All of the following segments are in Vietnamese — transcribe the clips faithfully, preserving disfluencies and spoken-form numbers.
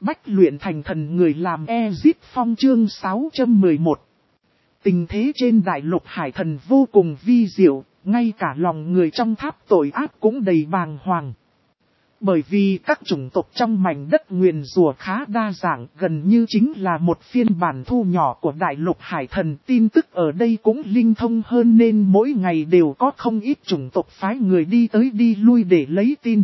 bách luyện thành thần người làm Ezic Phong chương sáu trăm mười một. Tình thế trên đại lục hải thần vô cùng vi diệu, ngay cả lòng người trong tháp tội ác cũng đầy bàng hoàng. Bởi vì các chủng tộc trong mảnh đất nguyền rủa khá đa dạng, gần như chính là một phiên bản thu nhỏ của đại lục hải thần. Tin tức ở đây cũng linh thông hơn nên mỗi ngày đều có không ít chủng tộc phái người đi tới đi lui để lấy tin.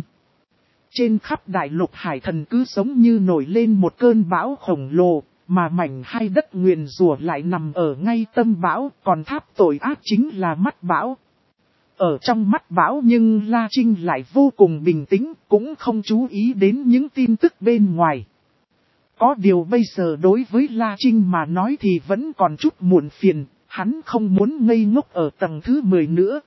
Trên khắp đại lục hải thần cứ giống như nổi lên một cơn bão khổng lồ, mà mảnh hai đất nguyền rủa lại nằm ở ngay tâm bão, còn tháp tội ác chính là mắt bão. Ở trong mắt bão nhưng La Trinh lại vô cùng bình tĩnh, cũng không chú ý đến những tin tức bên ngoài. Có điều bây giờ đối với La Trinh mà nói thì vẫn còn chút muộn phiền, hắn không muốn ngây ngốc ở tầng thứ mười nữa.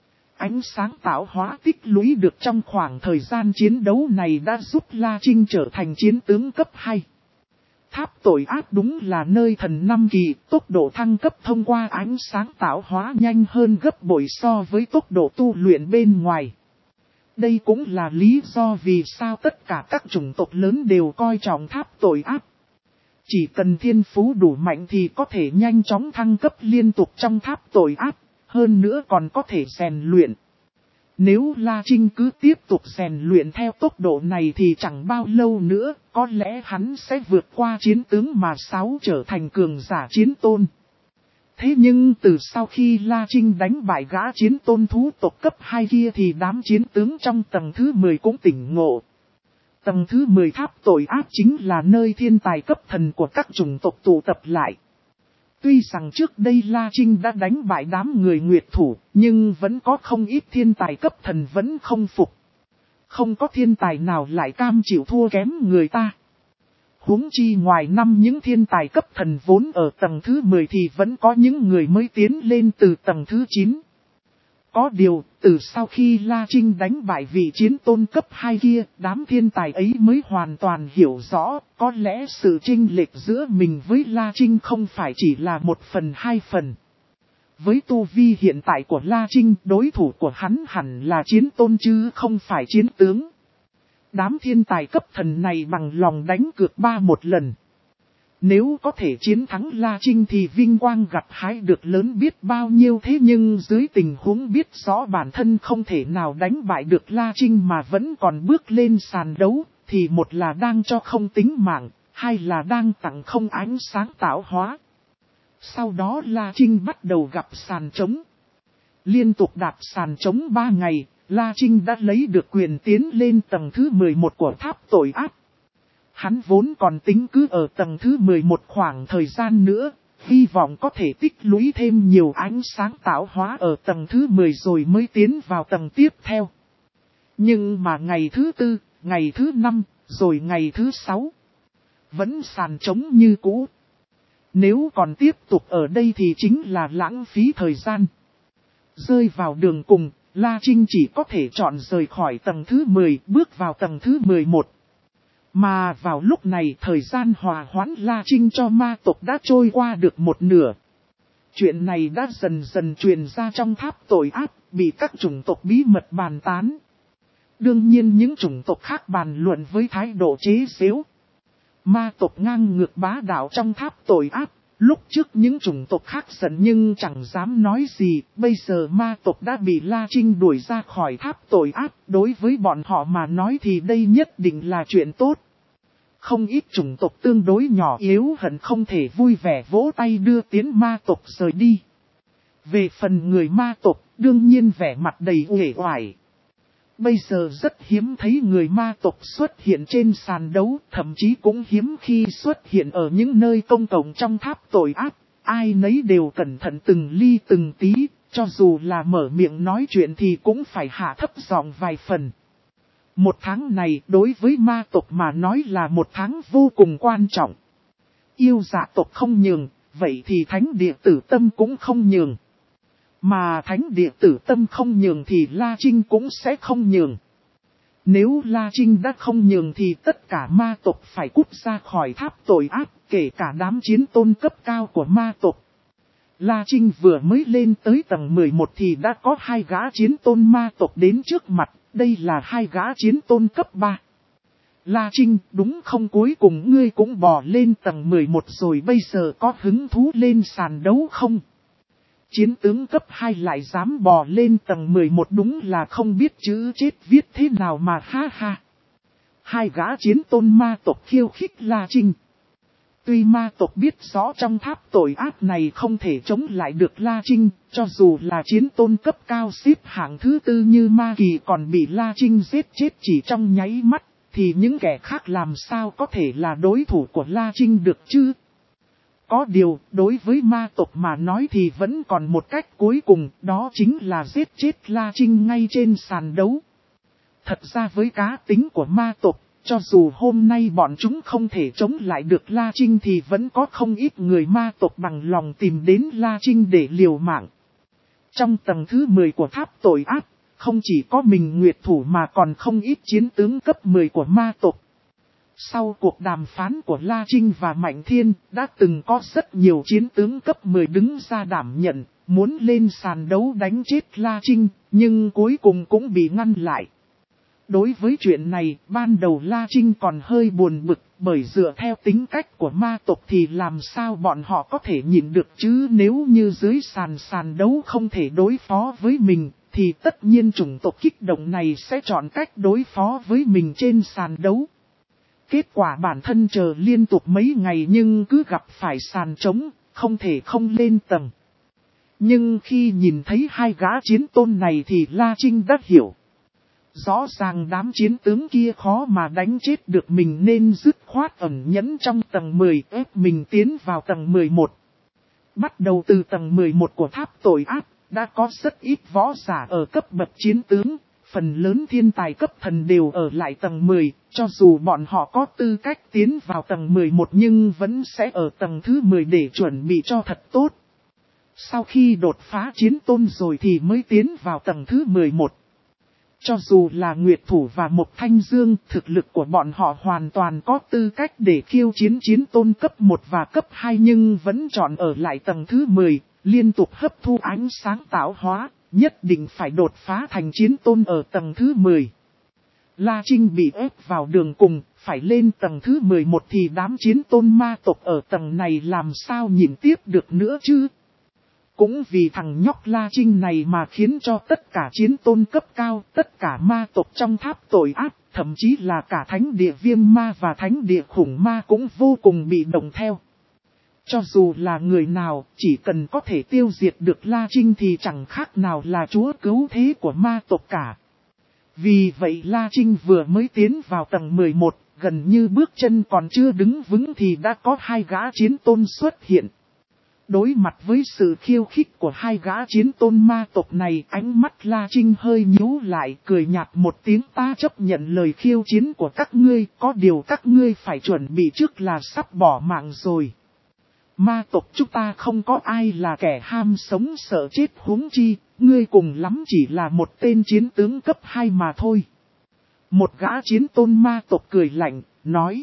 Ánh sáng tạo hóa tích lũy được trong khoảng thời gian chiến đấu này đã giúp La Trinh trở thành chiến tướng cấp hai. Tháp tội ác đúng là nơi thần năm kỳ, tốc độ thăng cấp thông qua ánh sáng tạo hóa nhanh hơn gấp bội so với tốc độ tu luyện bên ngoài. Đây cũng là lý do vì sao tất cả các chủng tộc lớn đều coi trọng tháp tội ác. Chỉ cần thiên phú đủ mạnh thì có thể nhanh chóng thăng cấp liên tục trong tháp tội ác, hơn nữa còn có thể rèn luyện. Nếu La Trinh cứ tiếp tục rèn luyện theo tốc độ này thì chẳng bao lâu nữa, có lẽ hắn sẽ vượt qua chiến tướng mà sáu trở thành cường giả chiến tôn. Thế nhưng từ sau khi La Trinh đánh bại gã chiến tôn thú tộc cấp hai kia thì đám chiến tướng trong tầng thứ mười cũng tỉnh ngộ. Tầng thứ mười tháp tội ác chính là nơi thiên tài cấp thần của các chủng tộc tụ tập lại. Tuy rằng trước đây La Trinh đã đánh bại đám người nguyệt thủ, nhưng vẫn có không ít thiên tài cấp thần vẫn không phục. Không có thiên tài nào lại cam chịu thua kém người ta. Huống chi ngoài năm những thiên tài cấp thần vốn ở tầng thứ mười thì vẫn có những người mới tiến lên từ tầng thứ chín. Có điều, từ sau khi La Trinh đánh bại vị chiến tôn cấp hai kia, đám thiên tài ấy mới hoàn toàn hiểu rõ, có lẽ sự chênh lệch giữa mình với La Trinh không phải chỉ là một phần hai phần. Với tu vi hiện tại của La Trinh, đối thủ của hắn hẳn là chiến tôn chứ không phải chiến tướng. Đám thiên tài cấp thần này bằng lòng đánh cược ba một lần. Nếu có thể chiến thắng La Trinh thì vinh quang gặt hái được lớn biết bao nhiêu, thế nhưng dưới tình huống biết rõ bản thân không thể nào đánh bại được La Trinh mà vẫn còn bước lên sàn đấu, thì một là đang cho không tính mạng, hai là đang tặng không ánh sáng tạo hóa. Sau đó La Trinh bắt đầu gặp sàn trống. Liên tục đạp sàn trống ba ngày, La Trinh đã lấy được quyền tiến lên tầng thứ mười một của tháp tội ác. Hắn vốn còn tính cứ ở tầng thứ mười một khoảng thời gian nữa, hy vọng có thể tích lũy thêm nhiều ánh sáng tạo hóa ở tầng thứ mười rồi mới tiến vào tầng tiếp theo. Nhưng mà ngày thứ tư, ngày thứ năm, rồi ngày thứ sáu, vẫn sàn trống như cũ. Nếu còn tiếp tục ở đây thì chính là lãng phí thời gian. Rơi vào đường cùng, La Trinh chỉ có thể chọn rời khỏi tầng thứ mười, bước vào tầng thứ mười một. Mà vào lúc này thời gian hòa hoãn La Trinh cho ma tộc đã trôi qua được một nửa. Chuyện này đã dần dần truyền ra trong tháp tội ác, bị các chủng tộc bí mật bàn tán. Đương nhiên những chủng tộc khác bàn luận với thái độ chế giễu. Ma tộc ngang ngược bá đạo trong tháp tội ác, lúc trước những chủng tộc khác giận nhưng chẳng dám nói gì, bây giờ ma tộc đã bị La Trinh đuổi ra khỏi tháp tội ác, đối với bọn họ mà nói thì đây nhất định là chuyện tốt. Không ít chủng tộc tương đối nhỏ yếu hận không thể vui vẻ vỗ tay đưa tiến ma tộc rời đi. Về phần người ma tộc, đương nhiên vẻ mặt đầy uể oải. Bây giờ rất hiếm thấy người ma tộc xuất hiện trên sàn đấu, thậm chí cũng hiếm khi xuất hiện ở những nơi công cộng trong tháp tội ác. Ai nấy đều cẩn thận từng ly từng tí, cho dù là mở miệng nói chuyện thì cũng phải hạ thấp giọng vài phần. Một tháng này đối với ma tộc mà nói là một tháng vô cùng quan trọng. Yêu dạ tộc không nhường, vậy thì thánh địa tử tâm cũng không nhường. Mà thánh địa tử tâm không nhường thì La Trinh cũng sẽ không nhường. Nếu La Trinh đã không nhường thì tất cả ma tộc phải cút ra khỏi tháp tội ác, kể cả đám chiến tôn cấp cao của ma tộc. La Trinh vừa mới lên tới tầng mười một thì đã có hai gã chiến tôn ma tộc đến trước mặt, đây là hai gã chiến tôn cấp ba. La Trinh, đúng không, cuối cùng ngươi cũng bò lên tầng mười một rồi, bây giờ có hứng thú lên sàn đấu không? Chiến tướng cấp hai lại dám bò lên tầng mười một, đúng là không biết chữ chết viết thế nào mà, ha ha. Hai gã chiến tôn ma tộc khiêu khích La Trinh. Tuy ma tộc biết rõ trong tháp tội ác này không thể chống lại được La Trinh, cho dù là chiến tôn cấp cao xếp hạng thứ tư như Ma Kỳ còn bị La Trinh giết chết chỉ trong nháy mắt, thì những kẻ khác làm sao có thể là đối thủ của La Trinh được chứ? Có điều, đối với ma tộc mà nói thì vẫn còn một cách cuối cùng, đó chính là giết chết La Trinh ngay trên sàn đấu. Thật ra với cá tính của ma tộc, cho dù hôm nay bọn chúng không thể chống lại được La Trinh thì vẫn có không ít người ma tộc bằng lòng tìm đến La Trinh để liều mạng. Trong tầng thứ mười của tháp tội ác, không chỉ có mình Nguyệt Thủ mà còn không ít chiến tướng cấp mười của ma tộc. Sau cuộc đàm phán của La Trinh và Mạnh Thiên, đã từng có rất nhiều chiến tướng cấp mười đứng ra đảm nhận, muốn lên sàn đấu đánh chết La Trinh, nhưng cuối cùng cũng bị ngăn lại. Đối với chuyện này, ban đầu La Trinh còn hơi buồn bực, bởi dựa theo tính cách của ma tộc thì làm sao bọn họ có thể nhịn được chứ, nếu như dưới sàn sàn đấu không thể đối phó với mình, thì tất nhiên chủng tộc kích động này sẽ chọn cách đối phó với mình trên sàn đấu. Kết quả bản thân chờ liên tục mấy ngày nhưng cứ gặp phải sàn trống, không thể không lên tầng. Nhưng khi nhìn thấy hai gã chiến tôn này thì La Trinh đã hiểu. Rõ ràng đám chiến tướng kia khó mà đánh chết được mình nên dứt khoát ẩn nhẫn trong tầng mười ép mình tiến vào tầng mười một. Bắt đầu từ tầng mười một của tháp tội ác, đã có rất ít võ giả ở cấp bậc chiến tướng, phần lớn thiên tài cấp thần đều ở lại tầng mười, cho dù bọn họ có tư cách tiến vào tầng mười một nhưng vẫn sẽ ở tầng thứ mười để chuẩn bị cho thật tốt. Sau khi đột phá chiến tôn rồi thì mới tiến vào tầng thứ mười một. Cho dù là Nguyệt Thủ và Mộc Thanh Dương, thực lực của bọn họ hoàn toàn có tư cách để khiêu chiến chiến tôn cấp một và cấp hai nhưng vẫn chọn ở lại tầng thứ mười, liên tục hấp thu ánh sáng tạo hóa, nhất định phải đột phá thành chiến tôn ở tầng thứ mười. La Trinh bị ép vào đường cùng, phải lên tầng thứ mười một thì đám chiến tôn ma tộc ở tầng này làm sao nhìn tiếp được nữa chứ? Cũng vì thằng nhóc La Trinh này mà khiến cho tất cả chiến tôn cấp cao, tất cả ma tộc trong tháp tội ác, thậm chí là cả thánh địa viêm ma và thánh địa khủng ma cũng vô cùng bị động theo. Cho dù là người nào, chỉ cần có thể tiêu diệt được La Trinh thì chẳng khác nào là chúa cứu thế của ma tộc cả. Vì vậy La Trinh vừa mới tiến vào tầng mười một, gần như bước chân còn chưa đứng vững thì đã có hai gã chiến tôn xuất hiện. Đối mặt với sự khiêu khích của hai gã chiến tôn ma tộc này, ánh mắt La Trinh hơi nhíu lại, cười nhạt một tiếng, ta chấp nhận lời khiêu chiến của các ngươi, có điều các ngươi phải chuẩn bị trước là sắp bỏ mạng rồi. Ma tộc chúng ta không có ai là kẻ ham sống sợ chết, huống chi, ngươi cùng lắm chỉ là một tên chiến tướng cấp hai mà thôi. Một gã chiến tôn ma tộc cười lạnh, nói.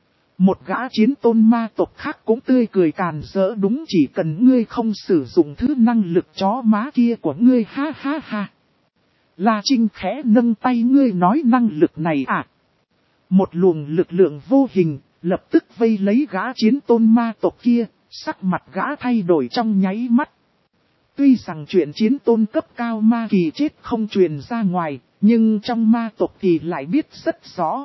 Một gã chiến tôn ma tộc khác cũng tươi cười càn rỡ, đúng, chỉ cần ngươi không sử dụng thứ năng lực chó má kia của ngươi, ha ha ha. La Trinh khẽ nâng tay, ngươi nói năng lực này à? Một luồng lực lượng vô hình, lập tức vây lấy gã chiến tôn ma tộc kia, sắc mặt gã thay đổi trong nháy mắt. Tuy rằng chuyện chiến tôn cấp cao Ma Kỳ chết không truyền ra ngoài, nhưng trong ma tộc thì lại biết rất rõ.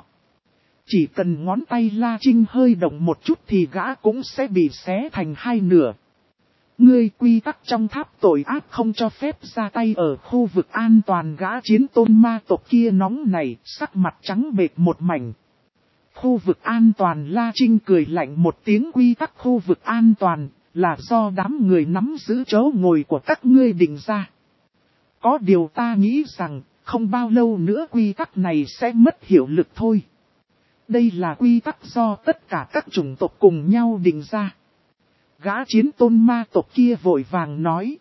Chỉ cần ngón tay La Trinh hơi động một chút thì gã cũng sẽ bị xé thành hai nửa. Ngươi, quy tắc trong tháp tội ác không cho phép ra tay ở khu vực an toàn, gã chiến tôn ma tộc kia nóng này, sắc mặt trắng bệch một mảnh. Khu vực an toàn, La Trinh cười lạnh một tiếng, quy tắc khu vực an toàn là do đám người nắm giữ chỗ ngồi của các ngươi định ra. Có điều ta nghĩ rằng, không bao lâu nữa quy tắc này sẽ mất hiệu lực thôi. Đây là quy tắc do tất cả các chủng tộc cùng nhau định ra. Gã chiến tôn ma tộc kia vội vàng nói.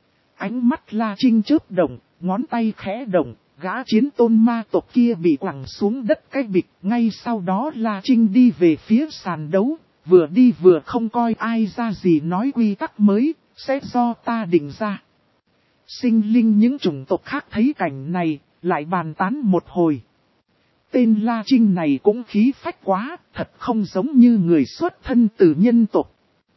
Ánh mắt La Trinh chớp động, ngón tay khẽ động, gã chiến tôn ma tộc kia bị quẳng xuống đất cái bịch. Ngay sau đó La Trinh đi về phía sàn đấu, vừa đi vừa không coi ai ra gì, nói quy tắc mới, sẽ do ta định ra. Sinh linh những chủng tộc khác thấy cảnh này, lại bàn tán một hồi. Tên La Trinh này cũng khí phách quá, thật không giống như người xuất thân từ nhân tộc.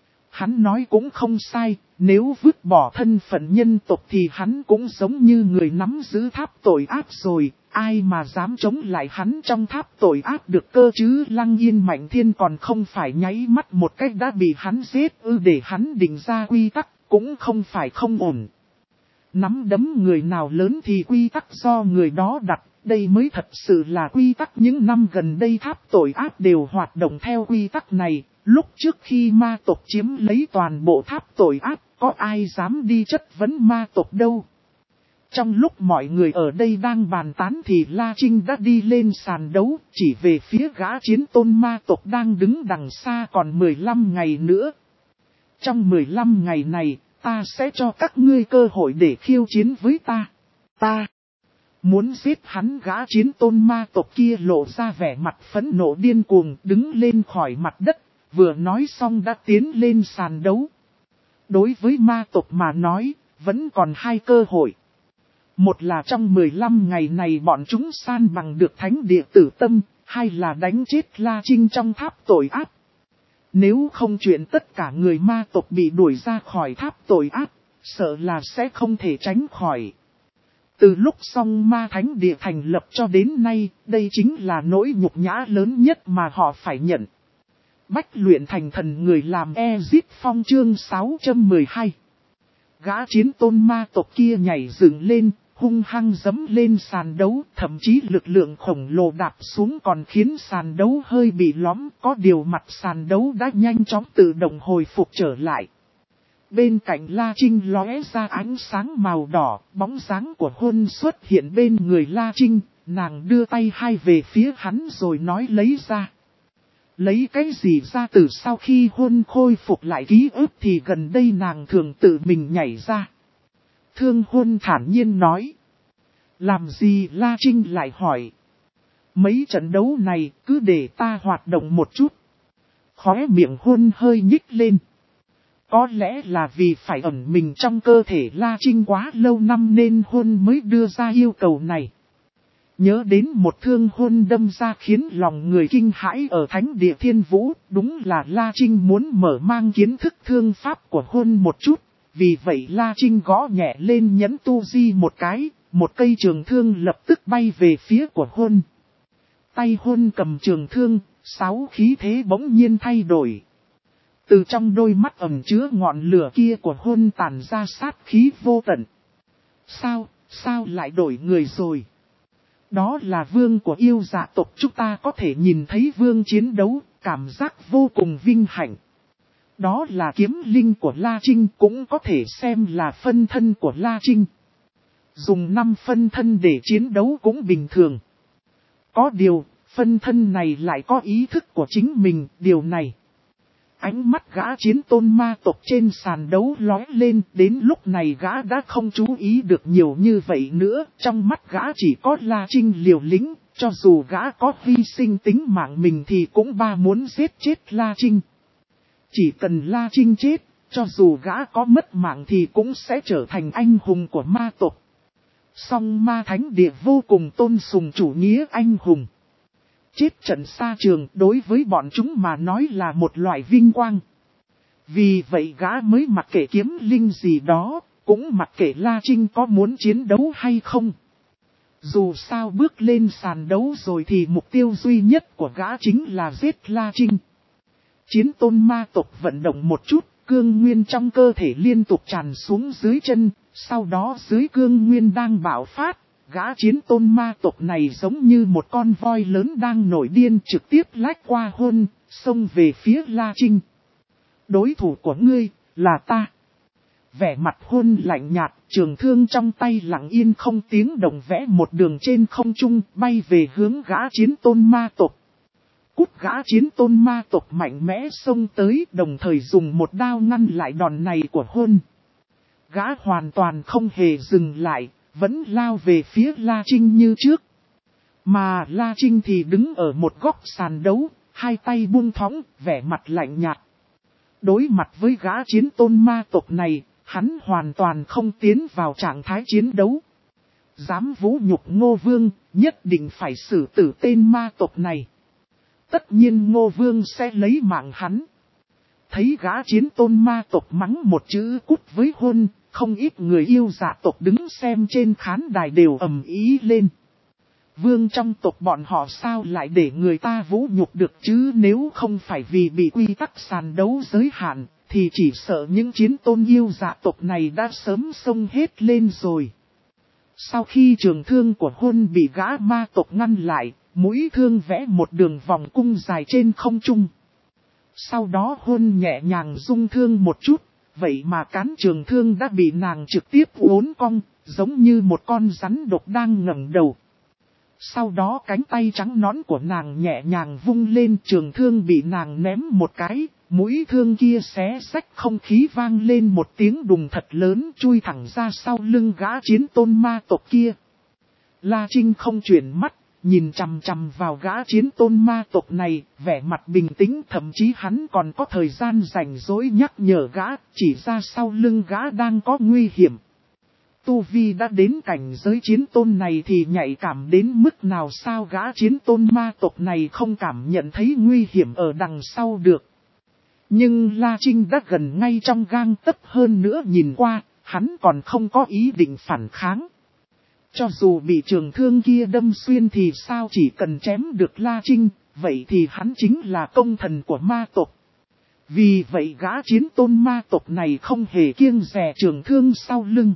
Hắn nói cũng không sai, nếu vứt bỏ thân phận nhân tộc thì hắn cũng giống như người nắm giữ tháp tội ác rồi, ai mà dám chống lại hắn trong tháp tội ác được cơ chứ. Lăng Yên Mạnh Thiên còn không phải nháy mắt một cách đã bị hắn giết ư, để hắn định ra quy tắc, cũng không phải không ổn. Nắm đấm người nào lớn thì quy tắc do người đó đặt, đây mới thật sự là quy tắc. Những năm gần đây tháp tội ác đều hoạt động theo quy tắc này. Lúc trước khi ma tộc chiếm lấy toàn bộ tháp tội ác, có ai dám đi chất vấn ma tộc đâu. Trong lúc mọi người ở đây đang bàn tán thì La Trinh đã đi lên sàn đấu, chỉ về phía gã chiến tôn ma tộc đang đứng đằng xa. Còn mười lăm ngày nữa. Trong mười lăm ngày này, ta sẽ cho các ngươi cơ hội để khiêu chiến với ta. Ta muốn giết hắn. Gã chiến tôn ma tộc kia lộ ra vẻ mặt phẫn nộ điên cuồng, đứng lên khỏi mặt đất, vừa nói xong đã tiến lên sàn đấu. Đối với ma tộc mà nói, vẫn còn hai cơ hội. Một là trong mười lăm ngày này bọn chúng san bằng được thánh địa tử tâm, hai là đánh chết La Trinh trong tháp tội ác. Nếu không chuyện tất cả người ma tộc bị đuổi ra khỏi tháp tội ác, sợ là sẽ không thể tránh khỏi. Từ lúc song ma thánh địa thành lập cho đến nay, đây chính là nỗi nhục nhã lớn nhất mà họ phải nhận. Bách luyện thành thần người làm Ezip Phong chương sáu trăm mười hai. Gã chiến tôn ma tộc kia nhảy dựng lên, hung hăng giẫm lên sàn đấu, thậm chí lực lượng khổng lồ đạp xuống còn khiến sàn đấu hơi bị lõm, có điều mặt sàn đấu đã nhanh chóng tự động hồi phục trở lại. Bên cạnh La Trinh lóe ra ánh sáng màu đỏ, bóng dáng của Huân xuất hiện bên người La Trinh, nàng đưa tay hai về phía hắn rồi nói lấy ra. Lấy cái gì ra? Từ sau khi Huân khôi phục lại ký ức thì gần đây nàng thường tự mình nhảy ra. Thương Huân thản nhiên nói. Làm gì? La Trinh lại hỏi. Mấy trận đấu này cứ để ta hoạt động một chút. Khóe miệng Huân hơi nhích lên. Có lẽ là vì phải ẩn mình trong cơ thể La Trinh quá lâu năm nên Huân mới đưa ra yêu cầu này. Nhớ đến một thương Huân đâm ra khiến lòng người kinh hãi ở thánh địa thiên vũ, đúng là La Trinh muốn mở mang kiến thức thương pháp của Huân một chút. Vì vậy La Trinh gõ nhẹ lên nhẫn tu di một cái, một cây trường thương lập tức bay về phía của Huân. Tay Huân cầm trường thương, sáu khí thế bỗng nhiên thay đổi. Từ trong đôi mắt ẩn chứa ngọn lửa kia của Huân tản ra sát khí vô tận. Sao, sao lại đổi người rồi? Đó là vương của yêu dạ tộc, chúng ta có thể nhìn thấy vương chiến đấu, cảm giác vô cùng vinh hạnh. Đó là kiếm linh của La Trinh, cũng có thể xem là phân thân của La Trinh. Dùng năm phân thân để chiến đấu cũng bình thường. Có điều, phân thân này lại có ý thức của chính mình, điều này. Ánh mắt gã chiến tôn ma tộc trên sàn đấu lóe lên, đến lúc này gã đã không chú ý được nhiều như vậy nữa, trong mắt gã chỉ có La Trinh liều lĩnh, cho dù gã có hy sinh tính mạng mình thì cũng ba muốn giết chết La Trinh. Chỉ cần La Trinh chết, cho dù gã có mất mạng thì cũng sẽ trở thành anh hùng của ma tộc. Song ma thánh địa vô cùng tôn sùng chủ nghĩa anh hùng. Chết trận xa trường đối với bọn chúng mà nói là một loại vinh quang. Vì vậy gã mới mặc kệ kiếm linh gì đó, cũng mặc kệ La Trinh có muốn chiến đấu hay không. Dù sao bước lên sàn đấu rồi thì mục tiêu duy nhất của gã chính là giết La Trinh. Chiến tôn ma tộc vận động một chút, cương nguyên trong cơ thể liên tục tràn xuống dưới chân, sau đó dưới cương nguyên đang bạo phát. Gã chiến tôn ma tộc này giống như một con voi lớn đang nổi điên trực tiếp lách qua Huân, xông về phía La Trinh. Đối thủ của ngươi, là ta. Vẻ mặt Huân lạnh nhạt, trường thương trong tay lặng yên không tiếng động vẽ một đường trên không trung, bay về hướng gã chiến tôn ma tộc. Cút! Gã chiến tôn ma tộc mạnh mẽ xông tới, đồng thời dùng một đao ngăn lại đòn này của Huân. Gã hoàn toàn không hề dừng lại, vẫn lao về phía La Trinh như trước. Mà La Trinh thì đứng ở một góc sàn đấu, hai tay buông thõng, vẻ mặt lạnh nhạt. Đối mặt với gã chiến tôn ma tộc này, hắn hoàn toàn không tiến vào trạng thái chiến đấu. dám vũ nhục Ngô Vương, nhất định phải xử tử tên ma tộc này. Tất nhiên Ngô Vương sẽ lấy mạng hắn. Thấy gã chiến tôn ma tộc mắng một chữ cút với hôn, không ít người yêu dạ tộc đứng xem trên khán đài đều ầm ý lên. Vương trong tộc bọn họ sao lại để người ta vũ nhục được chứ, nếu không phải vì bị quy tắc sàn đấu giới hạn, thì chỉ sợ những chiến tôn yêu dạ tộc này đã sớm xông hết lên rồi. Sau khi trường thương của hôn bị gã ma tộc ngăn lại, mũi thương vẽ một đường vòng cung dài trên không trung. Sau đó hôn nhẹ nhàng rung thương một chút, vậy mà cán trường thương đã bị nàng trực tiếp uốn cong, giống như một con rắn độc đang ngẩng đầu. Sau đó cánh tay trắng nõn của nàng nhẹ nhàng vung lên, trường thương bị nàng ném một cái, mũi thương kia xé xách không khí vang lên một tiếng đùng thật lớn chui thẳng ra sau lưng gã chiến tôn ma tộc kia. La Trinh không chuyển mắt, nhìn chằm chằm vào gã chiến tôn ma tộc này, vẻ mặt bình tĩnh, thậm chí hắn còn có thời gian rảnh rỗi nhắc nhở gã, chỉ ra sau lưng gã đang có nguy hiểm. Tu Vi đã đến cảnh giới chiến tôn này thì nhạy cảm đến mức nào sao gã chiến tôn ma tộc này không cảm nhận thấy nguy hiểm ở đằng sau được. Nhưng La Trinh đã gần ngay trong gang tấc, hơn nữa nhìn qua, hắn còn không có ý định phản kháng. Cho dù bị trường thương kia đâm xuyên thì sao, chỉ cần chém được La Trinh, vậy thì hắn chính là công thần của ma tộc. Vì vậy gã chiến tôn ma tộc này không hề kiêng dè trường thương sau lưng.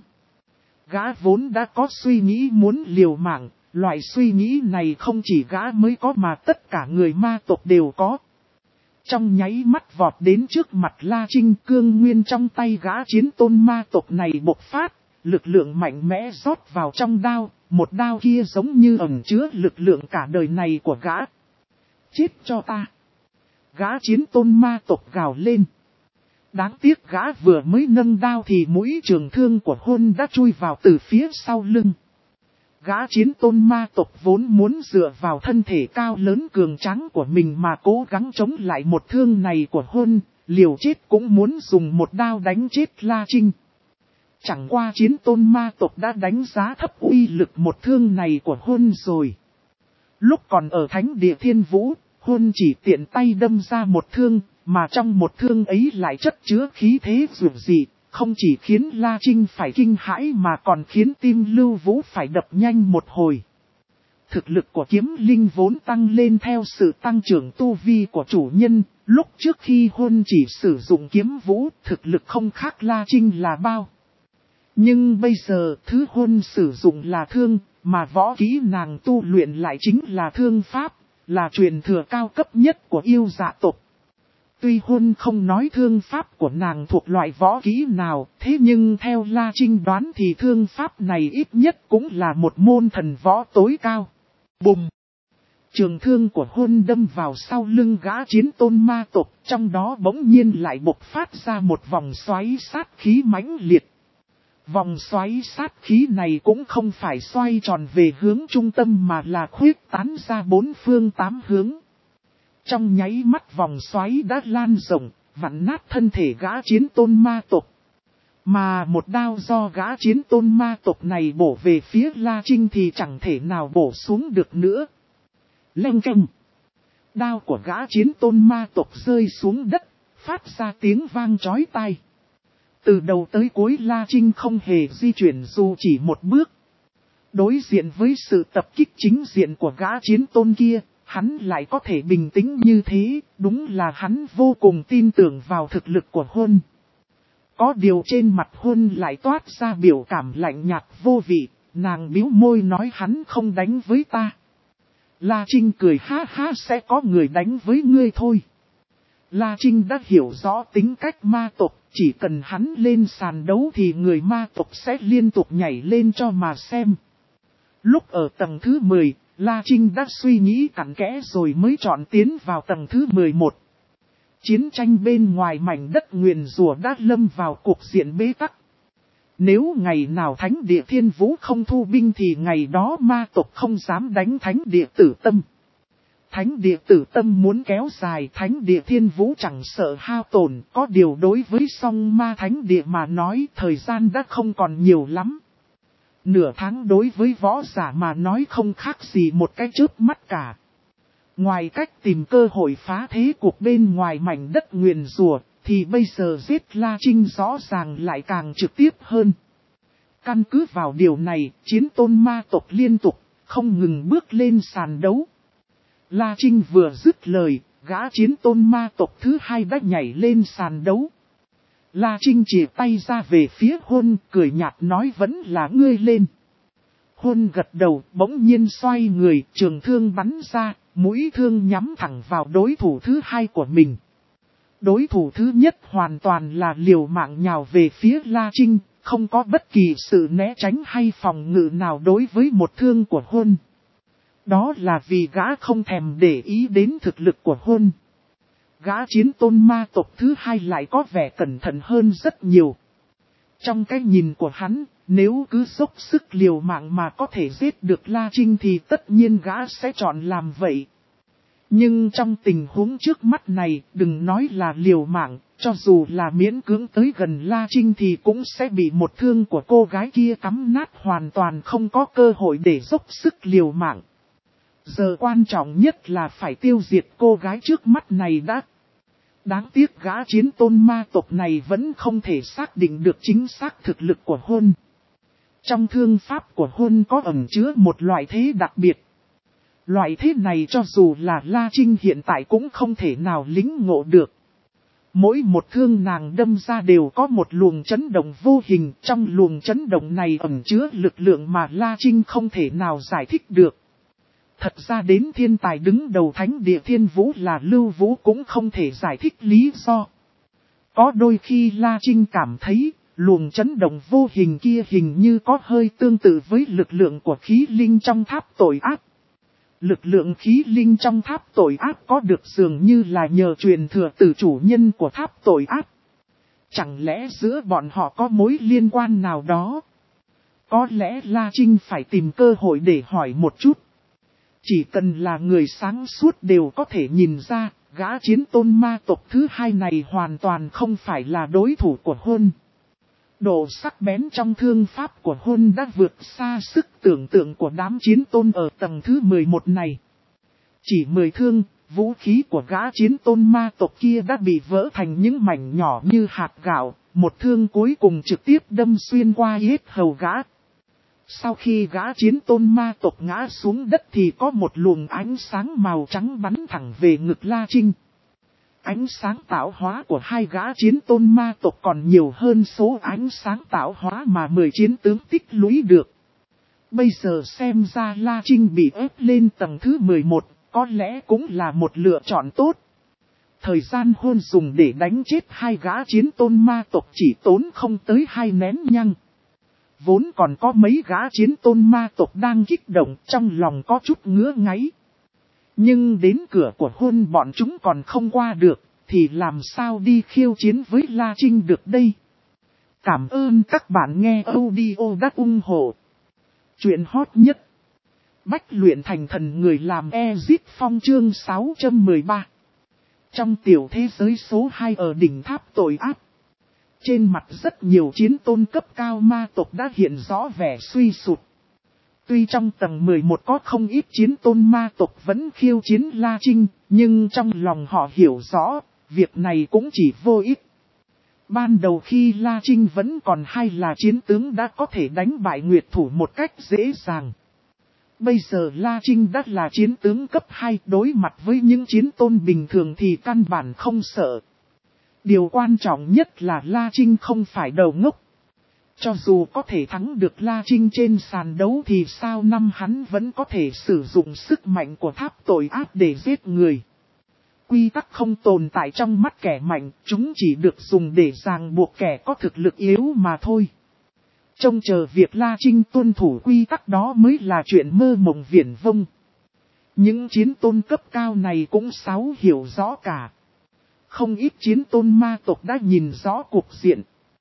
Gã vốn đã có suy nghĩ muốn liều mạng, loại suy nghĩ này không chỉ gã mới có mà tất cả người ma tộc đều có. Trong nháy mắt vọt đến trước mặt La Trinh, cương nguyên trong tay gã chiến tôn ma tộc này bộc phát, lực lượng mạnh mẽ rót vào trong đao, một đao kia giống như ẩn chứa lực lượng cả đời này của gã. Chết cho ta! Gã chiến tôn ma tộc gào lên. Đáng tiếc gã vừa mới nâng đao thì mũi trường thương của hôn đã chui vào từ phía sau lưng. Gã chiến tôn ma tộc vốn muốn dựa vào thân thể cao lớn cường tráng của mình mà cố gắng chống lại một thương này của hôn, liều chết cũng muốn dùng một đao đánh chết La Trinh. Chẳng qua chiến tôn ma tộc đã đánh giá thấp uy lực một thương này của hôn rồi. Lúc còn ở thánh địa thiên vũ, hôn chỉ tiện tay đâm ra một thương, mà trong một thương ấy lại chất chứa khí thế dường dị, không chỉ khiến La Trinh phải kinh hãi mà còn khiến tim Lưu Vũ phải đập nhanh một hồi. Thực lực của kiếm linh vốn tăng lên theo sự tăng trưởng tu vi của chủ nhân, lúc trước khi hôn chỉ sử dụng kiếm vũ, thực lực không khác La Trinh là bao. Nhưng bây giờ thứ hôn sử dụng là thương, mà võ kỹ nàng tu luyện lại chính là thương pháp, là truyền thừa cao cấp nhất của yêu dạ tộc. Tuy hôn không nói thương pháp của nàng thuộc loại võ kỹ nào, thế nhưng theo La Trinh đoán thì thương pháp này ít nhất cũng là một môn thần võ tối cao. Bùm! Trường thương của hôn đâm vào sau lưng gã chiến tôn ma tộc, trong đó bỗng nhiên lại bộc phát ra một vòng xoáy sát khí mãnh liệt. Vòng xoáy sát khí này cũng không phải xoay tròn về hướng trung tâm mà là khuyết tán ra bốn phương tám hướng. Trong nháy mắt vòng xoáy đã lan rộng, vặn nát thân thể gã chiến tôn ma tộc. Mà một đao do gã chiến tôn ma tộc này bổ về phía La Trinh thì chẳng thể nào bổ xuống được nữa. Leng keng! Đao của gã chiến tôn ma tộc rơi xuống đất, phát ra tiếng vang chói tai. Từ đầu tới cuối La Trinh không hề di chuyển dù chỉ một bước. Đối diện với sự tập kích chính diện của gã chiến tôn kia, hắn lại có thể bình tĩnh như thế, đúng là hắn vô cùng tin tưởng vào thực lực của hôn. Có điều trên mặt hôn lại toát ra biểu cảm lạnh nhạt vô vị, nàng bĩu môi nói hắn không đánh với ta. La Trinh cười ha ha, sẽ có người đánh với ngươi thôi. La Trinh đã hiểu rõ tính cách ma tộc, chỉ cần hắn lên sàn đấu thì người ma tộc sẽ liên tục nhảy lên cho mà xem. Lúc ở tầng thứ mười, La Trinh đã suy nghĩ cặn kẽ rồi mới chọn tiến vào tầng thứ mười một. Chiến tranh bên ngoài mảnh đất nguyền rủa đã lâm vào cuộc diện bế tắc. Nếu ngày nào thánh địa thiên vũ không thu binh thì ngày đó ma tộc không dám đánh thánh địa tử tâm. Thánh địa tử tâm muốn kéo dài, thánh địa thiên vũ chẳng sợ hao tổn, có điều đối với song ma thánh địa mà nói thời gian đã không còn nhiều lắm. Nửa tháng đối với võ giả mà nói không khác gì một cái chớp mắt cả. Ngoài cách tìm cơ hội phá thế cuộc bên ngoài mảnh đất nguyền rủa, thì bây giờ giết La Trinh rõ ràng lại càng trực tiếp hơn. Căn cứ vào điều này, chiến tôn ma tộc liên tục, không ngừng bước lên sàn đấu. La Trinh vừa dứt lời, gã chiến tôn ma tộc thứ hai đã nhảy lên sàn đấu. La Trinh chỉ tay ra về phía Huân, cười nhạt nói vẫn là ngươi lên. Huân gật đầu, bỗng nhiên xoay người, trường thương bắn ra, mũi thương nhắm thẳng vào đối thủ thứ hai của mình. Đối thủ thứ nhất hoàn toàn là liều mạng nhào về phía La Trinh, không có bất kỳ sự né tránh hay phòng ngự nào đối với một thương của Huân. Đó là vì gã không thèm để ý đến thực lực của Huân. Gã chiến tôn ma tộc thứ hai lại có vẻ cẩn thận hơn rất nhiều. Trong cái nhìn của hắn, nếu cứ dốc sức liều mạng mà có thể giết được La Trinh thì tất nhiên gã sẽ chọn làm vậy. Nhưng trong tình huống trước mắt này, đừng nói là liều mạng, cho dù là miễn cưỡng tới gần La Trinh thì cũng sẽ bị một thương của cô gái kia cắm nát, hoàn toàn không có cơ hội để dốc sức liều mạng. Giờ quan trọng nhất là phải tiêu diệt cô gái trước mắt này đã. Đáng tiếc gã chiến tôn ma tộc này vẫn không thể xác định được chính xác thực lực của Huân. Trong thương pháp của Huân có ẩn chứa một loại thế đặc biệt. Loại thế này cho dù là La Trinh hiện tại cũng không thể nào lĩnh ngộ được. Mỗi một thương nàng đâm ra đều có một luồng chấn động vô hình, trong luồng chấn động này ẩn chứa lực lượng mà La Trinh không thể nào giải thích được. Thật ra đến thiên tài đứng đầu thánh địa thiên vũ là Lưu Vũ cũng không thể giải thích lý do. Có đôi khi La Trinh cảm thấy, luồng chấn động vô hình kia hình như có hơi tương tự với lực lượng của khí linh trong tháp tội ác. Lực lượng khí linh trong tháp tội ác có được dường như là nhờ truyền thừa từ chủ nhân của tháp tội ác. Chẳng lẽ giữa bọn họ có mối liên quan nào đó? Có lẽ La Trinh phải tìm cơ hội để hỏi một chút. Chỉ cần là người sáng suốt đều có thể nhìn ra, gã chiến tôn ma tộc thứ hai này hoàn toàn không phải là đối thủ của Huân. Độ sắc bén trong thương pháp của Huân đã vượt xa sức tưởng tượng của đám chiến tôn ở tầng thứ mười một này. Chỉ mười thương, vũ khí của gã chiến tôn ma tộc kia đã bị vỡ thành những mảnh nhỏ như hạt gạo, một thương cuối cùng trực tiếp đâm xuyên qua yết hầu gã. Sau khi gã chiến tôn ma tộc ngã xuống đất thì có một luồng ánh sáng màu trắng bắn thẳng về ngực La Trinh. Ánh sáng tạo hóa của hai gã chiến tôn ma tộc còn nhiều hơn số ánh sáng tạo hóa mà mười chiến tướng tích lũy được. Bây giờ xem ra La Trinh bị ép lên tầng thứ mười một, có lẽ cũng là một lựa chọn tốt. Thời gian Huân dùng để đánh chết hai gã chiến tôn ma tộc chỉ tốn không tới hai nén nhăng. Vốn còn có mấy gã chiến tôn ma tộc đang kích động, trong lòng có chút ngứa ngáy. Nhưng đến cửa của Huân bọn chúng còn không qua được, thì làm sao đi khiêu chiến với La Trinh được đây? Cảm ơn các bạn nghe audio đã ủng hộ. Chuyện hot nhất. Bách luyện thành thần người làm Ezit Phong chương sáu trăm mười ba. Trong tiểu thế giới số hai ở đỉnh tháp tội ác. Trên mặt rất nhiều chiến tôn cấp cao ma tộc đã hiện rõ vẻ suy sụp. Tuy trong tầng mười một có không ít chiến tôn ma tộc vẫn khiêu chiến La Trinh, nhưng trong lòng họ hiểu rõ, việc này cũng chỉ vô ích. Ban đầu khi La Trinh vẫn còn hay là chiến tướng đã có thể đánh bại Nguyệt Thủ một cách dễ dàng. Bây giờ La Trinh đã là chiến tướng cấp hai, đối mặt với những chiến tôn bình thường thì căn bản không sợ. Điều quan trọng nhất là La Trinh không phải đầu ngốc. Cho dù có thể thắng được La Trinh trên sàn đấu thì sao năm hắn vẫn có thể sử dụng sức mạnh của tháp tội ác để giết người. Quy tắc không tồn tại trong mắt kẻ mạnh, chúng chỉ được dùng để ràng buộc kẻ có thực lực yếu mà thôi. Trông chờ việc La Trinh tuân thủ quy tắc đó mới là chuyện mơ mộng viển vông. Những chiến tôn cấp cao này cũng sáu hiểu rõ cả. Không ít chiến tôn ma tộc đã nhìn rõ cuộc diện.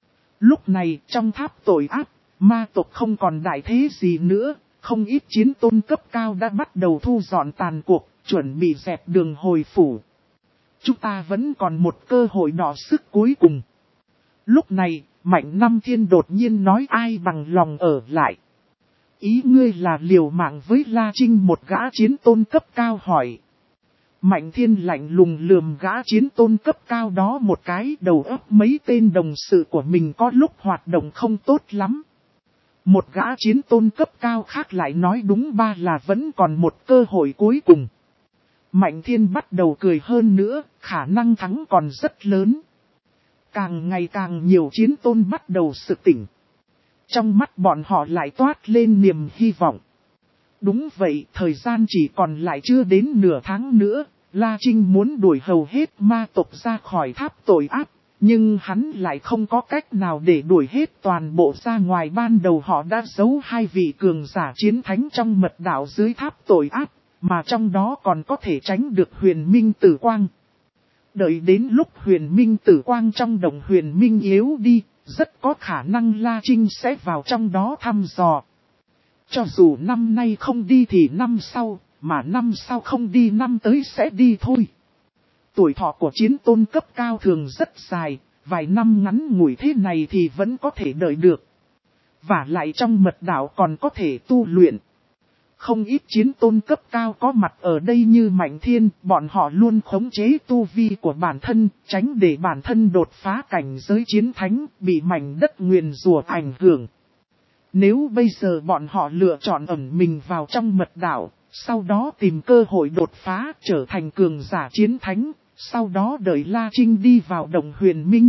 Lúc này trong tháp tội ác, ma tộc không còn đại thế gì nữa, không ít chiến tôn cấp cao đã bắt đầu thu dọn tàn cuộc, chuẩn bị dẹp đường hồi phủ. Chúng ta vẫn còn một cơ hội đọ sức cuối cùng. Lúc này, Mạnh Nam Thiên đột nhiên nói ai bằng lòng ở lại. ý ngươi là liều mạng với La Trinh, một gã chiến tôn cấp cao hỏi. Mạnh Thiên lạnh lùng lườm gã chiến tôn cấp cao đó một cái, đầu óc mấy tên đồng sự của mình có lúc hoạt động không tốt lắm. Một gã chiến tôn cấp cao khác lại nói đúng ba là vẫn còn một cơ hội cuối cùng. Mạnh Thiên bắt đầu cười hơn nữa, khả năng thắng còn rất lớn. Càng ngày càng nhiều chiến tôn bắt đầu sực tỉnh. Trong mắt bọn họ lại toát lên niềm hy vọng. Đúng vậy, thời gian chỉ còn lại chưa đến nửa tháng nữa. La Trinh muốn đuổi hầu hết ma tộc ra khỏi tháp tội ác, nhưng hắn lại không có cách nào để đuổi hết toàn bộ ra ngoài. Ban đầu họ đã giấu hai vị cường giả chiến thánh trong mật đạo dưới tháp tội ác, mà trong đó còn có thể tránh được Huyền Minh Tử Quang. Đợi đến lúc Huyền Minh Tử Quang trong đồng Huyền Minh yếu đi, rất có khả năng La Trinh sẽ vào trong đó thăm dò. Cho dù năm nay không đi thì năm sau, mà năm sau không đi năm tới sẽ đi thôi. Tuổi thọ của chiến tôn cấp cao thường rất dài, vài năm ngắn ngủi thế này thì vẫn có thể đợi được. Và lại trong mật đạo còn có thể tu luyện. Không ít chiến tôn cấp cao có mặt ở đây như Mạnh Thiên, bọn họ luôn khống chế tu vi của bản thân, tránh để bản thân đột phá cảnh giới chiến thánh, bị mảnh đất nguyền rủa ảnh hưởng. Nếu bây giờ bọn họ lựa chọn ẩn mình vào trong mật đạo, sau đó tìm cơ hội đột phá trở thành cường giả chiến thánh, sau đó đợi La Trinh đi vào đồng Huyền Minh.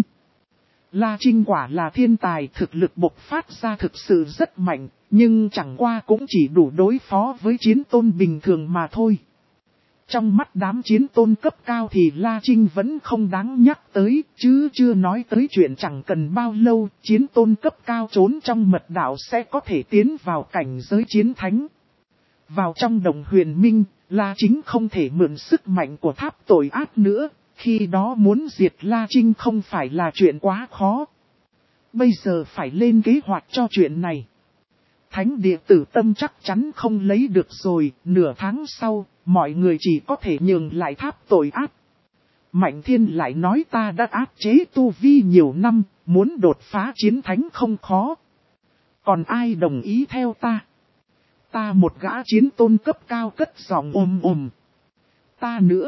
La Trinh quả là thiên tài, thực lực bộc phát ra thực sự rất mạnh, nhưng chẳng qua cũng chỉ đủ đối phó với chiến tôn bình thường mà thôi. Trong mắt đám chiến tôn cấp cao thì La Trinh vẫn không đáng nhắc tới, chứ chưa nói tới chuyện chẳng cần bao lâu, chiến tôn cấp cao trốn trong mật đạo sẽ có thể tiến vào cảnh giới chiến thánh. Vào trong đồng Huyền Minh, La Trinh không thể mượn sức mạnh của tháp tội ác nữa, khi đó muốn diệt La Trinh không phải là chuyện quá khó. Bây giờ phải lên kế hoạch cho chuyện này. Thánh địa tử tâm chắc chắn không lấy được rồi, nửa tháng sau, mọi người chỉ có thể nhường lại tháp tội ác. Mạnh Thiên lại nói ta đã áp chế tu vi nhiều năm, muốn đột phá chiến thánh không khó. Còn ai đồng ý theo ta? Ta một gã chiến tôn cấp cao cất giọng ồm ồm. Ta nữa.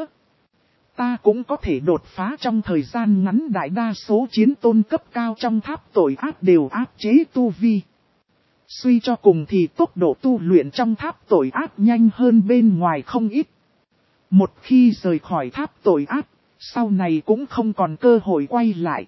Ta cũng có thể đột phá trong thời gian ngắn, đại đa số chiến tôn cấp cao trong tháp tội ác đều áp chế tu vi. Suy cho cùng thì tốc độ tu luyện trong tháp tội ác nhanh hơn bên ngoài không ít. Một khi rời khỏi tháp tội ác, sau này cũng không còn cơ hội quay lại.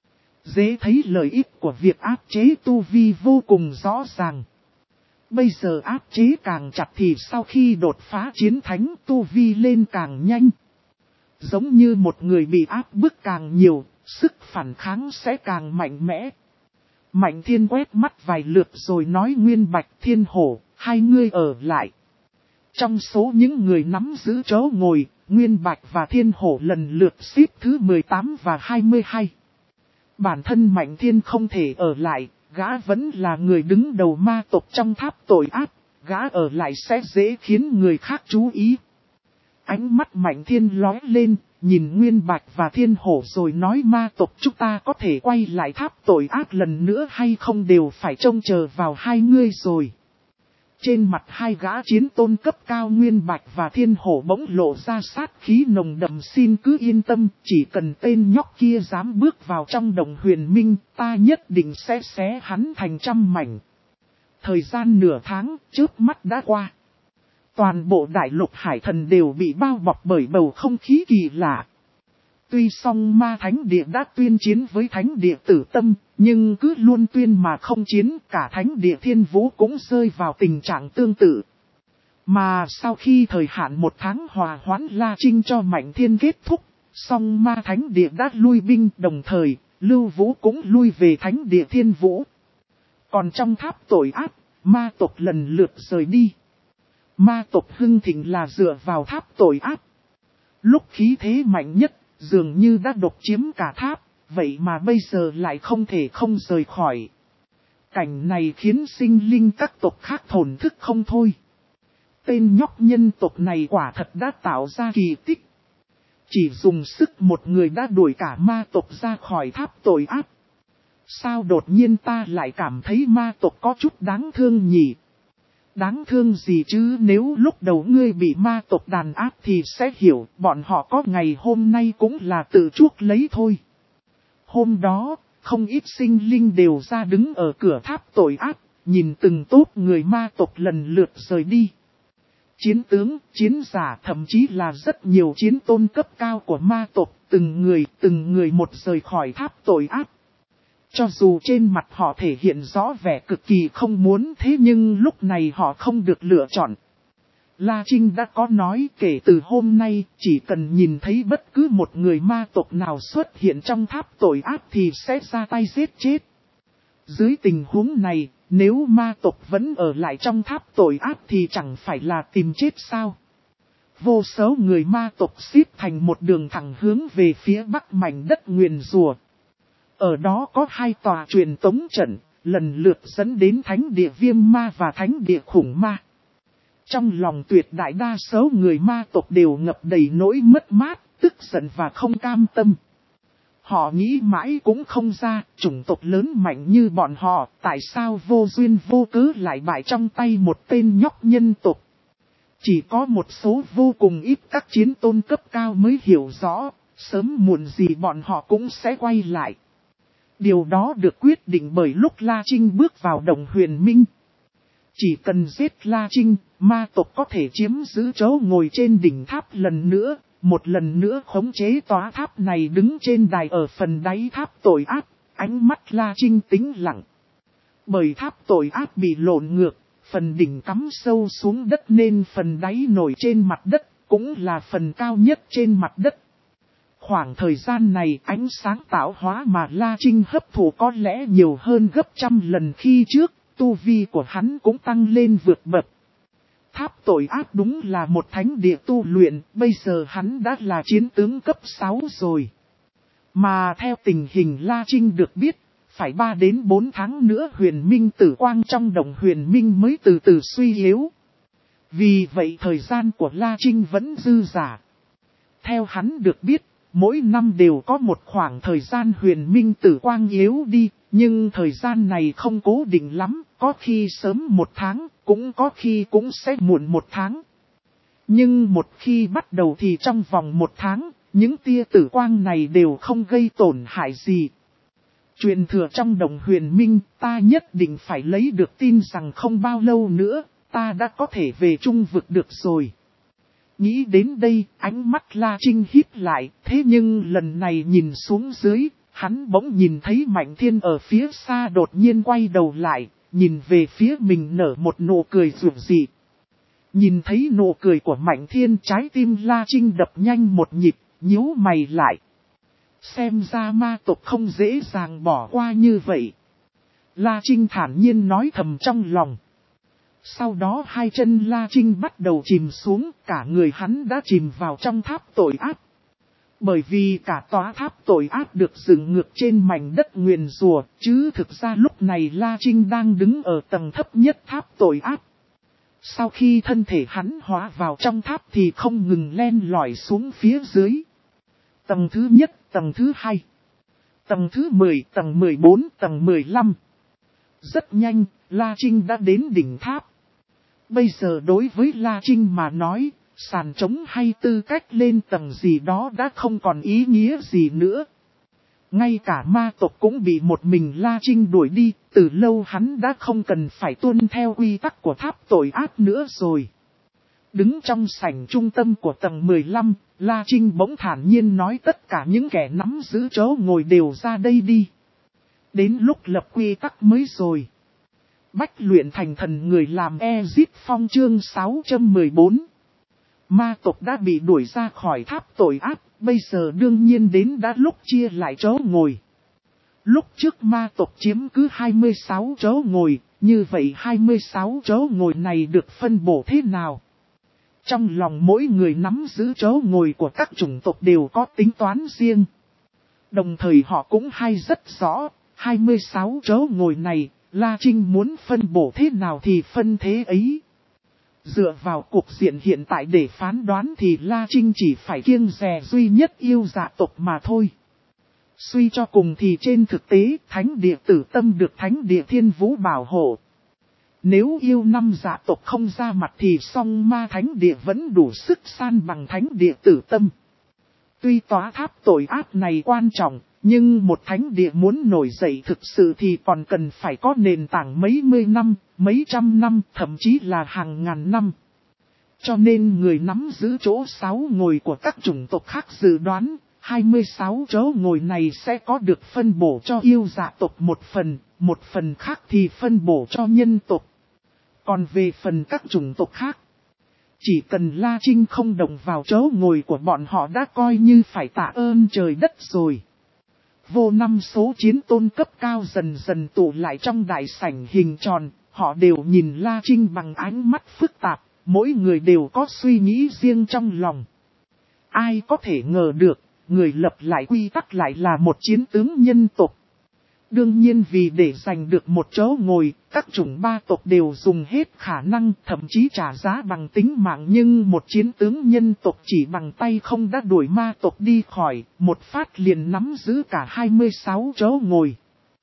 Dễ thấy lợi ích của việc áp chế tu vi vô cùng rõ ràng. Bây giờ áp chế càng chặt thì sau khi đột phá chiến thánh tu vi lên càng nhanh. Giống như một người bị áp bức càng nhiều, sức phản kháng sẽ càng mạnh mẽ. Mạnh Thiên quét mắt vài lượt rồi nói Nguyên Bạch, Thiên Hổ, hai ngươi ở lại. Trong số những người nắm giữ chỗ ngồi, Nguyên Bạch và Thiên Hổ lần lượt xếp thứ mười tám và hai mươi hai. Bản thân Mạnh Thiên không thể ở lại, gã vẫn là người đứng đầu ma tộc trong tháp tội ác, gã ở lại sẽ dễ khiến người khác chú ý. Ánh mắt Mạnh Thiên lóe lên, nhìn Nguyên Bạch và Thiên Hổ rồi nói ma tộc chúng ta có thể quay lại tháp tội ác lần nữa hay không đều phải trông chờ vào hai ngươi rồi. Trên mặt hai gã chiến tôn cấp cao Nguyên Bạch và Thiên Hổ bỗng lộ ra sát khí nồng đậm, xin cứ yên tâm, chỉ cần tên nhóc kia dám bước vào trong đồng Huyền Minh, ta nhất định sẽ xé hắn thành trăm mảnh. Thời gian nửa tháng, trước mắt đã qua. Toàn bộ đại lục hải thần đều bị bao bọc bởi bầu không khí kỳ lạ. Tuy song ma thánh địa đã tuyên chiến với thánh địa tử tâm, nhưng cứ luôn tuyên mà không chiến, cả thánh địa thiên vũ cũng rơi vào tình trạng tương tự. Mà sau khi thời hạn một tháng hòa hoãn La Trinh cho Mạnh Thiên kết thúc, song ma thánh địa đã lui binh, đồng thời, Lưu Vũ cũng lui về thánh địa thiên vũ. Còn trong tháp tội ác, ma tộc lần lượt rời đi. Ma tộc hưng thịnh là dựa vào tháp tội ác. Lúc khí thế mạnh nhất, dường như đã độc chiếm cả tháp, vậy mà bây giờ lại không thể không rời khỏi. Cảnh này khiến sinh linh các tộc khác thổn thức không thôi. Tên nhóc nhân tộc này quả thật đã tạo ra kỳ tích. Chỉ dùng sức một người đã đuổi cả ma tộc ra khỏi tháp tội ác. Sao đột nhiên ta lại cảm thấy ma tộc có chút đáng thương nhỉ? Đáng thương gì chứ, nếu lúc đầu ngươi bị ma tộc đàn áp thì sẽ hiểu, bọn họ có ngày hôm nay cũng là tự chuốc lấy thôi. Hôm đó, không ít sinh linh đều ra đứng ở cửa tháp tội ác, nhìn từng tốp người ma tộc lần lượt rời đi. Chiến tướng, chiến giả, thậm chí là rất nhiều chiến tôn cấp cao của ma tộc, từng người, từng người một rời khỏi tháp tội ác. Cho dù trên mặt họ thể hiện rõ vẻ cực kỳ không muốn, thế nhưng lúc này họ không được lựa chọn. La Trinh đã có nói, kể từ hôm nay, chỉ cần nhìn thấy bất cứ một người ma tộc nào xuất hiện trong tháp tội ác thì sẽ ra tay giết chết. Dưới tình huống này, nếu ma tộc vẫn ở lại trong tháp tội ác thì chẳng phải là tìm chết sao? Vô số người ma tộc xếp thành một đường thẳng hướng về phía bắc mảnh đất nguyền rùa. Ở đó có hai tòa truyền tống trận, lần lượt dẫn đến thánh địa viêm ma và thánh địa khủng ma. Trong lòng tuyệt đại đa số người ma tộc đều ngập đầy nỗi mất mát, tức giận và không cam tâm. Họ nghĩ mãi cũng không ra, chủng tộc lớn mạnh như bọn họ, tại sao vô duyên vô cớ lại bại trong tay một tên nhóc nhân tộc. Chỉ có một số vô cùng ít các chiến tôn cấp cao mới hiểu rõ, sớm muộn gì bọn họ cũng sẽ quay lại. Điều đó được quyết định bởi lúc La Trinh bước vào Đồng Huyền Minh. Chỉ cần giết La Trinh, ma tộc có thể chiếm giữ chỗ ngồi trên đỉnh tháp lần nữa, một lần nữa khống chế tòa tháp này đứng trên đài ở phần đáy tháp tội ác, ánh mắt La Trinh tĩnh lặng. Bởi tháp tội ác bị lộn ngược, phần đỉnh cắm sâu xuống đất nên phần đáy nổi trên mặt đất, cũng là phần cao nhất trên mặt đất. Khoảng thời gian này ánh sáng tạo hóa mà La Trinh hấp thụ có lẽ nhiều hơn gấp trăm lần khi trước, tu vi của hắn cũng tăng lên vượt bậc. Tháp tội ác đúng là một thánh địa tu luyện, bây giờ hắn đã là chiến tướng cấp sáu rồi. Mà theo tình hình La Trinh được biết, phải ba đến bốn tháng nữa huyền minh tử quang trong Đồng Huyền Minh mới từ từ suy yếu. Vì vậy thời gian của La Trinh vẫn dư dả. Theo hắn được biết, mỗi năm đều có một khoảng thời gian huyền minh tử quang yếu đi, nhưng thời gian này không cố định lắm, có khi sớm một tháng, cũng có khi cũng sẽ muộn một tháng. Nhưng một khi bắt đầu thì trong vòng một tháng, những tia tử quang này đều không gây tổn hại gì. Truyền thừa trong Đồng Huyền Minh, ta nhất định phải lấy được tin rằng không bao lâu nữa, ta đã có thể về Trung Vực được rồi. Nghĩ đến đây, ánh mắt La Trinh híp lại, thế nhưng lần này nhìn xuống dưới, hắn bỗng nhìn thấy Mạnh Thiên ở phía xa đột nhiên quay đầu lại, nhìn về phía mình nở một nụ cười rụng dị. Nhìn thấy nụ cười của Mạnh Thiên, trái tim La Trinh đập nhanh một nhịp, nhíu mày lại. Xem ra ma tộc không dễ dàng bỏ qua như vậy. La Trinh thản nhiên nói thầm trong lòng. Sau đó hai chân La Trinh bắt đầu chìm xuống, cả người hắn đã chìm vào trong tháp tội ác. Bởi vì cả tòa tháp tội ác được dựng ngược trên mảnh đất nguyền rùa, chứ thực ra lúc này La Trinh đang đứng ở tầng thấp nhất tháp tội ác. Sau khi thân thể hắn hóa vào trong tháp thì không ngừng len lỏi xuống phía dưới. Tầng thứ nhất, tầng thứ hai, tầng thứ mười, tầng mười bốn, tầng mười lăm. Rất nhanh, La Trinh đã đến đỉnh tháp. Bây giờ đối với La Trinh mà nói, sàn trống hay tư cách lên tầng gì đó đã không còn ý nghĩa gì nữa. Ngay cả ma tộc cũng bị một mình La Trinh đuổi đi, từ lâu hắn đã không cần phải tuân theo quy tắc của tháp tội ác nữa rồi. Đứng trong sảnh trung tâm của tầng mười lăm, La Trinh bỗng thản nhiên nói tất cả những kẻ nắm giữ chỗ ngồi đều ra đây đi. Đến lúc lập quy tắc mới rồi. Bách luyện thành thần người làm Exit Phong chương sáu trăm mười bốn. Ma tộc đã bị đuổi ra khỏi tháp tội ác, bây giờ đương nhiên đến đã lúc chia lại chỗ ngồi. Lúc trước ma tộc chiếm cứ hai mươi sáu chỗ ngồi, như vậy hai mươi sáu chỗ ngồi này được phân bổ thế nào? Trong lòng mỗi người nắm giữ chỗ ngồi của các chủng tộc đều có tính toán riêng. Đồng thời họ cũng hay rất rõ, hai mươi sáu chỗ ngồi này, La Trinh muốn phân bổ thế nào thì phân thế ấy. Dựa vào cục diện hiện tại để phán đoán thì La Trinh chỉ phải kiêng dè duy nhất yêu dạ tộc mà thôi. Suy cho cùng thì trên thực tế, thánh địa tử tâm được thánh địa thiên vũ bảo hộ. Nếu yêu năm dạ tộc không ra mặt thì song ma thánh địa vẫn đủ sức san bằng thánh địa Tử Tâm. Tuy tòa tháp tội ác này quan trọng, nhưng một thánh địa muốn nổi dậy thực sự thì còn cần phải có nền tảng mấy mươi năm, mấy trăm năm, thậm chí là hàng ngàn năm. Cho nên người nắm giữ chỗ sáu ngồi của các chủng tộc khác dự đoán, hai mươi sáu chỗ ngồi này sẽ có được phân bổ cho yêu dạ tộc một phần, một phần khác thì phân bổ cho nhân tộc. Còn về phần các chủng tộc khác, chỉ cần La Trinh không động vào chỗ ngồi của bọn họ đã coi như phải tạ ơn trời đất rồi. Vô năm số chiến tôn cấp cao dần dần tụ lại trong đại sảnh hình tròn, họ đều nhìn La Trinh bằng ánh mắt phức tạp, mỗi người đều có suy nghĩ riêng trong lòng. Ai có thể ngờ được, người lập lại quy tắc lại là một chiến tướng nhân tộc. Đương nhiên vì để giành được một chỗ ngồi, các chủng ba tộc đều dùng hết khả năng, thậm chí trả giá bằng tính mạng, nhưng một chiến tướng nhân tộc chỉ bằng tay không đã đuổi ma tộc đi khỏi, một phát liền nắm giữ cả hai mươi sáu chỗ ngồi.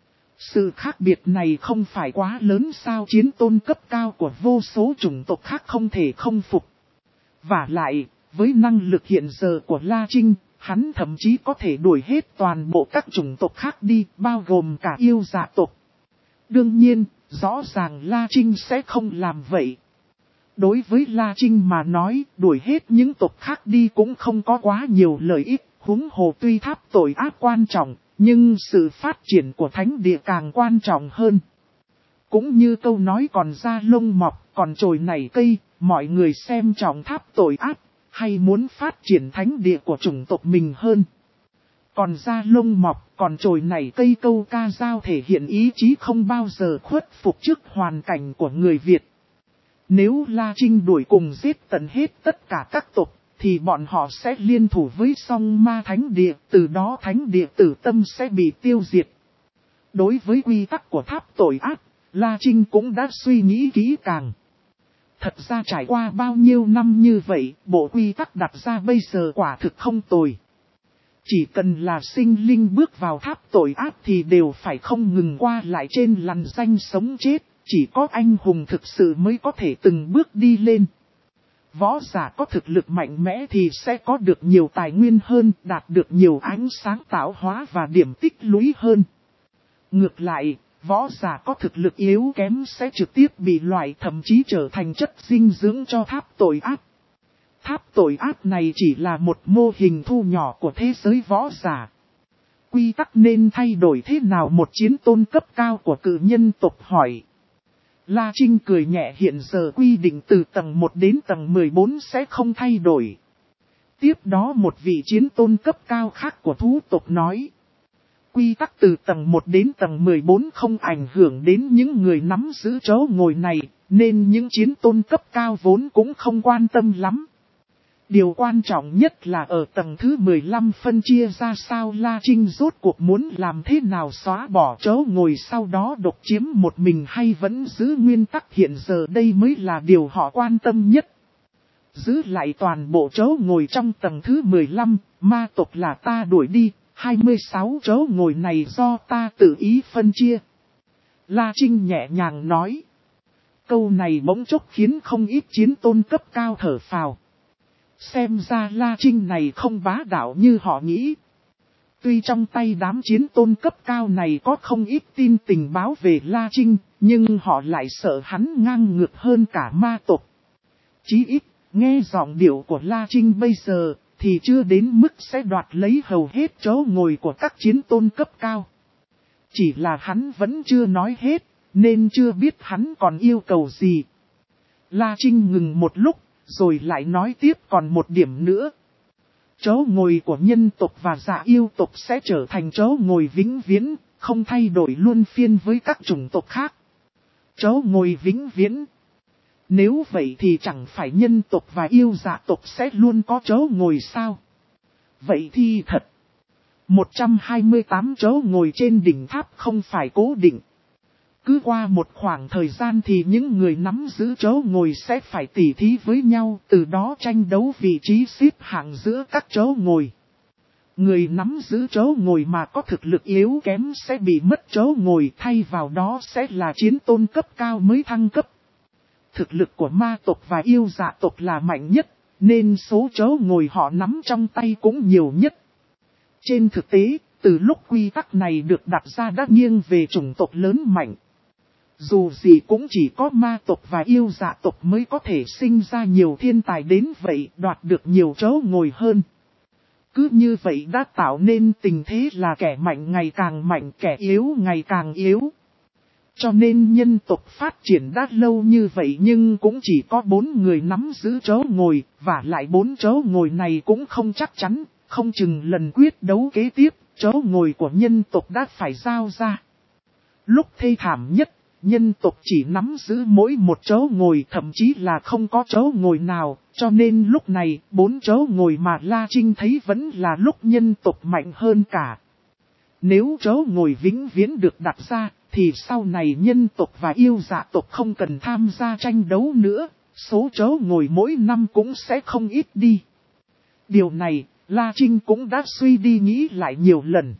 Sự khác biệt này không phải quá lớn sao? Chiến tôn cấp cao của vô số chủng tộc khác không thể không phục. Và lại, với năng lực hiện giờ của La Trinh, hắn thậm chí có thể đuổi hết toàn bộ các chủng tộc khác đi, bao gồm cả yêu dạ tộc. Đương nhiên, rõ ràng La Trinh sẽ không làm vậy. Đối với La Trinh mà nói, đuổi hết những tộc khác đi cũng không có quá nhiều lợi ích, huống hồ tuy tháp tội ác quan trọng, nhưng sự phát triển của thánh địa càng quan trọng hơn. Cũng như câu nói còn da lông mọc, còn chồi nảy cây, mọi người xem trọng tháp tội ác, hay muốn phát triển thánh địa của chủng tộc mình hơn. Còn da lông mọc, còn chồi nảy cây, câu ca dao thể hiện ý chí không bao giờ khuất phục trước hoàn cảnh của người Việt. Nếu La Trinh đuổi cùng giết tận hết tất cả các tộc, thì bọn họ sẽ liên thủ với song ma thánh địa, từ đó thánh địa Tử Tâm sẽ bị tiêu diệt. Đối với quy tắc của tháp tội ác, La Trinh cũng đã suy nghĩ kỹ càng. Thật ra trải qua bao nhiêu năm như vậy, bộ quy tắc đặt ra bây giờ quả thực không tồi. Chỉ cần là sinh linh bước vào tháp tội ác thì đều phải không ngừng qua lại trên lằn ranh sống chết, chỉ có anh hùng thực sự mới có thể từng bước đi lên. Võ giả có thực lực mạnh mẽ thì sẽ có được nhiều tài nguyên hơn, đạt được nhiều ánh sáng tạo hóa và điểm tích lũy hơn. Ngược lại, võ giả có thực lực yếu kém sẽ trực tiếp bị loại, thậm chí trở thành chất dinh dưỡng cho tháp tội ác. Tháp tội ác này chỉ là một mô hình thu nhỏ của thế giới võ giả. Quy tắc nên thay đổi thế nào? Một chiến tôn cấp cao của cự nhân tộc hỏi. La Trinh cười nhẹ, hiện giờ quy định từ tầng một đến tầng mười bốn sẽ không thay đổi. Tiếp đó một vị chiến tôn cấp cao khác của thú tộc nói. Quy tắc từ tầng một đến tầng mười bốn không ảnh hưởng đến những người nắm giữ chỗ ngồi này, nên những chiến tôn cấp cao vốn cũng không quan tâm lắm. Điều quan trọng nhất là ở tầng thứ mười lăm phân chia ra sao. La Trinh rốt cuộc muốn làm thế nào, xóa bỏ chỗ ngồi sau đó độc chiếm một mình hay vẫn giữ nguyên tắc hiện giờ, đây mới là điều họ quan tâm nhất. Giữ lại toàn bộ chỗ ngồi trong tầng thứ mười lăm, ma tộc là ta đuổi đi, hai mươi sáu chỗ ngồi này do ta tự ý phân chia. La Trinh nhẹ nhàng nói. Câu này bỗng chốc khiến không ít chiến tôn cấp cao thở phào. Xem ra La Trinh này không bá đạo như họ nghĩ. Tuy trong tay đám chiến tôn cấp cao này có không ít tin tình báo về La Trinh, nhưng họ lại sợ hắn ngang ngược hơn cả ma tộc. Chí ít, nghe giọng điệu của La Trinh bây giờ, thì chưa đến mức sẽ đoạt lấy hầu hết chỗ ngồi của các chiến tôn cấp cao. Chỉ là hắn vẫn chưa nói hết, nên chưa biết hắn còn yêu cầu gì. La Trinh ngừng một lúc, rồi lại nói tiếp, còn một điểm nữa. Chỗ ngồi của nhân tộc và dạ yêu tộc sẽ trở thành chỗ ngồi vĩnh viễn, không thay đổi luân phiên với các chủng tộc khác. Chỗ ngồi vĩnh viễn. Nếu vậy thì chẳng phải nhân tộc và yêu dạ tộc sẽ luôn có chỗ ngồi sao? Vậy thì thật. một trăm hai mươi tám chỗ ngồi trên đỉnh tháp không phải cố định. Cứ qua một khoảng thời gian thì những người nắm giữ chỗ ngồi sẽ phải tỉ thí với nhau, từ đó tranh đấu vị trí xếp hạng giữa các chỗ ngồi. Người nắm giữ chỗ ngồi mà có thực lực yếu kém sẽ bị mất chỗ ngồi, thay vào đó sẽ là chiến tôn cấp cao mới thăng cấp. Thực lực của ma tộc và yêu dạ tộc là mạnh nhất, nên số chỗ ngồi họ nắm trong tay cũng nhiều nhất. Trên thực tế, từ lúc quy tắc này được đặt ra đã nghiêng về chủng tộc lớn mạnh. Dù gì cũng chỉ có ma tộc và yêu dạ tộc mới có thể sinh ra nhiều thiên tài đến vậy, đoạt được nhiều chỗ ngồi hơn. Cứ như vậy đã tạo nên tình thế là kẻ mạnh ngày càng mạnh, kẻ yếu ngày càng yếu. Cho nên nhân tộc phát triển đã lâu như vậy nhưng cũng chỉ có bốn người nắm giữ chỗ ngồi, và lại bốn chỗ ngồi này cũng không chắc chắn, không chừng lần quyết đấu kế tiếp, chỗ ngồi của nhân tộc đã phải giao ra. Lúc thê thảm nhất, nhân tộc chỉ nắm giữ mỗi một chỗ ngồi, thậm chí là không có chỗ ngồi nào, cho nên lúc này, bốn chỗ ngồi mà La Trinh thấy vẫn là lúc nhân tộc mạnh hơn cả. Nếu chỗ ngồi vĩnh viễn được đặt ra, thì sau này nhân tộc và yêu dạ tộc không cần tham gia tranh đấu nữa, số chỗ ngồi mỗi năm cũng sẽ không ít đi. Điều này, La Trinh cũng đã suy đi nghĩ lại nhiều lần.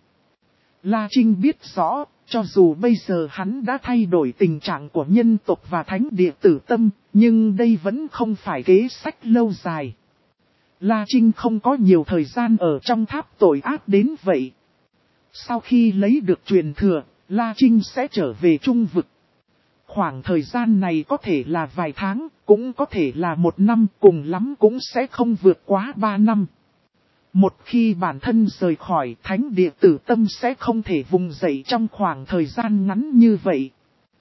La Trinh biết rõ, cho dù bây giờ hắn đã thay đổi tình trạng của nhân tộc và thánh địa tử tâm, nhưng đây vẫn không phải kế sách lâu dài. La Trinh không có nhiều thời gian ở trong tháp tội ác đến vậy. Sau khi lấy được truyền thừa, La Trinh sẽ trở về trung vực. Khoảng thời gian này có thể là vài tháng, cũng có thể là một năm, cùng lắm cũng sẽ không vượt quá ba năm. Một khi bản thân rời khỏi thánh địa tử tâm sẽ không thể vùng dậy trong khoảng thời gian ngắn như vậy.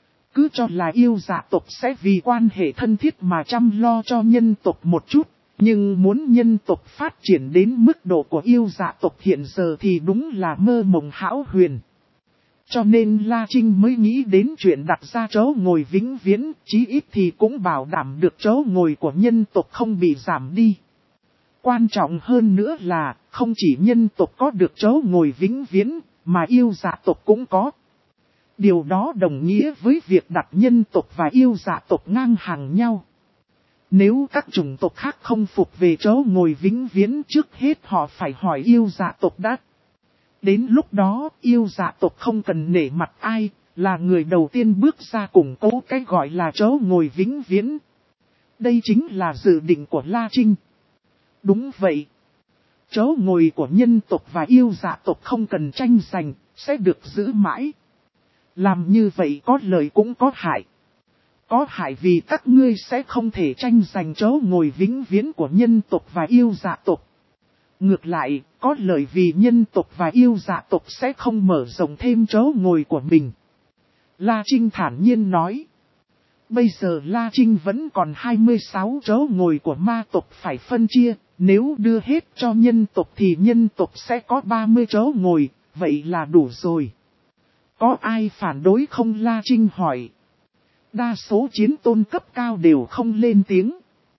Cứ cho là yêu dạ tộc sẽ vì quan hệ thân thiết mà chăm lo cho nhân tộc một chút, nhưng muốn nhân tộc phát triển đến mức độ của yêu dạ tộc hiện giờ thì đúng là mơ mộng hão huyền. Cho nên La Trinh mới nghĩ đến chuyện đặt ra chỗ ngồi vĩnh viễn, chí ít thì cũng bảo đảm được chỗ ngồi của nhân tộc không bị giảm đi. Quan trọng hơn nữa là, không chỉ nhân tộc có được chỗ ngồi vĩnh viễn, mà yêu dạ tộc cũng có. Điều đó đồng nghĩa với việc đặt nhân tộc và yêu dạ tộc ngang hàng nhau. Nếu các chủng tộc khác không phục về chỗ ngồi vĩnh viễn, trước hết họ phải hỏi yêu dạ tộc đã. Đến lúc đó, yêu dạ tộc không cần nể mặt ai, là người đầu tiên bước ra củng cố cái gọi là chỗ ngồi vĩnh viễn. Đây chính là dự định của La Trinh. Đúng vậy. Chỗ ngồi của nhân tộc và yêu dạ tộc không cần tranh giành, sẽ được giữ mãi. Làm như vậy có lợi cũng có hại. Có hại vì các ngươi sẽ không thể tranh giành chỗ ngồi vĩnh viễn của nhân tộc và yêu dạ tộc. Ngược lại, có lợi vì nhân tộc và yêu dạ tộc sẽ không mở rộng thêm chỗ ngồi của mình. La Trinh thản nhiên nói. Bây giờ La Trinh vẫn còn hai mươi sáu chỗ ngồi của ma tộc phải phân chia, nếu đưa hết cho nhân tộc thì nhân tộc sẽ có ba mươi chỗ ngồi, vậy là đủ rồi. Có ai phản đối không? La Trinh hỏi. Đa số chiến tôn cấp cao đều không lên tiếng.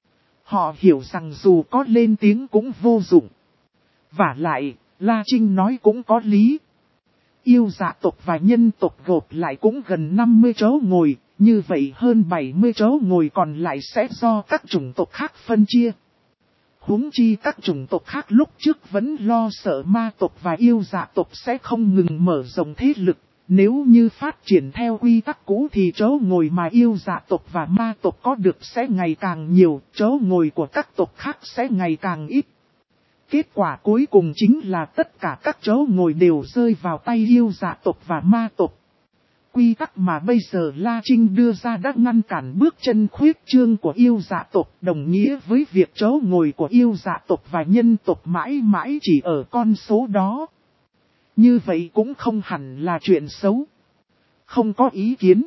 Họ hiểu rằng dù có lên tiếng cũng vô dụng. Vả lại, La Trinh nói cũng có lý. Yêu dạ tộc và nhân tộc gộp lại cũng gần năm mươi chỗ ngồi, như vậy hơn bảy mươi chỗ ngồi còn lại sẽ do các chủng tộc khác phân chia. Huống chi các chủng tộc khác lúc trước vẫn lo sợ ma tộc và yêu dạ tộc sẽ không ngừng mở rộng thế lực. Nếu như phát triển theo quy tắc cũ thì chỗ ngồi mà yêu dạ tộc và ma tộc có được sẽ ngày càng nhiều, chỗ ngồi của các tộc khác sẽ ngày càng ít. Kết quả cuối cùng chính là tất cả các chỗ ngồi đều rơi vào tay yêu dạ tộc và ma tộc. Quy tắc mà bây giờ La Trinh đưa ra đã ngăn cản bước chân khuyết trương của yêu dạ tộc, đồng nghĩa với việc chỗ ngồi của yêu dạ tộc và nhân tộc mãi mãi chỉ ở con số đó. Như vậy cũng không hẳn là chuyện xấu. Không có ý kiến.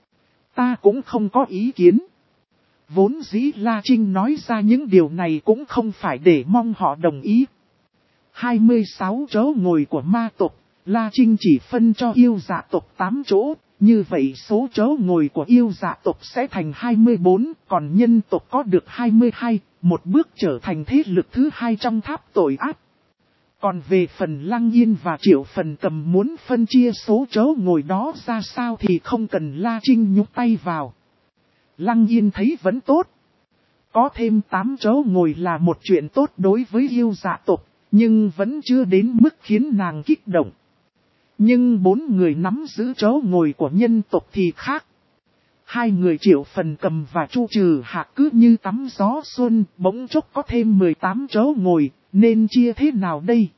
Ta cũng không có ý kiến. Vốn dĩ La Trinh nói ra những điều này cũng không phải để mong họ đồng ý. hai mươi sáu chỗ ngồi của ma tộc, La Trinh chỉ phân cho yêu dạ tộc tám chỗ, như vậy số chỗ ngồi của yêu dạ tộc sẽ thành hai mươi bốn, còn nhân tộc có được hai mươi hai, một bước trở thành thế lực thứ hai trong tháp tội ác. Còn về phần Lăng Yên và Triệu Phần Cầm muốn phân chia số chỗ ngồi đó ra sao thì không cần La Trinh nhúc tay vào. Lăng Yên thấy vẫn tốt. Có thêm tám chỗ ngồi là một chuyện tốt đối với yêu dạ tộc, Nhưng vẫn chưa đến mức khiến nàng kích động. Nhưng bốn người nắm giữ chỗ ngồi của nhân tộc thì khác. Hai người Triệu Phần Cầm và Chu Trừ Hạc cứ như tắm gió xuân, bỗng chốc có thêm mười tám chỗ ngồi, nên chia thế nào đây?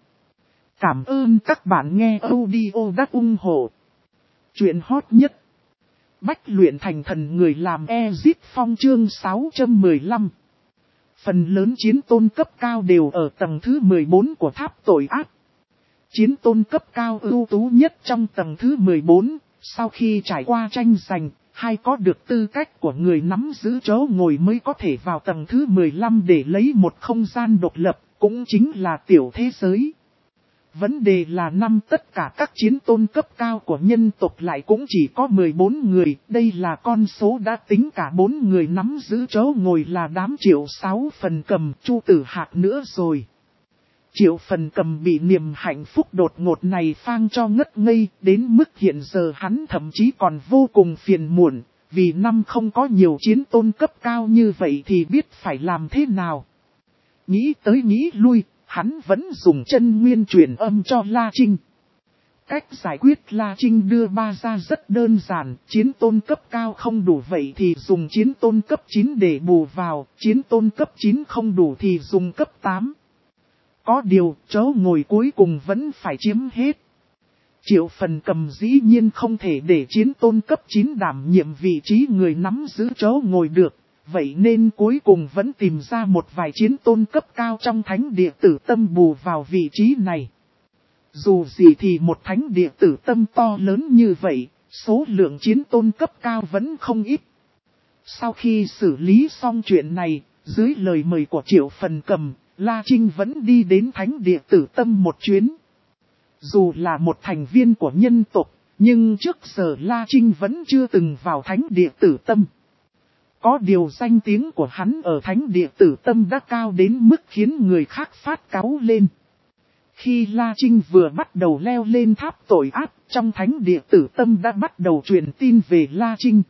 Cảm ơn các bạn nghe audio đã ủng hộ. Chuyện hot nhất. Bách luyện thành thần người làm Exit Phong chương sáu trăm mười lăm. Phần lớn chiến tôn cấp cao đều ở tầng thứ mười bốn của tháp tội ác. Chiến tôn cấp cao ưu tú nhất trong tầng thứ mười bốn, sau khi trải qua tranh giành, hay có được tư cách của người nắm giữ chỗ ngồi mới có thể vào tầng thứ mười lăm để lấy một không gian độc lập, cũng chính là tiểu thế giới. Vấn đề là năm tất cả các chiến tôn cấp cao của nhân tộc lại cũng chỉ có mười bốn người, đây là con số đã tính cả bốn người nắm giữ chỗ ngồi là đám Triệu sáu Phần Cầm, Chu Tử Hạc nữa rồi. Triệu Phần Cầm bị niềm hạnh phúc đột ngột này phang cho ngất ngây, đến mức hiện giờ hắn thậm chí còn vô cùng phiền muộn, vì năm không có nhiều chiến tôn cấp cao như vậy thì biết phải làm thế nào. Nghĩ tới nghĩ lui, hắn vẫn dùng chân nguyên truyền âm cho La Trinh. Cách giải quyết La Trinh đưa ba ra rất đơn giản, chiến tôn cấp cao không đủ vậy thì dùng chiến tôn cấp chín để bù vào, chiến tôn cấp chín không đủ thì dùng cấp tám. Có điều, chỗ ngồi cuối cùng vẫn phải chiếm hết. Triệu Phần Cầm dĩ nhiên không thể để chiến tôn cấp chín đảm nhiệm vị trí người nắm giữ chỗ ngồi được. Vậy nên cuối cùng vẫn tìm ra một vài chiến tôn cấp cao trong thánh địa tử tâm bù vào vị trí này. Dù gì thì một thánh địa tử tâm to lớn như vậy, số lượng chiến tôn cấp cao vẫn không ít. Sau khi xử lý xong chuyện này, dưới lời mời của Triệu Phần Cầm, La Trinh vẫn đi đến thánh địa tử tâm một chuyến. Dù là một thành viên của nhân tộc, nhưng trước giờ La Trinh vẫn chưa từng vào thánh địa tử tâm. Có điều danh tiếng của hắn ở thánh địa tử tâm đã cao đến mức khiến người khác phát cáu lên. Khi La Trinh vừa bắt đầu leo lên tháp tội ác, trong thánh địa tử tâm đã bắt đầu truyền tin về La Trinh.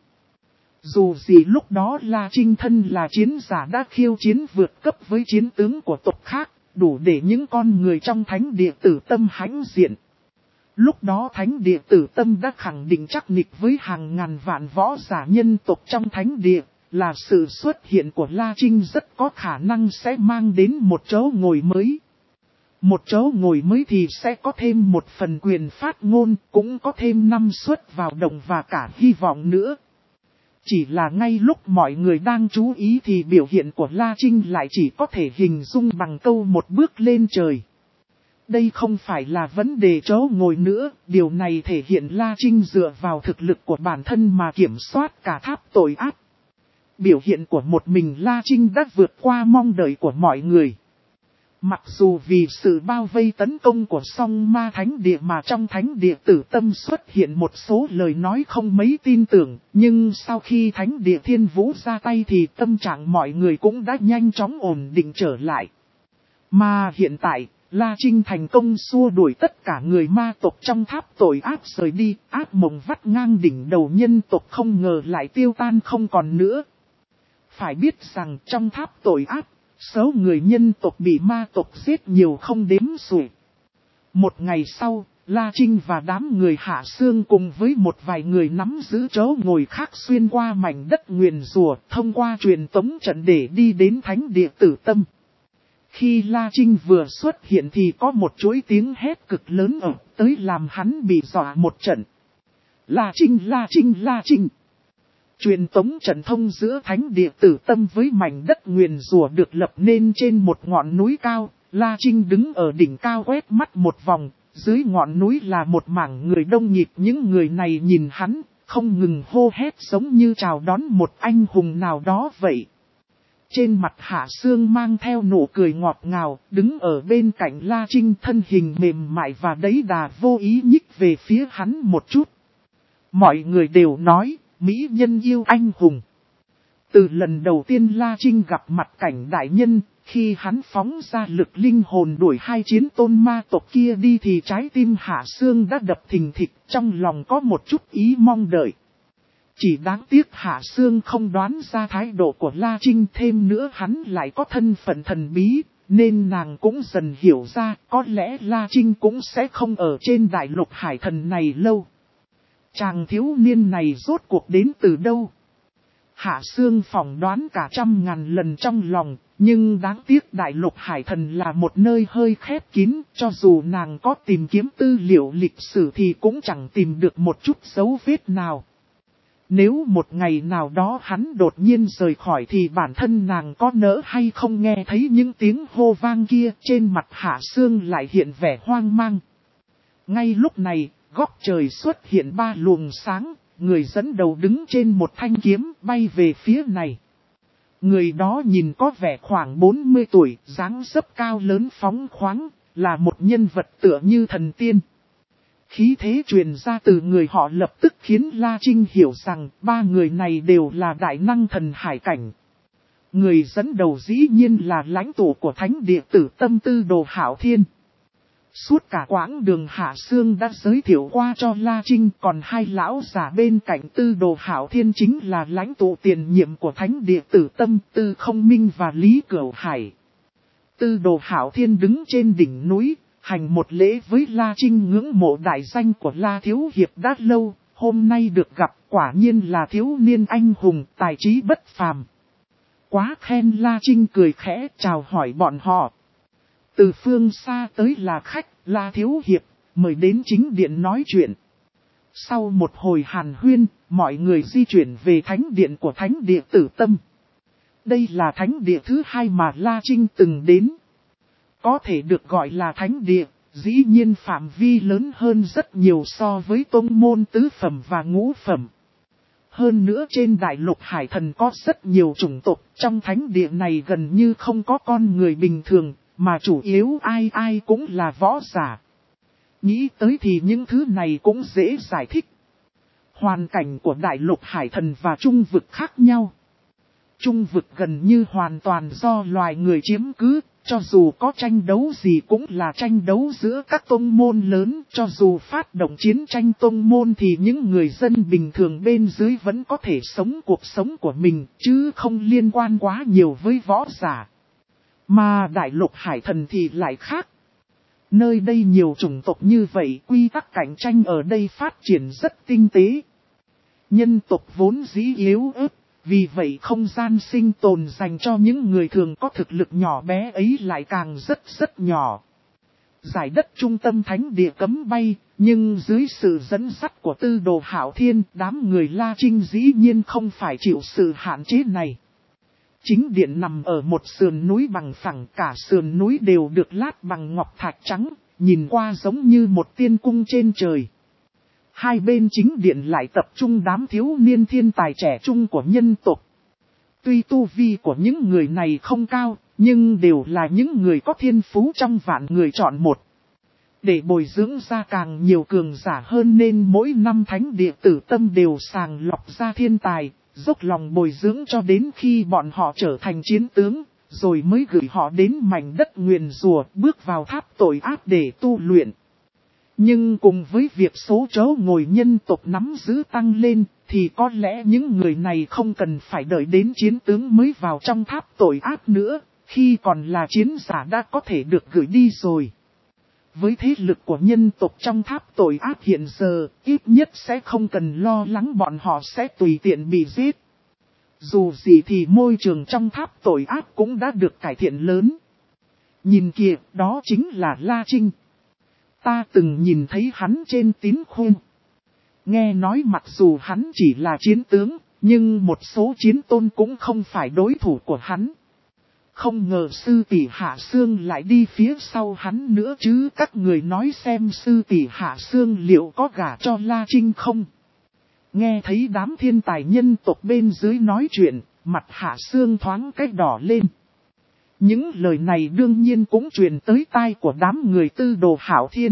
Dù gì lúc đó La Trinh thân là chiến giả đã khiêu chiến vượt cấp với chiến tướng của tộc khác, đủ để những con người trong thánh địa tử tâm hãnh diện. Lúc đó thánh địa tử tâm đã khẳng định chắc nịch với hàng ngàn vạn võ giả nhân tộc trong thánh địa, là sự xuất hiện của La Trinh rất có khả năng sẽ mang đến một chỗ ngồi mới. Một chỗ ngồi mới thì sẽ có thêm một phần quyền phát ngôn, cũng có thêm năm suất vào động và cả hy vọng nữa. Chỉ là ngay lúc mọi người đang chú ý thì biểu hiện của La Trinh lại chỉ có thể hình dung bằng câu một bước lên trời. Đây không phải là vấn đề chỗ ngồi nữa, điều này thể hiện La Trinh dựa vào thực lực của bản thân mà kiểm soát cả tháp tội ác. Biểu hiện của một mình La Trinh đã vượt qua mong đợi của mọi người. Mặc dù vì sự bao vây tấn công của song ma thánh địa mà trong thánh địa tử tâm xuất hiện một số lời nói không mấy tin tưởng, nhưng sau khi thánh địa thiên vũ ra tay thì tâm trạng mọi người cũng đã nhanh chóng ổn định trở lại. Mà hiện tại, La Trinh thành công xua đuổi tất cả người ma tộc trong tháp tội ác rời đi, ác mộng vắt ngang đỉnh đầu nhân tộc không ngờ lại tiêu tan không còn nữa. Phải biết rằng trong tháp tội ác, số người nhân tộc bị ma tộc giết nhiều không đếm xuể. Một ngày sau, La Trinh và đám người Hạ Xương cùng với một vài người nắm giữ chỗ ngồi khác xuyên qua mảnh đất nguyền rùa, thông qua truyền tống trận để đi đến thánh địa tử tâm. Khi La Trinh vừa xuất hiện thì có một chuỗi tiếng hét cực lớn ập tới làm hắn bị dọa một trận. La Trinh, La Trinh, La Trinh. Truyền tống trận thông giữa thánh địa tử tâm với mảnh đất nguyền rùa được lập nên trên một ngọn núi cao. La Trinh đứng ở đỉnh cao quét mắt một vòng, dưới ngọn núi là một mảng người đông nhịp. Những người này nhìn hắn, không ngừng hô hét giống như chào đón một anh hùng nào đó vậy. Trên mặt Hạ Xương mang theo nụ cười ngọt ngào, đứng ở bên cạnh La Trinh thân hình mềm mại và đấy đà vô ý nhích về phía hắn một chút. Mọi người đều nói, mỹ nhân yêu anh hùng. Từ lần đầu tiên La Trinh gặp mặt cảnh đại nhân, khi hắn phóng ra lực linh hồn đuổi hai chiến tôn ma tộc kia đi thì trái tim Hạ Xương đã đập thình thịch, trong lòng có một chút ý mong đợi. Chỉ đáng tiếc Hạ Xương không đoán ra thái độ của La Trinh, thêm nữa hắn lại có thân phận thần bí, nên nàng cũng dần hiểu ra có lẽ La Trinh cũng sẽ không ở trên đại lục hải thần này lâu. Chàng thiếu niên này rốt cuộc đến từ đâu? Hạ Sương phỏng đoán cả trăm ngàn lần trong lòng, nhưng đáng tiếc đại lục hải thần là một nơi hơi khép kín, cho dù nàng có tìm kiếm tư liệu lịch sử thì cũng chẳng tìm được một chút dấu vết nào. Nếu một ngày nào đó hắn đột nhiên rời khỏi thì bản thân nàng có nỡ hay không nghe thấy những tiếng hô vang kia, trên mặt Hạ Sương lại hiện vẻ hoang mang. Ngay lúc này, góc trời xuất hiện ba luồng sáng, người dẫn đầu đứng trên một thanh kiếm bay về phía này. Người đó nhìn có vẻ khoảng bốn mươi tuổi, dáng dấp cao lớn phóng khoáng, là một nhân vật tựa như thần tiên. Khí thế truyền ra từ người họ lập tức khiến La Trinh hiểu rằng ba người này đều là đại năng thần hải cảnh. Người dẫn đầu dĩ nhiên là lãnh tụ của thánh địa Tử Tâm Tư Đồ Hạo Thiên. Suốt cả quãng đường Hạ Sương đã giới thiệu qua cho La Trinh, còn hai lão giả bên cạnh Tư Đồ Hạo Thiên chính là lãnh tụ tiền nhiệm của thánh địa Tử Tâm Tư Không Minh và Lý Cửu Hải. Tư Đồ Hạo Thiên đứng trên đỉnh núi, hành một lễ với La Trinh, ngưỡng mộ đại danh của La Thiếu Hiệp đã lâu, hôm nay được gặp quả nhiên là thiếu niên anh hùng, tài trí bất phàm. Quá khen. La Trinh cười khẽ chào hỏi bọn họ. Từ phương xa tới là khách, La Thiếu Hiệp, mời đến chính điện nói chuyện. Sau một hồi hàn huyên, mọi người di chuyển về thánh điện của thánh địa Tử Tâm. Đây là thánh địa thứ hai mà La Trinh từng đến. Có thể được gọi là thánh địa, dĩ nhiên phạm vi lớn hơn rất nhiều so với tôn môn tứ phẩm và ngũ phẩm. Hơn nữa trên đại lục hải thần có rất nhiều chủng tộc, trong thánh địa này gần như không có con người bình thường, mà chủ yếu ai ai cũng là võ giả. Nghĩ tới thì những thứ này cũng dễ giải thích. Hoàn cảnh của đại lục hải thần và trung vực khác nhau. Trung vực gần như hoàn toàn do loài người chiếm cứ, cho dù có tranh đấu gì cũng là tranh đấu giữa các tông môn lớn, cho dù phát động chiến tranh tông môn thì những người dân bình thường bên dưới vẫn có thể sống cuộc sống của mình, chứ không liên quan quá nhiều với võ giả. Mà đại lục hải thần thì lại khác. Nơi đây nhiều chủng tộc như vậy, quy tắc cạnh tranh ở đây phát triển rất tinh tế. Nhân tộc vốn dĩ yếu ớt, vì vậy không gian sinh tồn dành cho những người thường có thực lực nhỏ bé ấy lại càng rất rất nhỏ. Giải đất trung tâm thánh địa cấm bay, nhưng dưới sự dẫn dắt của Tư Đồ Hạo Thiên, đám người La Trinh dĩ nhiên không phải chịu sự hạn chế này. Chính điện nằm ở một sườn núi bằng phẳng, cả sườn núi đều được lát bằng ngọc thạch trắng, nhìn qua giống như một tiên cung trên trời. Hai bên chính điện lại tập trung đám thiếu niên thiên tài trẻ trung của nhân tộc. Tuy tu vi của những người này không cao, nhưng đều là những người có thiên phú trong vạn người chọn một. Để bồi dưỡng ra càng nhiều cường giả hơn nên mỗi năm thánh địa Tử Tâm đều sàng lọc ra thiên tài, dốc lòng bồi dưỡng cho đến khi bọn họ trở thành chiến tướng, rồi mới gửi họ đến mảnh đất nguyền rủa, bước vào tháp tội ác để tu luyện. Nhưng cùng với việc số chỗ ngồi nhân tộc nắm giữ tăng lên, thì có lẽ những người này không cần phải đợi đến chiến tướng mới vào trong tháp tội ác nữa, khi còn là chiến giả đã có thể được gửi đi rồi. Với thế lực của nhân tộc trong tháp tội ác hiện giờ, ít nhất sẽ không cần lo lắng bọn họ sẽ tùy tiện bị giết. Dù gì thì môi trường trong tháp tội ác cũng đã được cải thiện lớn. Nhìn kìa, đó chính là La Trinh. Ta từng nhìn thấy hắn trên tín khung. Nghe nói mặc dù hắn chỉ là chiến tướng, nhưng một số chiến tôn cũng không phải đối thủ của hắn. Không ngờ sư tỷ Hạ Sương lại đi phía sau hắn nữa chứ, các người nói xem sư tỷ Hạ Sương liệu có gả cho La Trinh không? Nghe thấy đám thiên tài nhân tộc bên dưới nói chuyện, mặt Hạ Sương thoáng cái đỏ lên. Những lời này đương nhiên cũng truyền tới tai của đám người Tư Đồ Hạo Thiên.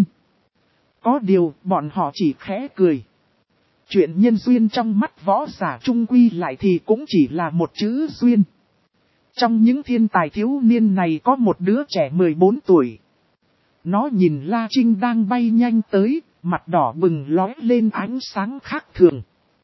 Có điều bọn họ chỉ khẽ cười. Chuyện nhân duyên trong mắt võ giả trung quy lại thì cũng chỉ là một chữ duyên. Trong những thiên tài thiếu niên này có một đứa trẻ mười bốn tuổi. Nó nhìn La Trinh đang bay nhanh tới, mặt đỏ bừng lóe lên ánh sáng khác thường.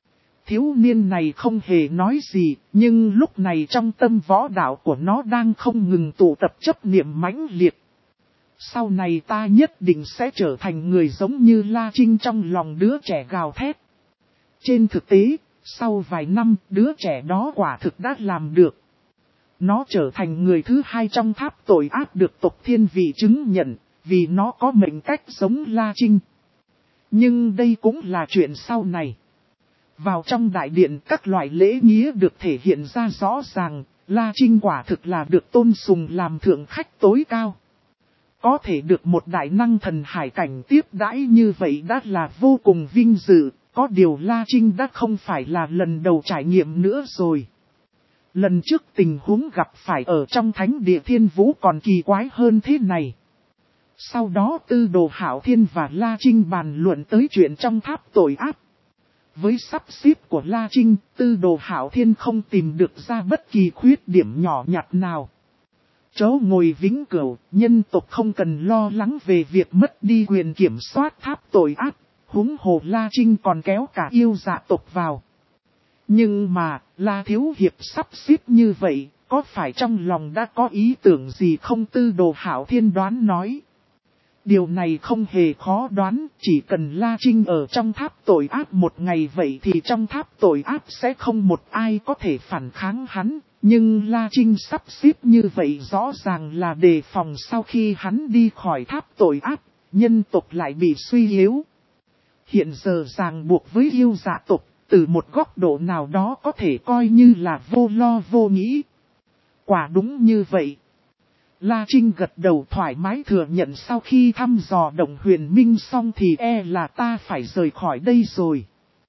Thiếu niên này không hề nói gì, nhưng lúc này trong tâm võ đạo của nó đang không ngừng tụ tập chấp niệm mãnh liệt. Sau này ta nhất định sẽ trở thành người giống như La Trinh trong lòng đứa trẻ gào thét. Trên thực tế, sau vài năm, đứa trẻ đó quả thực đã làm được. Nó trở thành người thứ hai trong tháp tội ác được tộc thiên vị chứng nhận, vì nó có mệnh cách giống La Trinh. Nhưng đây cũng là chuyện sau này. Vào trong đại điện, các loại lễ nghĩa được thể hiện ra rõ ràng, La Trinh quả thực là được tôn sùng làm thượng khách tối cao. Có thể được một đại năng thần hải cảnh tiếp đãi như vậy đã là vô cùng vinh dự, có điều La Trinh đã không phải là lần đầu trải nghiệm nữa rồi. Lần trước tình huống gặp phải ở trong thánh địa thiên vũ còn kỳ quái hơn thế này. Sau đó Tư Đồ Hạo Thiên và La Trinh bàn luận tới chuyện trong tháp tội ác. Với sắp xếp của La Trinh, Tư Đồ Hạo Thiên không tìm được ra bất kỳ khuyết điểm nhỏ nhặt nào. Chỗ ngồi vĩnh cửu, nhân tộc không cần lo lắng về việc mất đi quyền kiểm soát tháp tội ác, huống hồ La Trinh còn kéo cả yêu dạ tộc vào. Nhưng mà, La Thiếu Hiệp sắp xếp như vậy, có phải trong lòng đã có ý tưởng gì không? Tư Đồ Hạo Thiên đoán nói. Điều này không hề khó đoán, chỉ cần La Trinh ở trong tháp tội ác một ngày vậy thì trong tháp tội ác sẽ không một ai có thể phản kháng hắn. Nhưng La Trinh sắp xếp như vậy rõ ràng là đề phòng sau khi hắn đi khỏi tháp tội ác, nhân tộc lại bị suy yếu. Hiện giờ ràng buộc với yêu dạ tộc, từ một góc độ nào đó có thể coi như là vô lo vô nghĩ. Quả đúng như vậy. La Trinh gật đầu thoải mái thừa nhận sau khi thăm dò Động Huyền Minh xong thì e là ta phải rời khỏi đây rồi.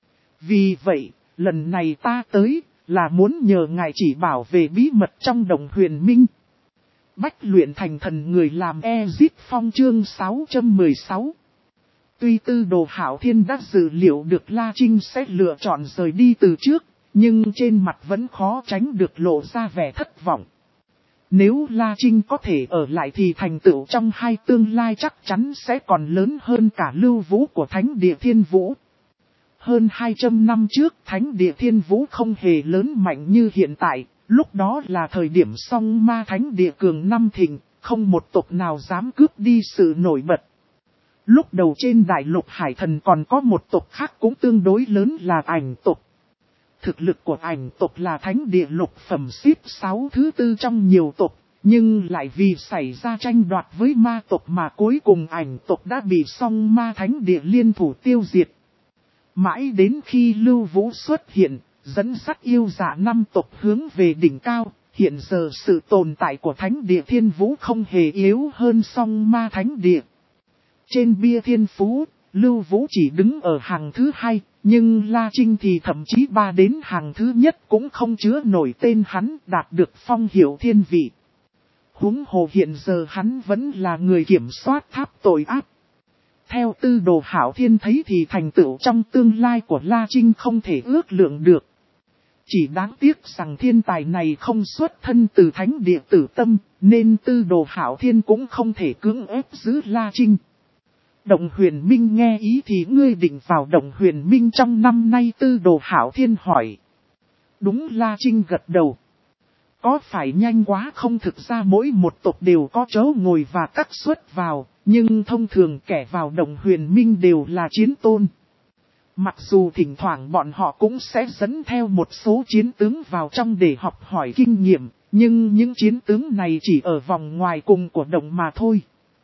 Vì vậy, lần này ta tới là muốn nhờ ngài chỉ bảo về bí mật trong Động Huyền Minh. Bách luyện thành thần người làm Ezit Phong chương sáu trăm mười sáu. Tuy Tư Đồ Hạo Thiên đã dự liệu được La Trinh sẽ lựa chọn rời đi từ trước, nhưng trên mặt vẫn khó tránh được lộ ra vẻ thất vọng. Nếu La Trinh có thể ở lại thì thành tựu trong hai tương lai chắc chắn sẽ còn lớn hơn cả lưu vũ của Thánh Địa Thiên Vũ. Hơn hai trăm năm trước Thánh Địa Thiên Vũ không hề lớn mạnh như hiện tại, lúc đó là thời điểm song ma Thánh Địa cường năm thịnh, không một tộc nào dám cướp đi sự nổi bật. Lúc đầu trên đại lục hải thần còn có một tộc khác cũng tương đối lớn là Ảnh tộc. Thực lực của Ảnh tộc là Thánh Địa lục phẩm xếp sáu thứ tư trong nhiều tộc, nhưng lại vì xảy ra tranh đoạt với ma tộc mà cuối cùng Ảnh tộc đã bị song ma Thánh Địa liên thủ tiêu diệt. Mãi đến khi Lưu Vũ xuất hiện, dẫn dắt yêu dạ năm tộc hướng về đỉnh cao, hiện giờ sự tồn tại của Thánh Địa Thiên Vũ không hề yếu hơn song ma Thánh Địa. Trên bia thiên phú, Lưu Vũ chỉ đứng ở hàng thứ hai, nhưng La Trinh thì thậm chí ba đến hàng thứ nhất cũng không chứa nổi tên hắn đạt được phong hiệu thiên vị. Huống hồ hiện giờ hắn vẫn là người kiểm soát tháp tội ác. Theo Tư Đồ Hạo Thiên thấy thì thành tựu trong tương lai của La Trinh không thể ước lượng được. Chỉ đáng tiếc rằng thiên tài này không xuất thân từ Thánh Địa Tử Tâm, nên Tư Đồ Hạo Thiên cũng không thể cưỡng ép giữ La Trinh. Động Huyền Minh nghe ý thì ngươi định vào Động Huyền Minh trong năm nay? Tư Đồ Hạo Thiên hỏi. Đúng, La Trinh gật đầu. Có phải nhanh quá không? Thực ra mỗi một tộc đều có chỗ ngồi và các suất vào, nhưng thông thường kẻ vào Động Huyền Minh đều là chiến tôn. Mặc dù thỉnh thoảng bọn họ cũng sẽ dẫn theo một số chiến tướng vào trong để học hỏi kinh nghiệm, nhưng những chiến tướng này chỉ ở vòng ngoài cùng của Động mà thôi.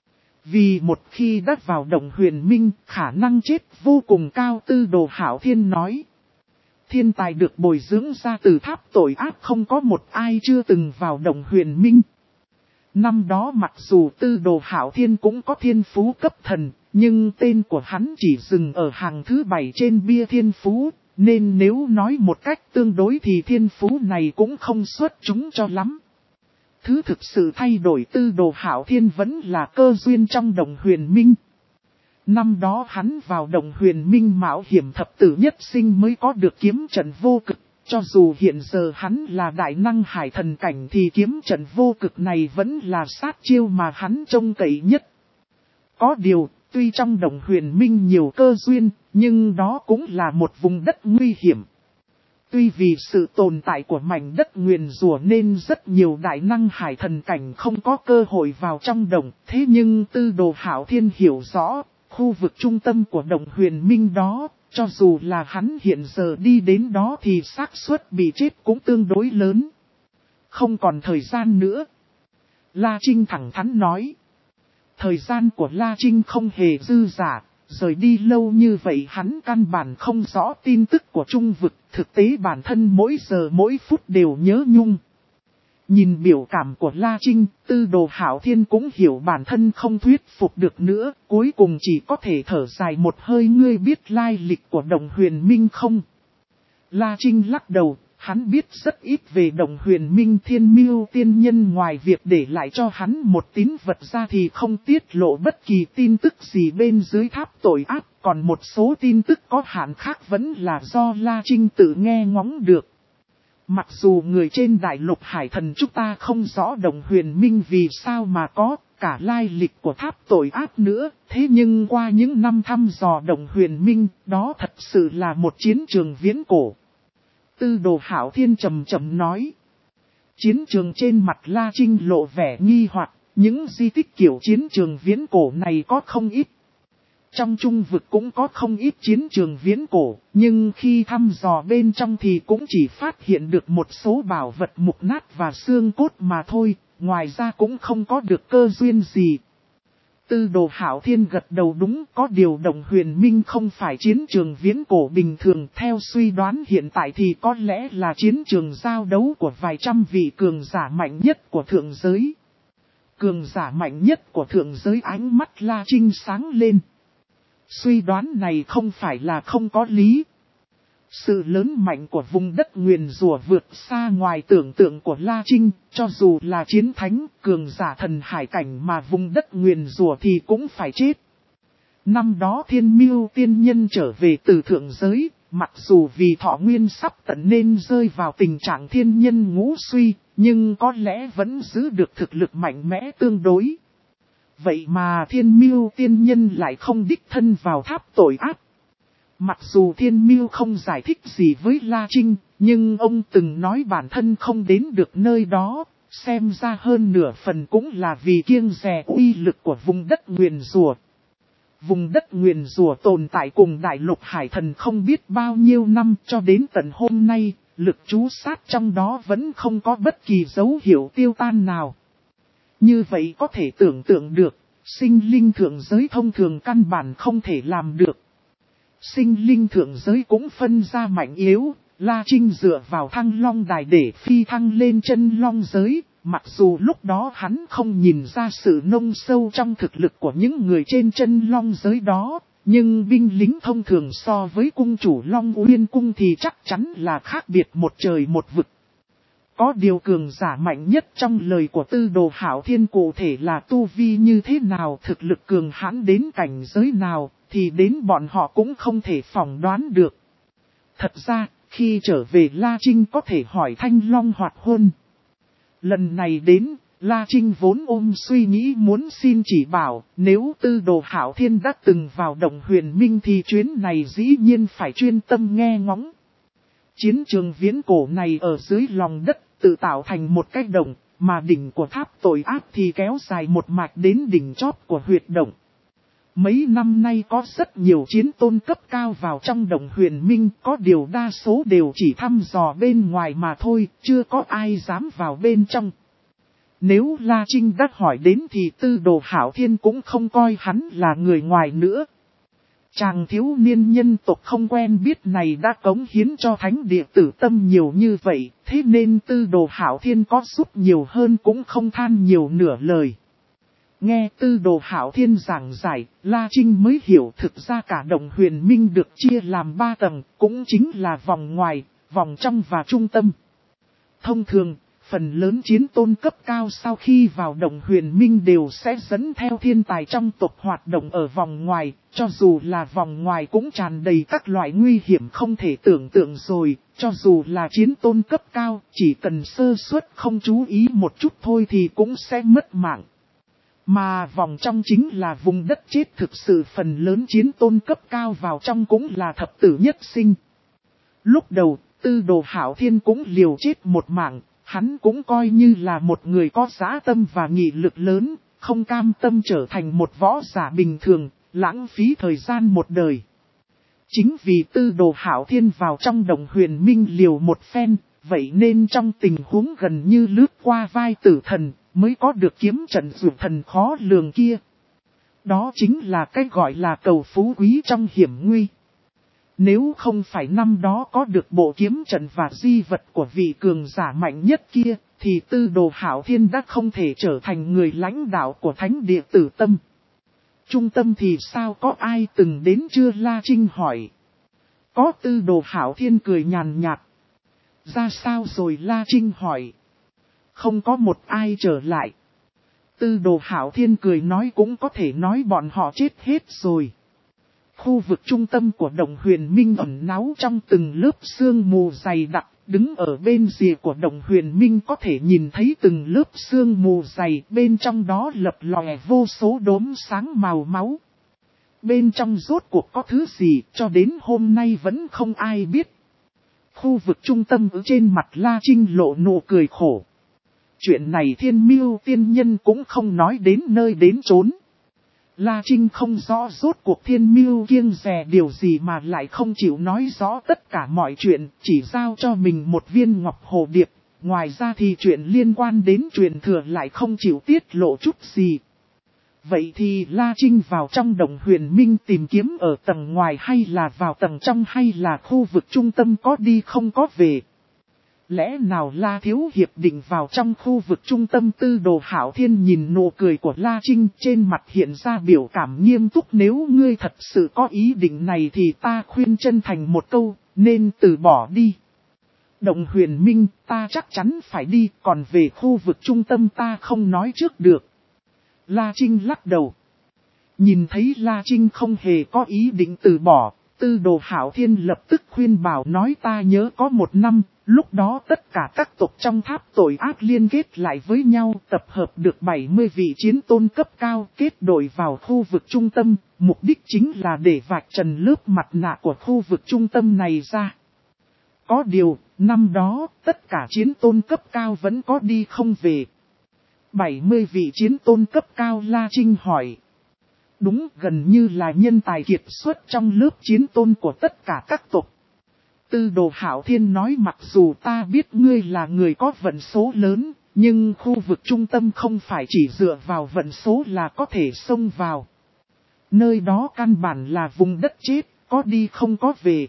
Vì một khi đã vào Động Huyền Minh, khả năng chết vô cùng cao. Tư Đồ Hạo Thiên nói. Thiên tài được bồi dưỡng ra từ tháp tội ác không có một ai chưa từng vào Động Huyền Minh. Năm đó mặc dù Tư Đồ Hạo Thiên cũng có thiên phú cấp thần, nhưng tên của hắn chỉ dừng ở hàng thứ bảy trên bia thiên phú, nên nếu nói một cách tương đối thì thiên phú này cũng không xuất chúng cho lắm. Thứ thực sự thay đổi Tư Đồ Hạo Thiên vẫn là cơ duyên trong Động Huyền Minh. Năm đó hắn vào Động Huyền Minh mạo hiểm thập tử nhất sinh mới có được kiếm trận vô cực, cho dù hiện giờ hắn là đại năng hải thần cảnh thì kiếm trận vô cực này vẫn là sát chiêu mà hắn trông cậy nhất. Có điều, tuy trong Động Huyền Minh nhiều cơ duyên, nhưng đó cũng là một vùng đất nguy hiểm. Tuy vì sự tồn tại của mảnh đất nguyền rủa nên rất nhiều đại năng hải thần cảnh không có cơ hội vào trong đồng, thế nhưng Tư Đồ Hạo Thiên hiểu rõ, khu vực trung tâm của đồng huyền minh đó, cho dù là hắn hiện giờ đi đến đó thì xác suất bị chết cũng tương đối lớn. Không còn thời gian nữa. La Trinh thẳng thắn nói. Thời gian của La Trinh không hề dư dả, rời đi lâu như vậy hắn căn bản không rõ tin tức của trung vực, thực tế bản thân mỗi giờ mỗi phút đều nhớ nhung. Nhìn biểu cảm của La Trinh, Tư Đồ Hạo Thiên cũng hiểu bản thân không thuyết phục được nữa, cuối cùng chỉ có thể thở dài một hơi. Ngươi biết lai lịch của Đồng Huyền Minh không? La Trinh lắc đầu, hắn biết rất ít về Đồng Huyền Minh. Thiên Mưu tiên nhân ngoài việc để lại cho hắn một tín vật ra thì không tiết lộ bất kỳ tin tức gì bên dưới tháp tội ác, còn một số tin tức có hạn khác vẫn là do La Trinh tự nghe ngóng được. Mặc dù người trên đại lục hải thần chúng ta không rõ Đồng Huyền Minh vì sao mà có cả lai lịch của tháp tội ác nữa, thế nhưng qua những năm thăm dò Đồng Huyền Minh, đó thật sự là một chiến trường viễn cổ. Tư Đồ Hạo Thiên trầm trầm nói. Chiến trường trên mặt La Trinh lộ vẻ nghi hoặc, những di tích kiểu chiến trường viễn cổ này có không ít. Trong trung vực cũng có không ít chiến trường viễn cổ, nhưng khi thăm dò bên trong thì cũng chỉ phát hiện được một số bảo vật mục nát và xương cốt mà thôi, ngoài ra cũng không có được cơ duyên gì. Tư Đồ Hạo Thiên gật đầu đúng, có điều Đồng Huyền Minh không phải chiến trường viễn cổ bình thường, theo suy đoán hiện tại thì có lẽ là chiến trường giao đấu của vài trăm vị cường giả mạnh nhất của thượng giới. Cường giả mạnh nhất của thượng giới, ánh mắt La Trinh sáng lên. Suy đoán này không phải là không có lý. Sự lớn mạnh của vùng đất nguyền rủa vượt xa ngoài tưởng tượng của La Trinh, cho dù là chiến thánh, cường giả thần hải cảnh mà vùng đất nguyền rủa thì cũng phải chết. Năm đó Thiên Mưu tiên nhân trở về từ thượng giới, mặc dù vì thọ nguyên sắp tận nên rơi vào tình trạng thiên nhân ngũ suy, nhưng có lẽ vẫn giữ được thực lực mạnh mẽ tương đối. Vậy mà Thiên Mưu tiên nhân lại không đích thân vào tháp tội ác. Mặc dù Thiên Mưu không giải thích gì với La Trinh, nhưng ông từng nói bản thân không đến được nơi đó, xem ra hơn nửa phần cũng là vì kiêng dè uy lực của vùng đất nguyền rủa. Vùng đất nguyền rủa tồn tại cùng đại lục hải thần không biết bao nhiêu năm, cho đến tận hôm nay, lực trú sát trong đó vẫn không có bất kỳ dấu hiệu tiêu tan nào. Như vậy có thể tưởng tượng được, sinh linh thượng giới thông thường căn bản không thể làm được. Sinh linh thượng giới cũng phân ra mạnh yếu, La Trinh dựa vào Thăng Long Đài để phi thăng lên chân long giới, mặc dù lúc đó hắn không nhìn ra sự nông sâu trong thực lực của những người trên chân long giới đó, nhưng binh lính thông thường so với cung chủ Long Uyên Cung thì chắc chắn là khác biệt một trời một vực. Có điều cường giả mạnh nhất trong lời của Tư Đồ Hạo Thiên cụ thể là tu vi như thế nào, thực lực cường hãn đến cảnh giới nào, thì đến bọn họ cũng không thể phỏng đoán được. Thật ra, khi trở về La Trinh có thể hỏi Thanh Long Hoạt Hôn. Lần này đến, La Trinh vốn ôm suy nghĩ muốn xin chỉ bảo, nếu Tư Đồ Hạo Thiên đã từng vào Đồng Huyền Minh thì chuyến này dĩ nhiên phải chuyên tâm nghe ngóng. Chiến trường viễn cổ này ở dưới lòng đất, tự tạo thành một cái động, mà đỉnh của tháp tội ác thì kéo dài một mạch đến đỉnh chóp của huyệt động. Mấy năm nay có rất nhiều chiến tôn cấp cao vào trong Đồng Huyền Minh, có điều đa số đều chỉ thăm dò bên ngoài mà thôi, chưa có ai dám vào bên trong. Nếu La Trinh đã hỏi đến thì Tư Đồ Hạo Thiên cũng không coi hắn là người ngoài nữa. Chàng thiếu niên nhân tộc không quen biết này đã cống hiến cho thánh địa tử tâm nhiều như vậy, thế nên Tư Đồ Hạo Thiên có giúp nhiều hơn cũng không than nhiều nửa lời. Nghe Tư Đồ Hạo Thiên giảng giải, La Trinh mới hiểu thực ra cả Đồng Huyền Minh được chia làm ba tầng, cũng chính là vòng ngoài, vòng trong và trung tâm. Thông thường, phần lớn chiến tôn cấp cao sau khi vào Đồng Huyền Minh đều sẽ dẫn theo thiên tài trong tộc hoạt động ở vòng ngoài, cho dù là vòng ngoài cũng tràn đầy các loại nguy hiểm không thể tưởng tượng rồi, cho dù là chiến tôn cấp cao, chỉ cần sơ suất không chú ý một chút thôi thì cũng sẽ mất mạng. Mà vòng trong chính là vùng đất chết, thực sự phần lớn chiến tôn cấp cao vào trong cũng là thập tử nhất sinh. Lúc đầu, Tư Đồ Hạo Thiên cũng liều chết một mạng, hắn cũng coi như là một người có dã tâm và nghị lực lớn, không cam tâm trở thành một võ giả bình thường, lãng phí thời gian một đời. Chính vì Tư Đồ Hạo Thiên vào trong Đồng Huyền Minh liều một phen, vậy nên trong tình huống gần như lướt qua vai tử thần, mới có được kiếm trận dụ thần khó lường kia. Đó chính là cái gọi là cầu phú quý trong hiểm nguy. Nếu không phải năm đó có được bộ kiếm trận và di vật của vị cường giả mạnh nhất kia, thì Tư Đồ Hạo Thiên đã không thể trở thành người lãnh đạo của Thánh Địa Tử Tâm. Trung tâm thì sao, có ai từng đến chưa? La Trinh hỏi. Có. Tư Đồ Hạo Thiên cười nhàn nhạt. Ra sao rồi? La Trinh hỏi. Không có một ai trở lại. Tư Đồ Hạo Thiên cười nói, cũng có thể nói bọn họ chết hết rồi. Khu vực trung tâm của Đồng Huyền Minh ẩn náu trong từng lớp sương mù dày đặc, đứng ở bên rìa của Đồng Huyền Minh có thể nhìn thấy từng lớp sương mù dày, bên trong đó lập lòe vô số đốm sáng màu máu. Bên trong rốt cuộc có thứ gì cho đến hôm nay vẫn không ai biết. Khu vực trung tâm ở trên mặt La Trinh lộ nụ cười khổ. Chuyện này Thiên Miêu tiên nhân cũng không nói đến nơi đến chốn. La Trinh không rõ rốt cuộc Thiên Miêu kiêng dè điều gì mà lại không chịu nói rõ tất cả mọi chuyện, chỉ giao cho mình một viên ngọc hồ điệp. Ngoài ra thì chuyện liên quan đến truyền thừa lại không chịu tiết lộ chút gì. Vậy thì La Trinh vào trong Đồng Huyền Minh tìm kiếm ở tầng ngoài hay là vào tầng trong, hay là khu vực trung tâm, có đi không có về? Lẽ nào La Thiếu Hiệp định vào trong khu vực trung tâm? Tư Đồ Hạo Thiên nhìn nụ cười của La Trinh, trên mặt hiện ra biểu cảm nghiêm túc. Nếu ngươi thật sự có ý định này thì ta khuyên chân thành một câu, nên từ bỏ đi. Đồng Huyền Minh ta chắc chắn phải đi, còn về khu vực trung tâm ta không nói trước được. La Trinh lắc đầu. Nhìn thấy La Trinh không hề có ý định từ bỏ, Tư Đồ Hạo Thiên lập tức khuyên bảo nói, ta nhớ có một năm, lúc đó tất cả các tộc trong tháp tội ác liên kết lại với nhau, tập hợp được bảy mươi vị chiến tôn cấp cao, kết đội vào khu vực trung tâm, mục đích chính là để vạch trần lớp mặt nạ của khu vực trung tâm này ra. Có điều, năm đó, tất cả chiến tôn cấp cao vẫn có đi không về. bảy mươi vị chiến tôn cấp cao? La Trinh hỏi. Đúng, gần như là nhân tài kiệt xuất trong lớp chiến tôn của tất cả các tộc. Tư Đồ Hạo Thiên nói, mặc dù ta biết ngươi là người có vận số lớn, nhưng khu vực trung tâm không phải chỉ dựa vào vận số là có thể xông vào. Nơi đó căn bản là vùng đất chết, có đi không có về.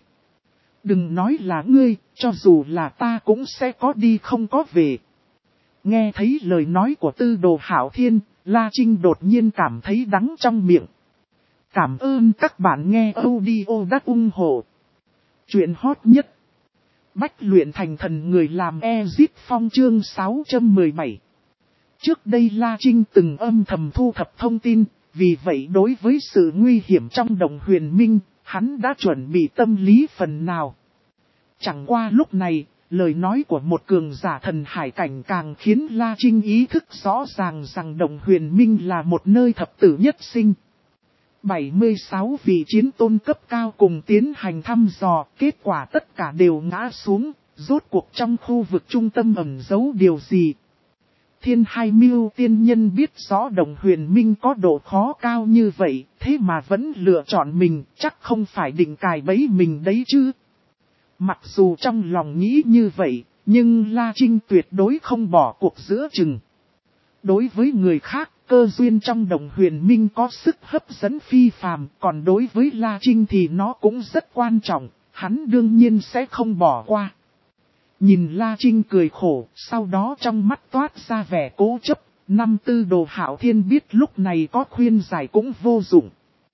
Đừng nói là ngươi, cho dù là ta cũng sẽ có đi không có về. Nghe thấy lời nói của Tư Đồ Hạo Thiên, La Trinh đột nhiên cảm thấy đắng trong miệng. Cảm ơn các bạn nghe audio đã ủng hộ chuyện hot nhất. Bách luyện thành thần, người làm Ezit Phong chương sáu trăm mười bảy. Trước đây La Trinh từng âm thầm thu thập thông tin, vì vậy đối với sự nguy hiểm trong Đồng Huyền Minh, hắn đã chuẩn bị tâm lý phần nào. Chẳng qua lúc này, lời nói của một cường giả thần hải cảnh càng khiến La Trinh ý thức rõ ràng rằng Đồng Huyền Minh là một nơi thập tử nhất sinh. bảy mươi sáu vị chiến tôn cấp cao cùng tiến hành thăm dò, kết quả tất cả đều ngã xuống, rốt cuộc trong khu vực trung tâm ẩn giấu điều gì. Thiên Hai Miêu tiên nhân biết rõ Đồng Huyền Minh có độ khó cao như vậy, thế mà vẫn lựa chọn mình, chắc không phải định cài bẫy mình đấy chứ. Mặc dù trong lòng nghĩ như vậy, nhưng La Trinh tuyệt đối không bỏ cuộc giữa chừng. Đối với người khác, cơ duyên trong Đồng Huyền Minh có sức hấp dẫn phi phàm, còn đối với La Trinh thì nó cũng rất quan trọng, hắn đương nhiên sẽ không bỏ qua. Nhìn La Trinh cười khổ, sau đó trong mắt toát ra vẻ cố chấp, năm Tư Đồ Hạo Thiên biết lúc này có khuyên giải cũng vô dụng.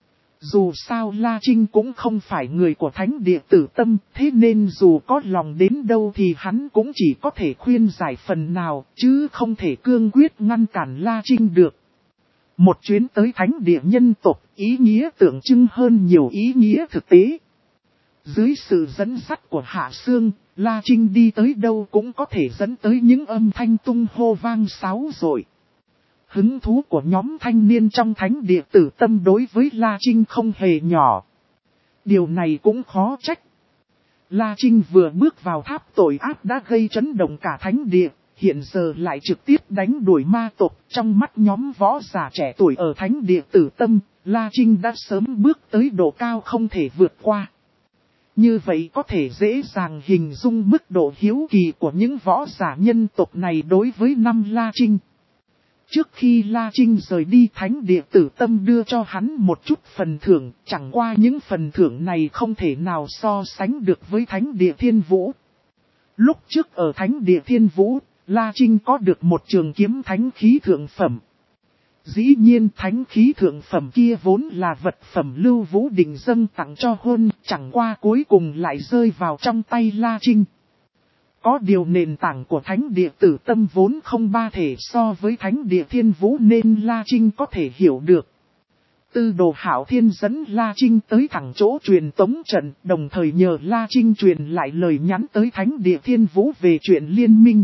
Dù sao La Trinh cũng không phải người của Thánh Địa Tử Tâm, thế nên dù có lòng đến đâu thì hắn cũng chỉ có thể khuyên giải phần nào, chứ không thể cương quyết ngăn cản La Trinh được. Một chuyến tới Thánh Địa nhân tộc, ý nghĩa tượng trưng hơn nhiều ý nghĩa thực tế. Dưới sự dẫn dắt của Hạ Sương, La Trinh đi tới đâu cũng có thể dẫn tới những âm thanh tung hô vang sáo rội. Hứng thú của nhóm thanh niên trong Thánh Địa Tử Tâm đối với La Trinh không hề nhỏ. Điều này cũng khó trách. La Trinh vừa bước vào tháp tội ác đã gây chấn động cả thánh địa, hiện giờ lại trực tiếp đánh đuổi ma tộc. Trong mắt nhóm võ giả trẻ tuổi ở thánh địa Tử Tâm, La Trinh đã sớm bước tới độ cao không thể vượt qua. Như vậy có thể dễ dàng hình dung mức độ hiếu kỳ của những võ giả nhân tộc này đối với năm La Trinh. Trước khi La Trinh rời đi, thánh địa Tử Tâm đưa cho hắn một chút phần thưởng, chẳng qua những phần thưởng này không thể nào so sánh được với thánh địa Thiên Vũ. Lúc trước ở thánh địa Thiên Vũ, La Trinh có được một trường kiếm thánh khí thượng phẩm. Dĩ nhiên thánh khí thượng phẩm kia vốn là vật phẩm Lưu Vũ Đình dâng tặng cho Huân, chẳng qua cuối cùng lại rơi vào trong tay La Trinh. Có điều nền tảng của thánh địa Tử Tâm vốn không ba thể so với thánh địa Thiên Vũ nên La Trinh có thể hiểu được. Tư Đồ Hạo Thiên dẫn La Trinh tới thẳng chỗ truyền tống trận, đồng thời nhờ La Trinh truyền lại lời nhắn tới thánh địa Thiên Vũ về chuyện liên minh.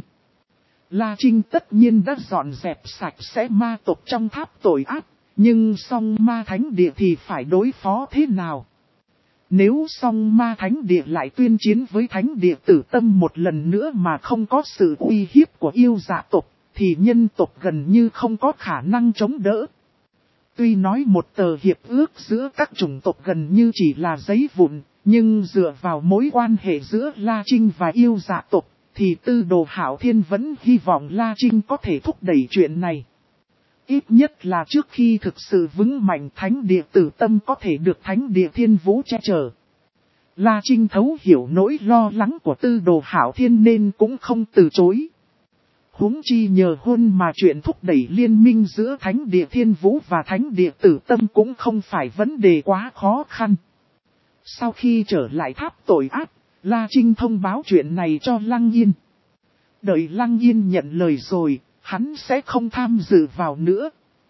La Trinh tất nhiên đã dọn dẹp sạch sẽ ma tộc trong tháp tội ác, nhưng song ma thánh địa thì phải đối phó thế nào? Nếu song ma thánh địa lại tuyên chiến với thánh địa Tử Tâm một lần nữa mà không có sự uy hiếp của yêu dạ tộc, thì nhân tộc gần như không có khả năng chống đỡ. Tuy nói một tờ hiệp ước giữa các chủng tộc gần như chỉ là giấy vụn, nhưng dựa vào mối quan hệ giữa La Trinh và yêu dạ tộc, thì Tư Đồ Hạo Thiên vẫn hy vọng La Trinh có thể thúc đẩy chuyện này. Ít nhất là trước khi thực sự vững mạnh, thánh địa Tử Tâm có thể được thánh địa Thiên Vũ che chở. La Trinh thấu hiểu nỗi lo lắng của Tư Đồ Hạo Thiên nên cũng không từ chối. Huống chi nhờ Huân mà chuyện thúc đẩy liên minh giữa thánh địa Thiên Vũ và thánh địa Tử Tâm cũng không phải vấn đề quá khó khăn. Sau khi trở lại tháp tội ác, La Trinh thông báo chuyện này cho Lăng Yên. Đợi Lăng Yên nhận lời rồi, hắn sẽ không tham dự vào nữa.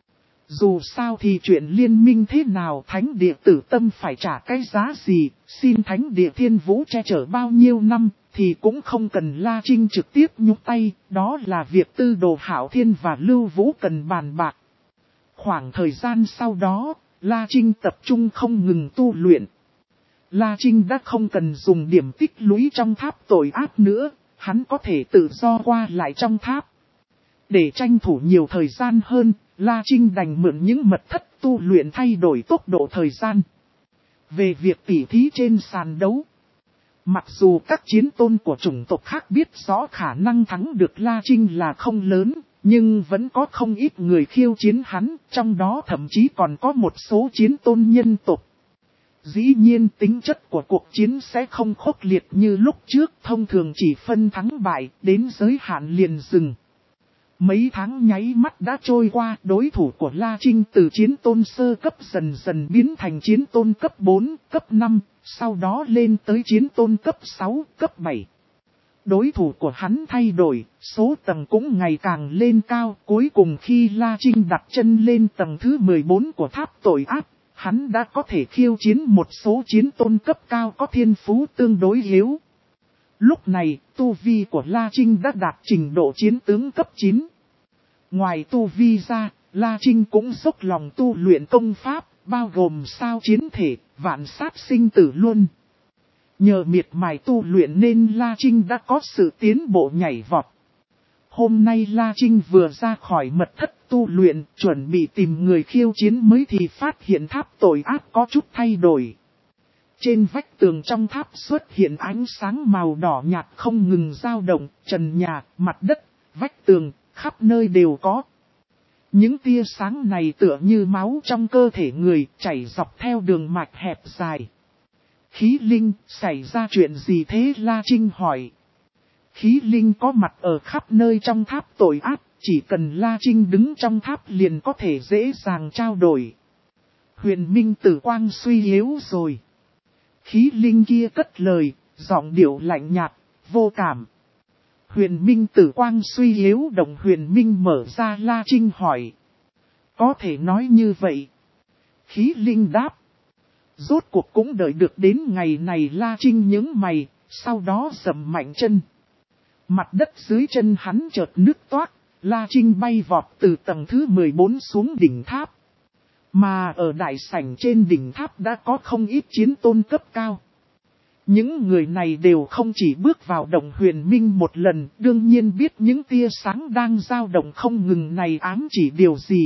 Dù sao thì chuyện liên minh thế nào, thánh địa Tử Tâm phải trả cái giá gì, xin thánh địa Thiên Vũ che chở bao nhiêu năm, thì cũng không cần La Trinh trực tiếp nhúc tay, đó là việc Tư Đồ Hạo Thiên và Lưu Vũ cần bàn bạc. Khoảng thời gian sau đó, La Trinh tập trung không ngừng tu luyện. La Trinh đã không cần dùng điểm tích lũy trong tháp tội ác nữa, hắn có thể tự do qua lại trong tháp. Để tranh thủ nhiều thời gian hơn, La Trinh đành mượn những mật thất tu luyện thay đổi tốc độ thời gian. Về việc tỉ thí trên sàn đấu, mặc dù các chiến tôn của chủng tộc khác biết rõ khả năng thắng được La Trinh là không lớn, nhưng vẫn có không ít người khiêu chiến hắn, trong đó thậm chí còn có một số chiến tôn nhân tộc. Dĩ nhiên tính chất của cuộc chiến sẽ không khốc liệt như lúc trước, thông thường chỉ phân thắng bại, đến giới hạn liền dừng. Mấy tháng nháy mắt đã trôi qua, đối thủ của La Trinh từ chiến tôn sơ cấp dần dần biến thành chiến tôn cấp bốn, cấp năm, sau đó lên tới chiến tôn cấp sáu, cấp bảy. Đối thủ của hắn thay đổi, số tầng cũng ngày càng lên cao, cuối cùng khi La Trinh đặt chân lên tầng thứ mười bốn của tháp tội ác, hắn đã có thể khiêu chiến một số chiến tôn cấp cao có thiên phú tương đối yếu. Lúc này, tu vi của La Trinh đã đạt trình độ chiến tướng cấp chín. Ngoài tu vi ra, La Trinh cũng dốc lòng tu luyện công pháp, bao gồm sao chiến thể, vạn sát sinh tử luân. Nhờ miệt mài tu luyện nên La Trinh đã có sự tiến bộ nhảy vọt. Hôm nay La Trinh vừa ra khỏi mật thất tu luyện, chuẩn bị tìm người khiêu chiến mới thì phát hiện tháp tội ác có chút thay đổi. Trên vách tường trong tháp xuất hiện ánh sáng màu đỏ nhạt không ngừng dao động, trần nhà, mặt đất, vách tường, khắp nơi đều có. Những tia sáng này tựa như máu trong cơ thể người, chảy dọc theo đường mạch hẹp dài. Khí linh, xảy ra chuyện gì thế? La Trinh hỏi. Khí linh có mặt ở khắp nơi trong tháp tội ác, chỉ cần La Trinh đứng trong tháp liền có thể dễ dàng trao đổi. Huyền Minh Tử Quang suy yếu rồi. Khí linh kia cất lời, giọng điệu lạnh nhạt, vô cảm. Huyền Minh Tử Quang suy yếu, đồng Huyền Minh mở ra. La Trinh hỏi. Có thể nói như vậy. Khí linh đáp. Rốt cuộc cũng đợi được đến ngày này. La Trinh nhướng mày, sau đó dậm mạnh chân. Mặt đất dưới chân hắn chợt nứt toác, La Trinh bay vọt từ tầng thứ mười bốn xuống đỉnh tháp. Mà ở đại sảnh trên đỉnh tháp đã có không ít chiến tôn cấp cao. Những người này đều không chỉ bước vào Động Huyền Minh một lần, đương nhiên biết những tia sáng đang dao động không ngừng này ám chỉ điều gì.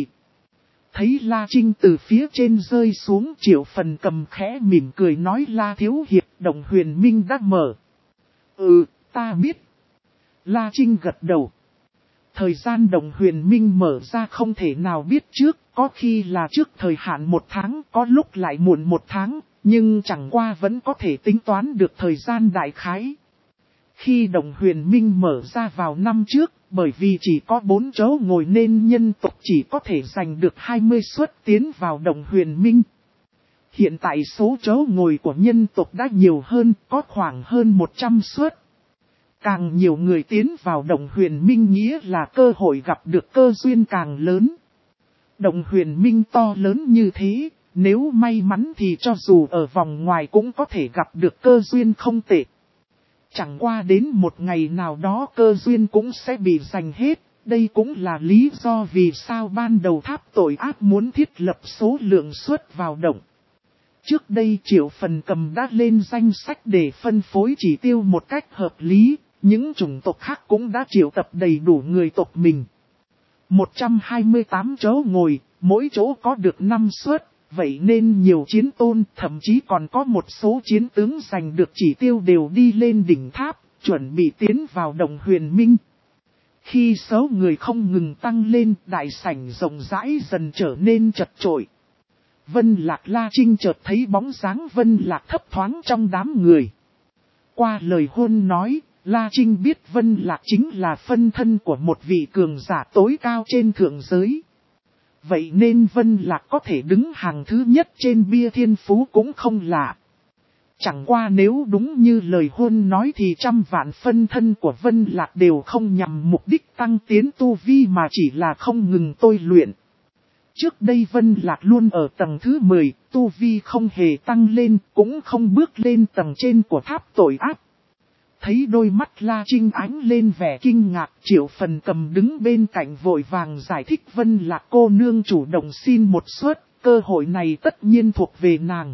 Thấy La Trinh từ phía trên rơi xuống, Triệu Phần Cầm khẽ mỉm cười nói: La thiếu hiệp, Động Huyền Minh đã mở. Ừ, ta biết. La Trinh gật đầu. Thời gian Động Huyền Minh mở ra không thể nào biết trước, có khi là trước thời hạn một tháng, có lúc lại muộn một tháng, nhưng chẳng qua vẫn có thể tính toán được thời gian đại khái. Khi Động Huyền Minh mở ra vào năm trước, bởi vì chỉ có bốn chỗ ngồi nên nhân tộc chỉ có thể giành được hai mươi suất tiến vào Động Huyền Minh. Hiện tại số chỗ ngồi của nhân tộc đã nhiều hơn, có khoảng hơn một trăm suất. Càng nhiều người tiến vào Động Huyền Minh nghĩa là cơ hội gặp được cơ duyên càng lớn. Động Huyền Minh to lớn như thế, nếu may mắn thì cho dù ở vòng ngoài cũng có thể gặp được cơ duyên không tệ. Chẳng qua đến một ngày nào đó cơ duyên cũng sẽ bị giành hết, đây cũng là lý do vì sao ban đầu tháp tội ác muốn thiết lập số lượng suất vào động. Trước đây Triệu Phần Cầm đã lên danh sách để phân phối chỉ tiêu một cách hợp lý, những chủng tộc khác cũng đã triệu tập đầy đủ người tộc mình. một trăm hai mươi tám chỗ ngồi, mỗi chỗ có được năm suất. Vậy nên nhiều chiến tôn, thậm chí còn có một số chiến tướng giành được chỉ tiêu đều đi lên đỉnh tháp, chuẩn bị tiến vào Động Huyền Minh. Khi số người không ngừng tăng lên, đại sảnh rộng rãi dần trở nên chật chội. Vân Lạc La Trinh chợt thấy bóng dáng Vân Lạc thấp thoáng trong đám người. Qua lời hôn nói, La Trinh biết Vân Lạc chính là phân thân của một vị cường giả tối cao trên thượng giới. Vậy nên Vân Lạc có thể đứng hàng thứ nhất trên bia thiên phú cũng không lạ. Chẳng qua nếu đúng như lời hôn nói thì trăm vạn phân thân của Vân Lạc đều không nhằm mục đích tăng tiến tu vi mà chỉ là không ngừng tôi luyện. Trước đây Vân Lạc luôn ở tầng thứ mười, tu vi không hề tăng lên, cũng không bước lên tầng trên của tháp tội ác. Thấy đôi mắt La Trinh ánh lên vẻ kinh ngạc, Triệu Phần Cầm đứng bên cạnh vội vàng giải thích Vân Lạc cô nương chủ động xin một suất, cơ hội này tất nhiên thuộc về nàng.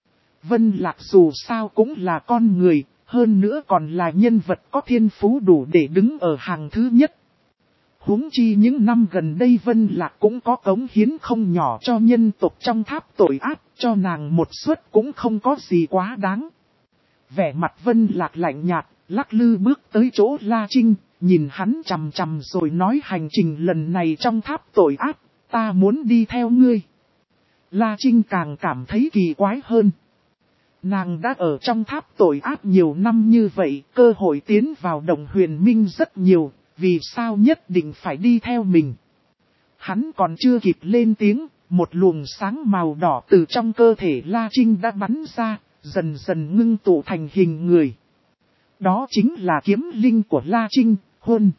Vân Lạc dù sao cũng là con người, hơn nữa còn là nhân vật có thiên phú đủ để đứng ở hàng thứ nhất. Huống chi những năm gần đây Vân Lạc cũng có cống hiến không nhỏ cho nhân tộc trong tháp tội ác, cho nàng một suất cũng không có gì quá đáng. Vẻ mặt Vân Lạc lạnh nhạt, lắc lư bước tới chỗ La Trinh, nhìn hắn chằm chằm rồi nói hành trình lần này trong tháp tội ác, ta muốn đi theo ngươi. La Trinh càng cảm thấy kỳ quái hơn. Nàng đã ở trong tháp tội ác nhiều năm như vậy, cơ hội tiến vào Động Huyền Minh rất nhiều, vì sao nhất định phải đi theo mình. Hắn còn chưa kịp lên tiếng, một luồng sáng màu đỏ từ trong cơ thể La Trinh đã bắn ra, dần dần ngưng tụ thành hình người. Đó chính là kiếm linh của La Trinh, Huân.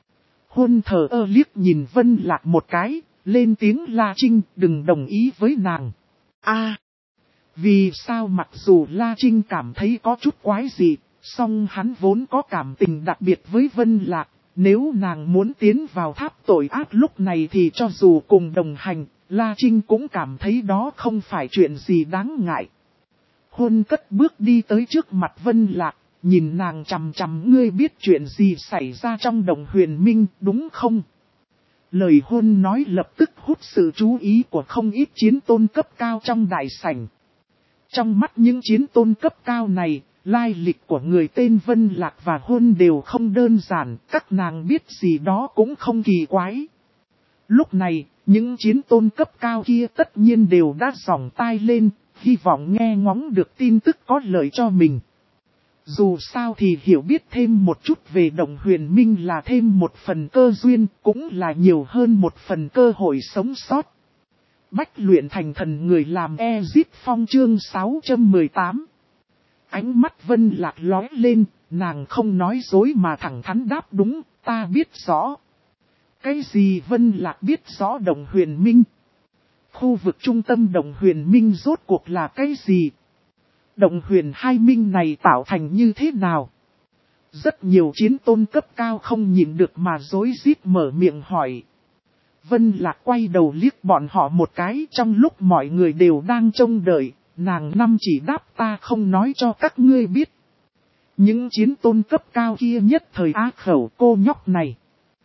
Huân thờ ơ liếc nhìn Vân Lạc một cái, lên tiếng La Trinh đừng đồng ý với nàng. a Vì sao mặc dù La Trinh cảm thấy có chút quái dị, song hắn vốn có cảm tình đặc biệt với Vân Lạc. Nếu nàng muốn tiến vào tháp tội ác lúc này thì cho dù cùng đồng hành, La Trinh cũng cảm thấy đó không phải chuyện gì đáng ngại. Huân cất bước đi tới trước mặt Vân Lạc, nhìn nàng chằm chằm ngươi biết chuyện gì xảy ra trong Động Huyền Minh đúng không? Lời Huân nói lập tức hút sự chú ý của không ít chiến tôn cấp cao trong đại sảnh. Trong mắt những chiến tôn cấp cao này, lai lịch của người tên Vân Lạc và Huân đều không đơn giản, các nàng biết gì đó cũng không kỳ quái. Lúc này, những chiến tôn cấp cao kia tất nhiên đều đã giỏng tai lên, hy vọng nghe ngóng được tin tức có lợi cho mình. Dù sao thì hiểu biết thêm một chút về Động Huyền Minh là thêm một phần cơ duyên, cũng là nhiều hơn một phần cơ hội sống sót. Bách luyện thành thần người làm Ezip Phong chương sáu trăm mười tám. Ánh mắt Vân Lạc lóe lên, nàng không nói dối mà thẳng thắn đáp đúng, ta biết rõ. Cái gì Vân Lạc biết rõ Động Huyền Minh? Khu vực trung tâm Động Huyền Minh rốt cuộc là cái gì? Động Huyền Hai Minh này tạo thành như thế nào? Rất nhiều chiến tôn cấp cao không nhìn được mà rối rít mở miệng hỏi. Vân Lạc quay đầu liếc bọn họ một cái trong lúc mọi người đều đang trông đợi. nàng năm chỉ đáp ta không nói cho các ngươi biết. Những chiến tôn cấp cao kia nhất thời á khẩu cô nhóc này.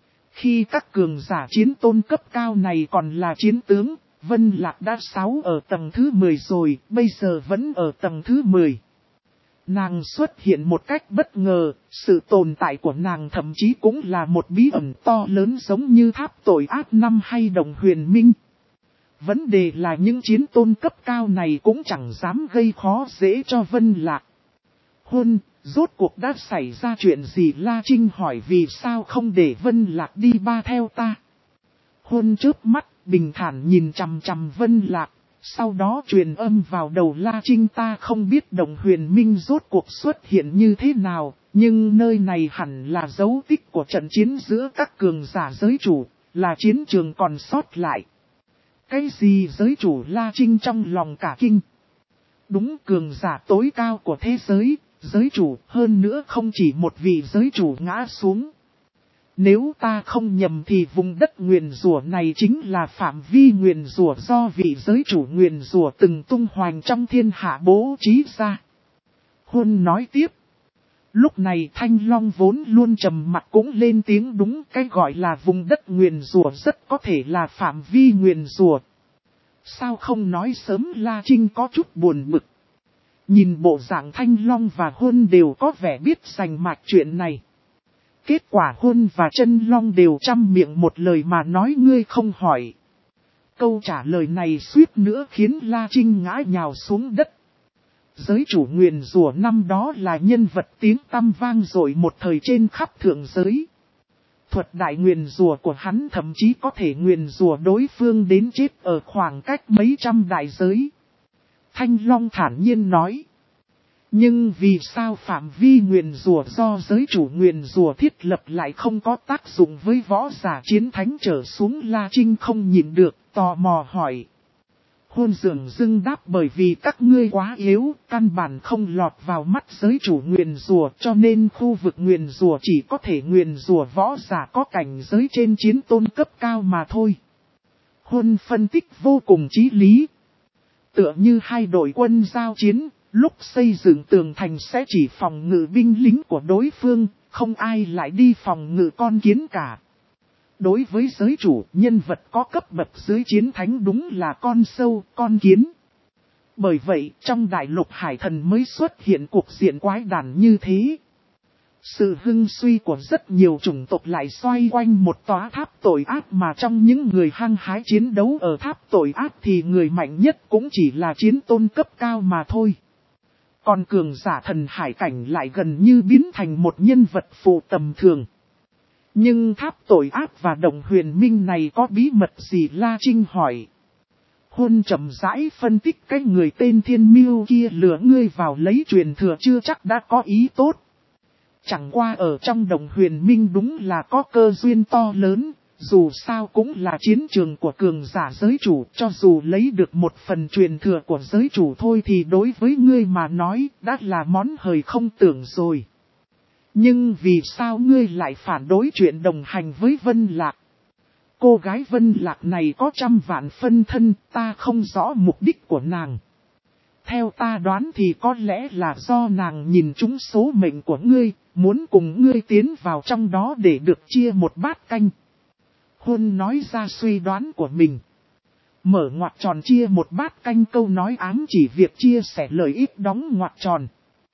Khi các cường giả chiến tôn cấp cao này còn là chiến tướng, Vân Lạc đã sáu ở tầng thứ mười rồi, bây giờ vẫn ở tầng thứ mười. Nàng xuất hiện một cách bất ngờ, sự tồn tại của nàng thậm chí cũng là một bí ẩn to lớn giống như tháp tội ác năm hay đồng huyền minh. Vấn đề là những chiến tôn cấp cao này cũng chẳng dám gây khó dễ cho Vân Lạc. Hôn, rốt cuộc đã xảy ra chuyện gì? La Trinh hỏi. Vì sao không để Vân Lạc đi ba theo ta? Hôn chớp mắt, bình thản nhìn chằm chằm Vân Lạc, sau đó truyền âm vào đầu La Trinh. Ta không biết đồng huyền minh rốt cuộc xuất hiện như thế nào, nhưng nơi này hẳn là dấu tích của trận chiến giữa các cường giả giới chủ, là chiến trường còn sót lại. Cái gì giới chủ? La Trinh trong lòng cả kinh. Đúng, cường giả tối cao của thế giới, giới chủ, hơn nữa không chỉ một vị giới chủ ngã xuống. Nếu ta không nhầm thì vùng đất nguyền rủa này chính là phạm vi nguyền rủa do vị giới chủ nguyền rủa từng tung hoành trong thiên hạ bố trí ra. Hôn nói tiếp. Lúc này Thanh Long vốn luôn trầm mặt cũng lên tiếng. Đúng, cái gọi là vùng đất nguyền rủa rất có thể là phạm vi nguyền rủa. Sao không nói sớm? La Trinh có chút buồn bực. Nhìn bộ dạng Thanh Long và Hôn đều có vẻ biết rành mạch chuyện này. Kết quả Hôn và Chân Long đều trăm miệng một lời mà nói ngươi không hỏi. Câu trả lời này suýt nữa khiến La Trinh ngã nhào xuống đất. Giới chủ nguyền rủa năm đó là nhân vật tiếng tăm vang dội một thời trên khắp thượng giới. Thuật đại nguyền rủa của hắn thậm chí có thể nguyền rủa đối phương đến chết ở khoảng cách mấy trăm đại giới. Thanh Long thản nhiên nói. Nhưng vì sao phạm vi nguyền rủa do giới chủ nguyền rủa thiết lập lại không có tác dụng với võ giả chiến thánh trở xuống? La Trinh không nhịn được, tò mò hỏi. Hôn dường dưng đáp. Bởi vì các ngươi quá yếu, căn bản không lọt vào mắt giới chủ nguyền rủa, cho nên khu vực nguyền rủa chỉ có thể nguyền rủa võ giả có cảnh giới trên chiến tôn cấp cao mà thôi. Hôn phân tích vô cùng chí lý. Tựa như hai đội quân giao chiến, lúc xây dựng tường thành sẽ chỉ phòng ngự binh lính của đối phương, không ai lại đi phòng ngự con kiến cả. Đối với giới chủ, nhân vật có cấp bậc dưới chiến thánh đúng là con sâu, con kiến. Bởi vậy, trong đại lục hải thần mới xuất hiện cuộc diện quái đản như thế. Sự hưng suy của rất nhiều chủng tộc lại xoay quanh một tòa tháp tội ác, mà trong những người hăng hái chiến đấu ở tháp tội ác thì người mạnh nhất cũng chỉ là chiến tôn cấp cao mà thôi. Còn cường giả thần hải cảnh lại gần như biến thành một nhân vật phụ tầm thường. Nhưng tháp tội ác và đồng huyền minh này có bí mật gì? La Trinh hỏi. Hôn chậm rãi phân tích. Cái người tên Thiên Miêu kia lừa ngươi vào lấy truyền thừa chưa chắc đã có ý tốt. Chẳng qua ở trong đồng huyền minh đúng là có cơ duyên to lớn, dù sao cũng là chiến trường của cường giả giới chủ, cho dù lấy được một phần truyền thừa của giới chủ thôi thì đối với ngươi mà nói đã là món hời không tưởng rồi. Nhưng vì sao ngươi lại phản đối chuyện đồng hành với Vân Lạc? Cô gái Vân Lạc này có trăm vạn phân thân, ta không rõ mục đích của nàng. Theo ta đoán thì có lẽ là do nàng nhìn trúng số mệnh của ngươi, muốn cùng ngươi tiến vào trong đó để được chia một bát canh. Hôn nói ra suy đoán của mình. Mở ngoặc tròn chia một bát canh, câu nói ám chỉ việc chia sẻ lợi ích đóng ngoặc tròn.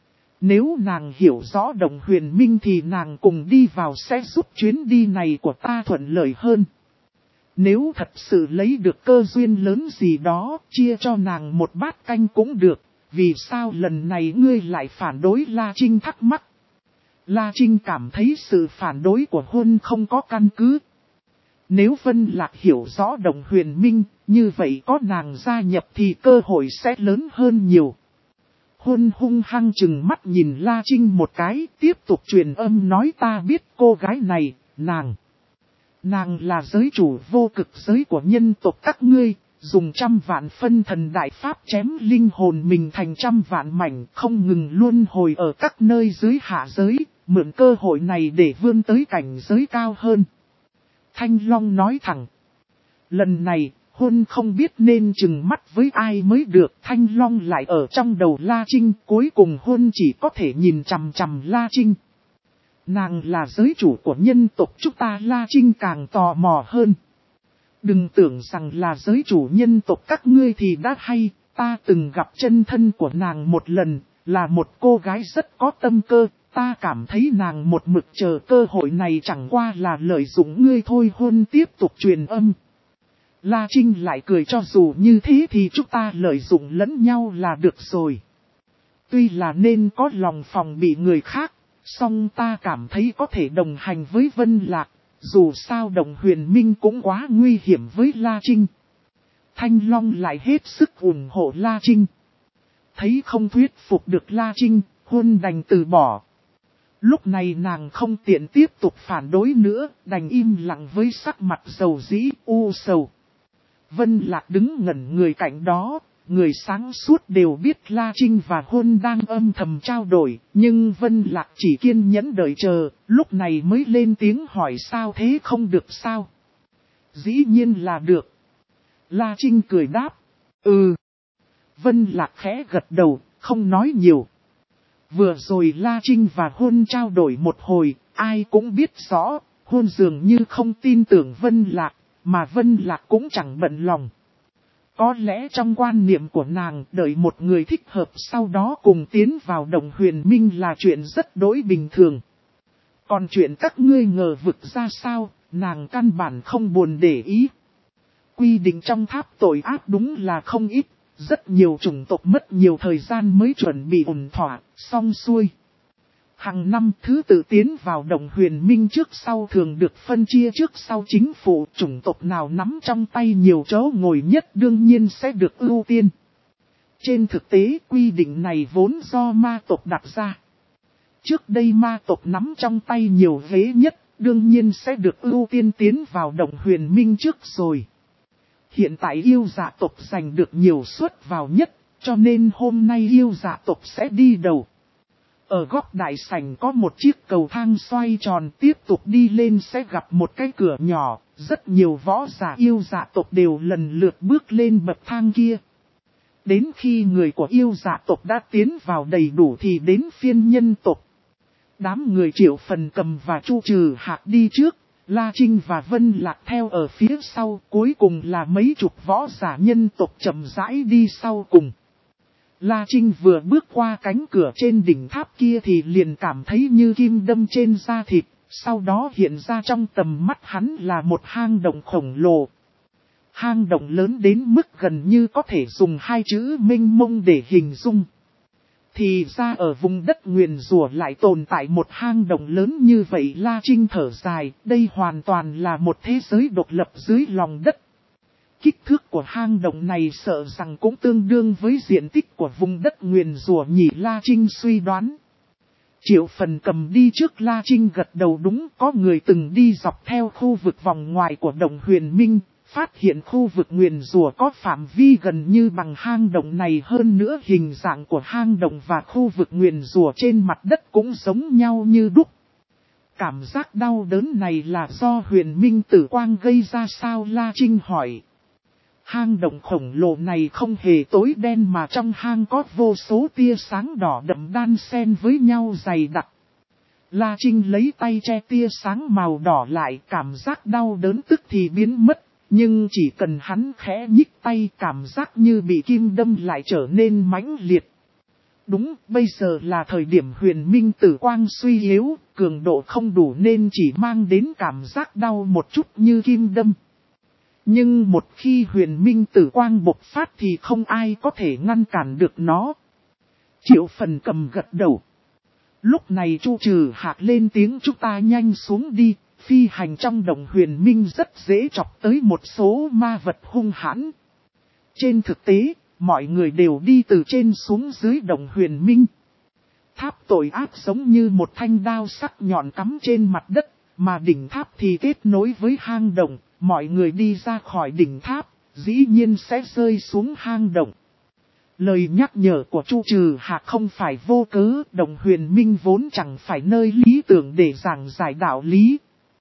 Nếu nàng hiểu rõ đồng huyền minh thì nàng cùng đi vào sẽ giúp chuyến đi này của ta thuận lợi hơn. Nếu thật sự lấy được cơ duyên lớn gì đó, chia cho nàng một bát canh cũng được. Vì sao lần này ngươi lại phản đối? La Trinh thắc mắc. La Trinh cảm thấy sự phản đối của Hôn không có căn cứ. Nếu Vân Lạc hiểu rõ đồng huyền minh, như vậy có nàng gia nhập thì cơ hội sẽ lớn hơn nhiều. Hôn hung hăng chừng mắt nhìn La Trinh một cái, tiếp tục truyền âm nói ta biết cô gái này, nàng. Nàng là giới chủ vô cực giới của nhân tộc các ngươi, dùng trăm vạn phân thần đại pháp chém linh hồn mình thành trăm vạn mảnh, không ngừng luân hồi ở các nơi dưới hạ giới, mượn cơ hội này để vươn tới cảnh giới cao hơn. Thanh Long nói thẳng. Lần này, Hôn không biết nên chừng mắt với ai mới được. Thanh Long lại ở trong đầu La Trinh, cuối cùng Hôn chỉ có thể nhìn chằm chằm La Trinh. Nàng là giới chủ của nhân tộc chúng ta, La Trinh càng tò mò hơn. Đừng tưởng rằng là giới chủ nhân tộc các ngươi thì đã hay, ta từng gặp chân thân của nàng một lần, là một cô gái rất có tâm cơ, ta cảm thấy nàng một mực chờ cơ hội này chẳng qua là lợi dụng ngươi thôi. Hôn tiếp tục truyền âm. La Trinh lại cười, cho dù như thế thì chúng ta lợi dụng lẫn nhau là được rồi. Tuy là nên có lòng phòng bị người khác, song ta cảm thấy có thể đồng hành với Vân Lạc, dù sao Đồng Huyền Minh cũng quá nguy hiểm với La Trinh. Thanh Long lại hết sức ủng hộ La Trinh. Thấy không thuyết phục được La Trinh, Hôn đành từ bỏ. Lúc này nàng không tiện tiếp tục phản đối nữa, đành im lặng với sắc mặt dầu dĩ u sầu. Vân Lạc đứng ngẩn người cạnh đó, người sáng suốt đều biết La Trinh và Hôn đang âm thầm trao đổi, nhưng Vân Lạc chỉ kiên nhẫn đợi chờ, lúc này mới lên tiếng hỏi sao thế, không được sao? Dĩ nhiên là được. La Trinh cười đáp, ừ. Vân Lạc khẽ gật đầu, không nói nhiều. Vừa rồi La Trinh và Hôn trao đổi một hồi, ai cũng biết rõ, Hôn dường như không tin tưởng Vân Lạc, mà Vân Lạc cũng chẳng bận lòng. Có lẽ trong quan niệm của nàng, đợi một người thích hợp sau đó cùng tiến vào Đồng Huyền Minh là chuyện rất đối bình thường. Còn chuyện các ngươi ngờ vực ra sao, nàng căn bản không buồn để ý. Quy định trong tháp tội ác đúng là không ít, rất nhiều chủng tộc mất nhiều thời gian mới chuẩn bị ổn thỏa, xong xuôi. Hàng năm thứ tự tiến vào Đồng Huyền Minh trước sau thường được phân chia trước sau chính phủ, chủng tộc nào nắm trong tay nhiều chỗ ngồi nhất đương nhiên sẽ được ưu tiên. Trên thực tế quy định này vốn do ma tộc đặt ra. Trước đây ma tộc nắm trong tay nhiều ghế nhất, đương nhiên sẽ được ưu tiên tiến vào Đồng Huyền Minh trước rồi. Hiện tại yêu dạ tộc giành được nhiều suất vào nhất, cho nên hôm nay yêu dạ tộc sẽ đi đầu. Ở góc đại sảnh có một chiếc cầu thang xoay tròn, tiếp tục đi lên sẽ gặp một cái cửa nhỏ, rất nhiều võ giả yêu dạ tộc đều lần lượt bước lên bậc thang kia. Đến khi người của yêu dạ tộc đã tiến vào đầy đủ thì đến phiên nhân tộc. Đám người Triệu Phần Cầm và Chu Trừ Hạc đi trước, La Trinh và Vân Lạc theo ở phía sau, cuối cùng là mấy chục võ giả nhân tộc chậm rãi đi sau cùng. La Trinh vừa bước qua cánh cửa trên đỉnh tháp kia thì liền cảm thấy như kim đâm trên da thịt, sau đó hiện ra trong tầm mắt hắn là một hang động khổng lồ. Hang động lớn đến mức gần như có thể dùng hai chữ mênh mông để hình dung. Thì ra ở vùng đất nguyền rủa lại tồn tại một hang động lớn như vậy. La Trinh thở dài, đây hoàn toàn là một thế giới độc lập dưới lòng đất. Kích thước của hang động này sợ rằng cũng tương đương với diện tích của vùng đất nguyền rủa nhỉ, La Trinh suy đoán. Triệu Phần Cầm đi trước La Trinh gật đầu, đúng, có người từng đi dọc theo khu vực vòng ngoài của Đồng Huyền Minh, phát hiện khu vực nguyền rủa có phạm vi gần như bằng hang động này, hơn nữa hình dạng của hang động và khu vực nguyền rủa trên mặt đất cũng giống nhau như đúc. Cảm giác đau đớn này là do Huyền Minh Tử Quang gây ra sao? La Trinh hỏi. Hang động khổng lồ này không hề tối đen mà trong hang có vô số tia sáng đỏ đậm đan xen với nhau dày đặc. La Trinh lấy tay che tia sáng màu đỏ lại, cảm giác đau đớn tức thì biến mất, nhưng chỉ cần hắn khẽ nhích tay cảm giác như bị kim đâm lại trở nên mãnh liệt. Đúng, bây giờ là thời điểm Huyền Minh Tử Quang suy yếu, cường độ không đủ nên chỉ mang đến cảm giác đau một chút như kim đâm. Nhưng một khi Huyền Minh Tử Quang bộc phát thì không ai có thể ngăn cản được nó. Triệu Phần Cầm gật đầu. Lúc này Chu Trừ Hạc lên tiếng, chúng ta nhanh xuống đi, phi hành trong Đồng Huyền Minh rất dễ chọc tới một số ma vật hung hãn. Trên thực tế, mọi người đều đi từ trên xuống dưới Đồng Huyền Minh. Tháp tội ác giống như một thanh đao sắc nhọn cắm trên mặt đất, mà đỉnh tháp thì kết nối với hang động. Mọi người đi ra khỏi đỉnh tháp, dĩ nhiên sẽ rơi xuống hang động. Lời nhắc nhở của Chu Trừ Hạc không phải vô cớ, Đồng Huyền Minh vốn chẳng phải nơi lý tưởng để giảng giải đạo lý.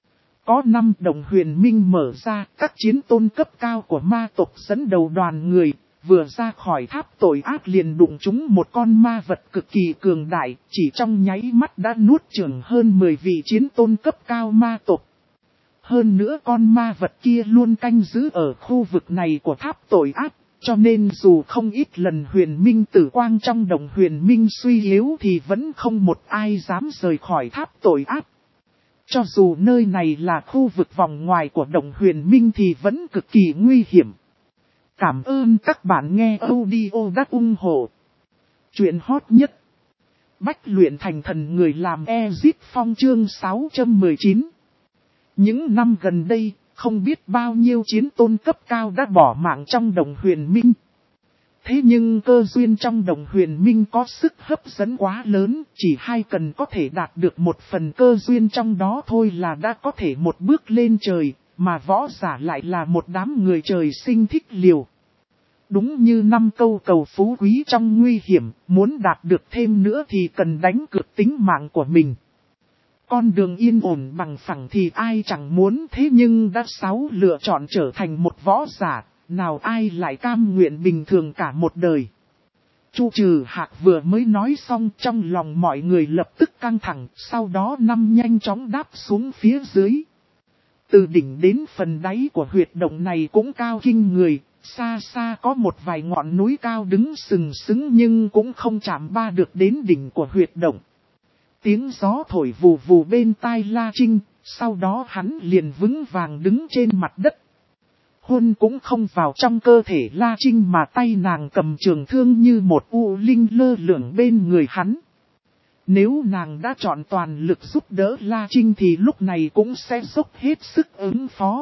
Có năm đồng huyền minh mở ra, các chiến tôn cấp cao của ma tộc dẫn đầu đoàn người, vừa ra khỏi tháp tội ác liền đụng trúng một con ma vật cực kỳ cường đại, chỉ trong nháy mắt đã nuốt chửng hơn mười vị chiến tôn cấp cao ma tộc. Hơn nữa con ma vật kia luôn canh giữ ở khu vực này của tháp tội ác, cho nên dù không ít lần huyền minh tử quang trong đồng huyền minh suy yếu thì vẫn không một ai dám rời khỏi tháp tội ác. Cho dù nơi này là khu vực vòng ngoài của đồng huyền minh thì vẫn cực kỳ nguy hiểm. Cảm ơn các bạn nghe audio đắc ủng hộ. Chuyện hot nhất. Bách luyện thành thần người làm Exit Phong chương sáu trăm mười chín. Những năm gần đây, không biết bao nhiêu chiến tôn cấp cao đã bỏ mạng trong đồng huyền minh. Thế nhưng cơ duyên trong đồng huyền minh có sức hấp dẫn quá lớn, chỉ hai cần có thể đạt được một phần cơ duyên trong đó thôi là đã có thể một bước lên trời, mà võ giả lại là một đám người trời sinh thích liều. Đúng như năm câu cầu phú quý trong nguy hiểm, muốn đạt được thêm nữa thì cần đánh cược tính mạng của mình. Con đường yên ổn bằng phẳng thì ai chẳng muốn, thế nhưng đã sáu lựa chọn trở thành một võ giả, nào ai lại cam nguyện bình thường cả một đời. Chu Trừ Hạc vừa mới nói xong, trong lòng mọi người lập tức căng thẳng, sau đó năm nhanh chóng đáp xuống phía dưới. Từ đỉnh đến phần đáy của huyệt động này cũng cao kinh người, xa xa có một vài ngọn núi cao đứng sừng sững nhưng cũng không chạm ba được đến đỉnh của huyệt động. Tiếng gió thổi vù vù bên tai La Trinh, sau đó hắn liền vững vàng đứng trên mặt đất. Hôn cũng không vào trong cơ thể La Trinh mà tay nàng cầm trường thương như một u linh lơ lửng bên người hắn. Nếu nàng đã chọn toàn lực giúp đỡ La Trinh thì lúc này cũng sẽ dốc hết sức ứng phó.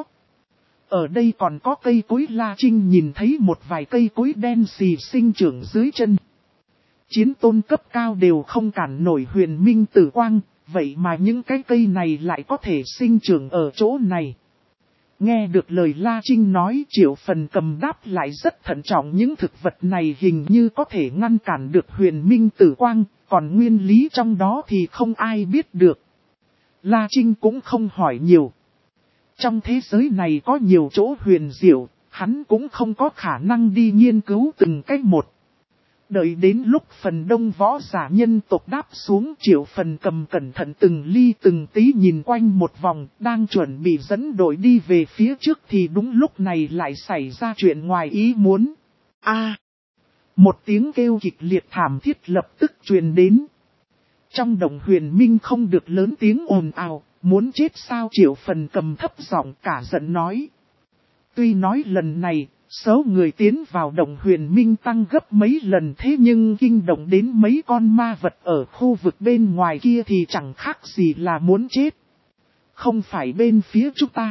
Ở đây còn có cây cối, La Trinh nhìn thấy một vài cây cối đen xì sinh trưởng dưới chân. Chiến tôn cấp cao đều không cản nổi huyền minh tử quang, vậy mà những cái cây này lại có thể sinh trưởng ở chỗ này. Nghe được lời La Trinh nói, Triệu Phần Cầm đáp lại rất thận trọng, những thực vật này hình như có thể ngăn cản được huyền minh tử quang, còn nguyên lý trong đó thì không ai biết được. La Trinh cũng không hỏi nhiều. Trong thế giới này có nhiều chỗ huyền diệu, hắn cũng không có khả năng đi nghiên cứu từng cách một. Đợi đến lúc phần đông võ giả nhân tộc đáp xuống, Triệu Phần Cầm cẩn thận từng ly từng tí nhìn quanh một vòng, đang chuẩn bị dẫn đội đi về phía trước thì đúng lúc này lại xảy ra chuyện ngoài ý muốn. A, một tiếng kêu kịch liệt thảm thiết lập tức truyền đến. Trong đồng huyền minh không được lớn tiếng ồn ào, muốn chết sao? Triệu Phần Cầm thấp giọng cả giận nói. Tuy nói lần này, số người tiến vào đồng huyền minh tăng gấp mấy lần, thế nhưng kinh động đến mấy con ma vật ở khu vực bên ngoài kia thì chẳng khác gì là muốn chết. Không phải bên phía chúng ta.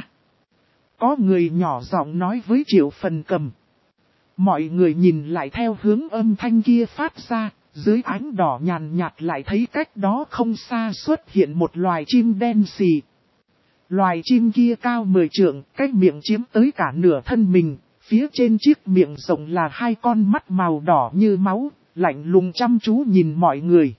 Có người nhỏ giọng nói với Triệu Phần Cầm. Mọi người nhìn lại theo hướng âm thanh kia phát ra, dưới ánh đỏ nhàn nhạt lại thấy cách đó không xa xuất hiện một loài chim đen xì. Loài chim kia cao mười trượng, cái miệng chiếm tới cả nửa thân mình. Phía trên chiếc miệng rộng là hai con mắt màu đỏ như máu, lạnh lùng chăm chú nhìn mọi người.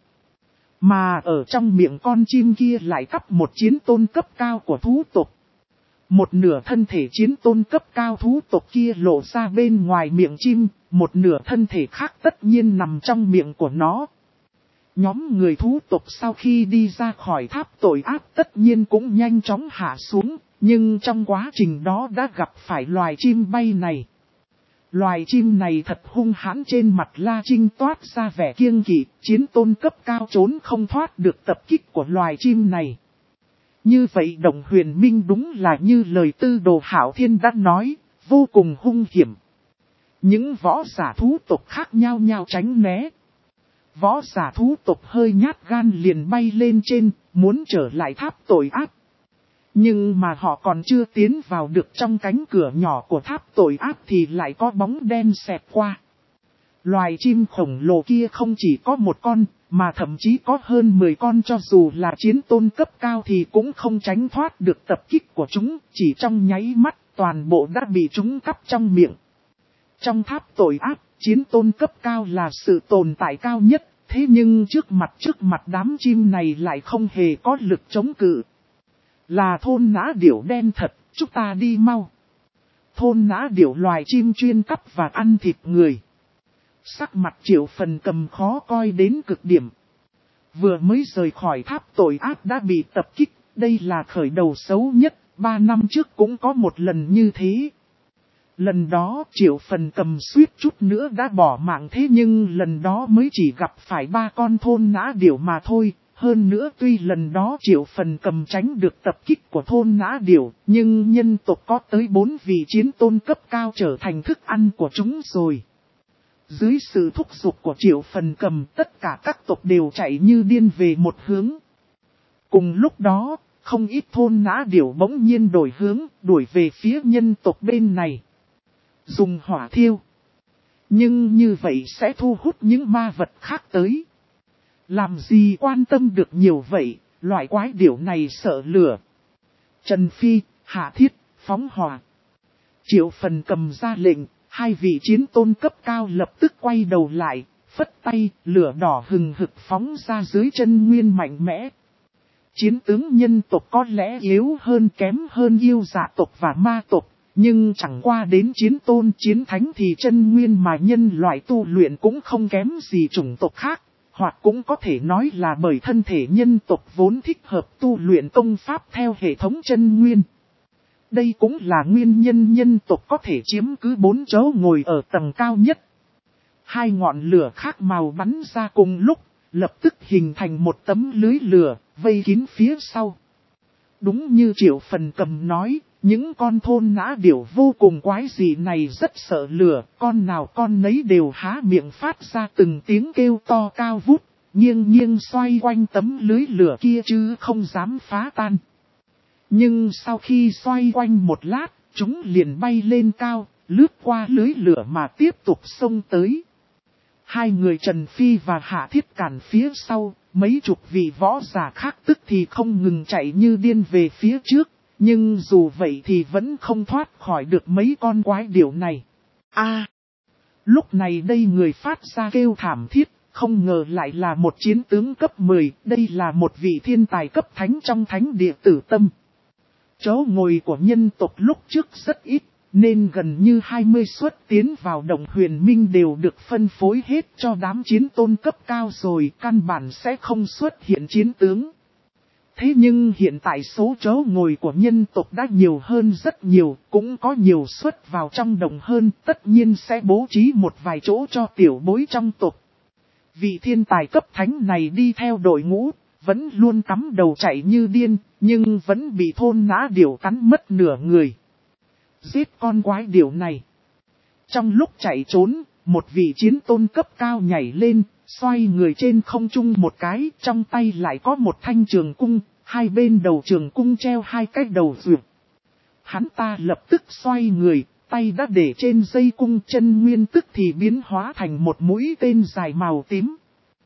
Mà ở trong miệng con chim kia lại cắp một chiến tôn cấp cao của thú tộc. Một nửa thân thể chiến tôn cấp cao thú tộc kia lộ ra bên ngoài miệng chim, một nửa thân thể khác tất nhiên nằm trong miệng của nó. Nhóm người thú tộc sau khi đi ra khỏi tháp tội ác tất nhiên cũng nhanh chóng hạ xuống. Nhưng trong quá trình đó đã gặp phải loài chim bay này. Loài chim này thật hung hãn, trên mặt La Trinh toát ra vẻ kiêng kỵ, chiến tôn cấp cao trốn không thoát được tập kích của loài chim này. Như vậy đồng huyền minh đúng là như lời Tư Đồ Hạo Thiên đã nói, vô cùng hung hiểm. Những võ giả thú tộc khác nhau nhau tránh né. Võ giả thú tộc hơi nhát gan liền bay lên trên, muốn trở lại tháp tội ác. Nhưng mà họ còn chưa tiến vào được trong cánh cửa nhỏ của tháp tội ác thì lại có bóng đen xẹt qua. Loài chim khổng lồ kia không chỉ có một con, mà thậm chí có hơn mười con, cho dù là chiến tôn cấp cao thì cũng không tránh thoát được tập kích của chúng, chỉ trong nháy mắt toàn bộ đã bị chúng cắp trong miệng. Trong tháp tội ác, chiến tôn cấp cao là sự tồn tại cao nhất, thế nhưng trước mặt trước mặt đám chim này lại không hề có lực chống cự. Là thôn nã điểu đen thật, chúng ta đi mau. Thôn nã điểu loài chim chuyên cắp và ăn thịt người. Sắc mặt Triệu Phần Cầm khó coi đến cực điểm. Vừa mới rời khỏi tháp tội ác đã bị tập kích, đây là khởi đầu xấu nhất, ba năm trước cũng có một lần như thế. Lần đó Triệu Phần Cầm suýt chút nữa đã bỏ mạng, thế nhưng lần đó mới chỉ gặp phải ba con thôn nã điểu mà thôi. Hơn nữa tuy lần đó Triệu Phần Cầm tránh được tập kích của thôn nã điểu, nhưng nhân tộc có tới bốn vị chiến tôn cấp cao trở thành thức ăn của chúng rồi. Dưới sự thúc giục của Triệu Phần Cầm, tất cả các tộc đều chạy như điên về một hướng. Cùng lúc đó, không ít thôn nã điểu bỗng nhiên đổi hướng, đuổi về phía nhân tộc bên này. Dùng hỏa thiêu. Nhưng như vậy sẽ thu hút những ma vật khác tới. Làm gì quan tâm được nhiều vậy, loại quái điểu này sợ lửa. Trần Phi, Hạ Thiết, phóng hỏa. Triệu Phần Cầm ra lệnh, hai vị chiến tôn cấp cao lập tức quay đầu lại, phất tay, lửa đỏ hừng hực phóng ra dưới chân nguyên mạnh mẽ. Chiến tướng nhân tộc có lẽ yếu hơn kém hơn yêu dạ tộc và ma tộc, nhưng chẳng qua đến chiến tôn chiến thánh thì chân nguyên mà nhân loại tu luyện cũng không kém gì chủng tộc khác. Hoặc cũng có thể nói là bởi thân thể nhân tộc vốn thích hợp tu luyện công pháp theo hệ thống chân nguyên. Đây cũng là nguyên nhân nhân tộc có thể chiếm cứ bốn chỗ ngồi ở tầng cao nhất. Hai ngọn lửa khác màu bắn ra cùng lúc, lập tức hình thành một tấm lưới lửa, vây kín phía sau. Đúng như Triệu Phần Cầm nói, những con thôn nã điểu vô cùng quái dị này rất sợ lửa, con nào con nấy đều há miệng phát ra từng tiếng kêu to cao vút, nghiêng nghiêng xoay quanh tấm lưới lửa kia chứ không dám phá tan. Nhưng sau khi xoay quanh một lát, chúng liền bay lên cao, lướt qua lưới lửa mà tiếp tục xông tới. Hai người Trần Phi và Hạ Thiết cản phía sau, mấy chục vị võ giả khác tức thì không ngừng chạy như điên về phía trước. Nhưng dù vậy thì vẫn không thoát khỏi được mấy con quái điểu này. A, lúc này đây người phát ra kêu thảm thiết, không ngờ lại là một chiến tướng cấp mười, đây là một vị thiên tài cấp thánh trong thánh địa Tử Tâm. Chỗ ngồi của nhân tộc lúc trước rất ít, nên gần như hai mươi suất tiến vào Động Huyền Minh đều được phân phối hết cho đám chiến tôn cấp cao rồi, căn bản sẽ không xuất hiện chiến tướng. Thế nhưng hiện tại số chỗ ngồi của nhân tộc đã nhiều hơn rất nhiều, cũng có nhiều suất vào trong đồng hơn, tất nhiên sẽ bố trí một vài chỗ cho tiểu bối trong tộc. Vị thiên tài cấp thánh này đi theo đội ngũ, vẫn luôn cắm đầu chạy như điên, nhưng vẫn bị thôn nã điểu cắn mất nửa người. Giết con quái điểu này. Trong lúc chạy trốn, một vị chiến tôn cấp cao nhảy lên, xoay người trên không trung một cái, trong tay lại có một thanh trường cung, hai bên đầu trường cung treo hai cái đầu rượu. Hắn ta lập tức xoay người, tay đã để trên dây cung, chân nguyên tức thì biến hóa thành một mũi tên dài màu tím.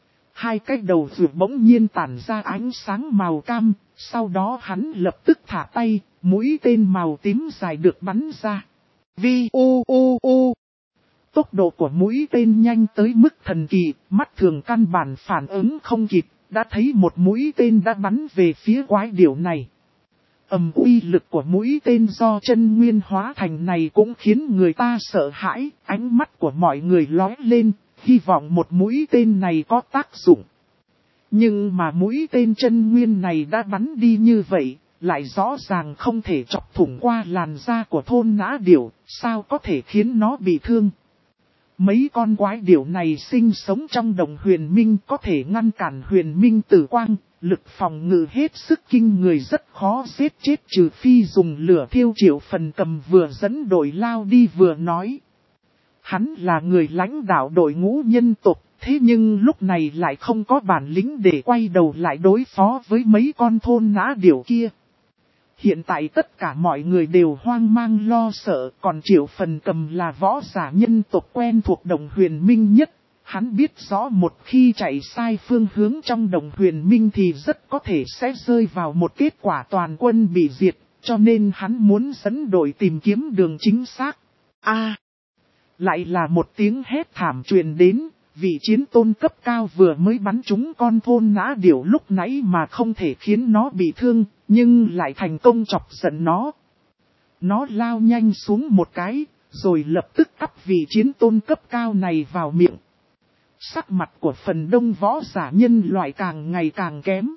Hai cái đầu rượu bỗng nhiên tản ra ánh sáng màu cam, sau đó hắn lập tức thả tay, mũi tên màu tím dài được bắn ra. Vi u u u. Tốc độ của mũi tên nhanh tới mức thần kỳ, mắt thường căn bản phản ứng không kịp, đã thấy một mũi tên đã bắn về phía quái điểu này. Ầm, uy lực của mũi tên do chân nguyên hóa thành này cũng khiến người ta sợ hãi, ánh mắt của mọi người lóe lên, hy vọng một mũi tên này có tác dụng. Nhưng mà mũi tên chân nguyên này đã bắn đi như vậy, lại rõ ràng không thể chọc thủng qua làn da của thôn nã điểu, sao có thể khiến nó bị thương. Mấy con quái điểu này sinh sống trong Động Huyền Minh có thể ngăn cản huyền minh tử quang, lực phòng ngự hết sức kinh người, rất khó giết chết trừ phi dùng lửa thiêu. Triệu Phần Cầm vừa dẫn đội lao đi vừa nói. Hắn là người lãnh đạo đội ngũ nhân tộc, thế nhưng lúc này lại không có bản lĩnh để quay đầu lại đối phó với mấy con thôn nã điểu kia. Hiện tại tất cả mọi người đều hoang mang lo sợ, còn Triệu Phần Cầm là võ giả nhân tộc quen thuộc Động Huyền Minh nhất. Hắn biết rõ một khi chạy sai phương hướng trong Động Huyền Minh thì rất có thể sẽ rơi vào một kết quả toàn quân bị diệt, cho nên hắn muốn dẫn đội tìm kiếm đường chính xác. A, lại là một tiếng hét thảm truyền đến, vị chiến tôn cấp cao vừa mới bắn trúng con thôn nã điểu lúc nãy mà không thể khiến nó bị thương. Nhưng lại thành công chọc giận nó. Nó lao nhanh xuống một cái, rồi lập tức cắp vị chiến tôn cấp cao này vào miệng. Sắc mặt của phần đông võ giả nhân loại càng ngày càng kém.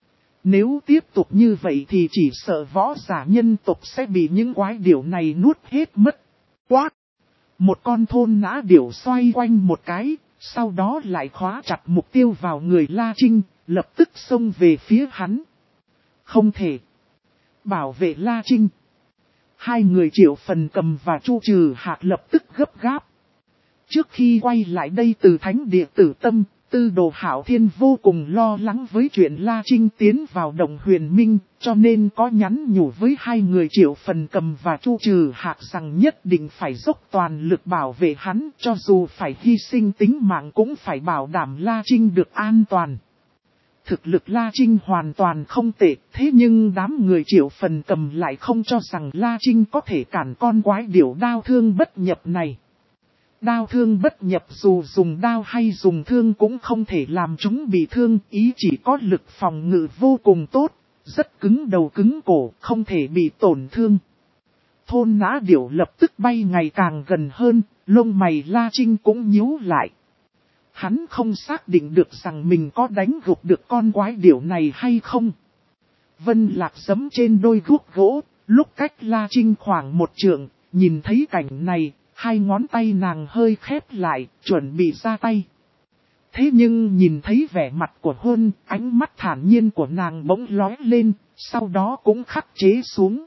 Nếu tiếp tục như vậy thì chỉ sợ võ giả nhân tộc sẽ bị những quái điểu này nuốt hết mất. Quát! Một con thôn nã điểu xoay quanh một cái, sau đó lại khóa chặt mục tiêu vào người La Trinh, lập tức xông về phía hắn. Không thể! Bảo vệ La Trinh! Hai người Triệu Phần Cầm và Chu Trừ Hạc lập tức gấp gáp. Trước khi quay lại đây từ Thánh Địa Tử Tâm, Tư Đồ Hạo Thiên vô cùng lo lắng với chuyện La Trinh tiến vào Động Huyền Minh, cho nên có nhắn nhủ với hai người Triệu Phần Cầm và Chu Trừ Hạc rằng nhất định phải dốc toàn lực bảo vệ hắn, cho dù phải hy sinh tính mạng cũng phải bảo đảm La Trinh được an toàn. Thực lực La Trinh hoàn toàn không tệ, thế nhưng đám người Triệu Phần Cầm lại không cho rằng La Trinh có thể cản con quái điểu đao thương bất nhập này. Đao thương bất nhập dù dùng đao hay dùng thương cũng không thể làm chúng bị thương, ý chỉ có lực phòng ngự vô cùng tốt, rất cứng đầu cứng cổ, không thể bị tổn thương. Thôn nã điểu lập tức bay ngày càng gần hơn, lông mày La Trinh cũng nhíu lại. Hắn không xác định được rằng mình có đánh gục được con quái điểu này hay không. Vân Lạc giẫm trên đôi guốc gỗ, lúc cách La Trinh khoảng một trượng, nhìn thấy cảnh này. Hai ngón tay nàng hơi khép lại, chuẩn bị ra tay. Thế nhưng nhìn thấy vẻ mặt của Huân, ánh mắt thản nhiên của nàng bỗng lóe lên, sau đó cũng khắc chế xuống.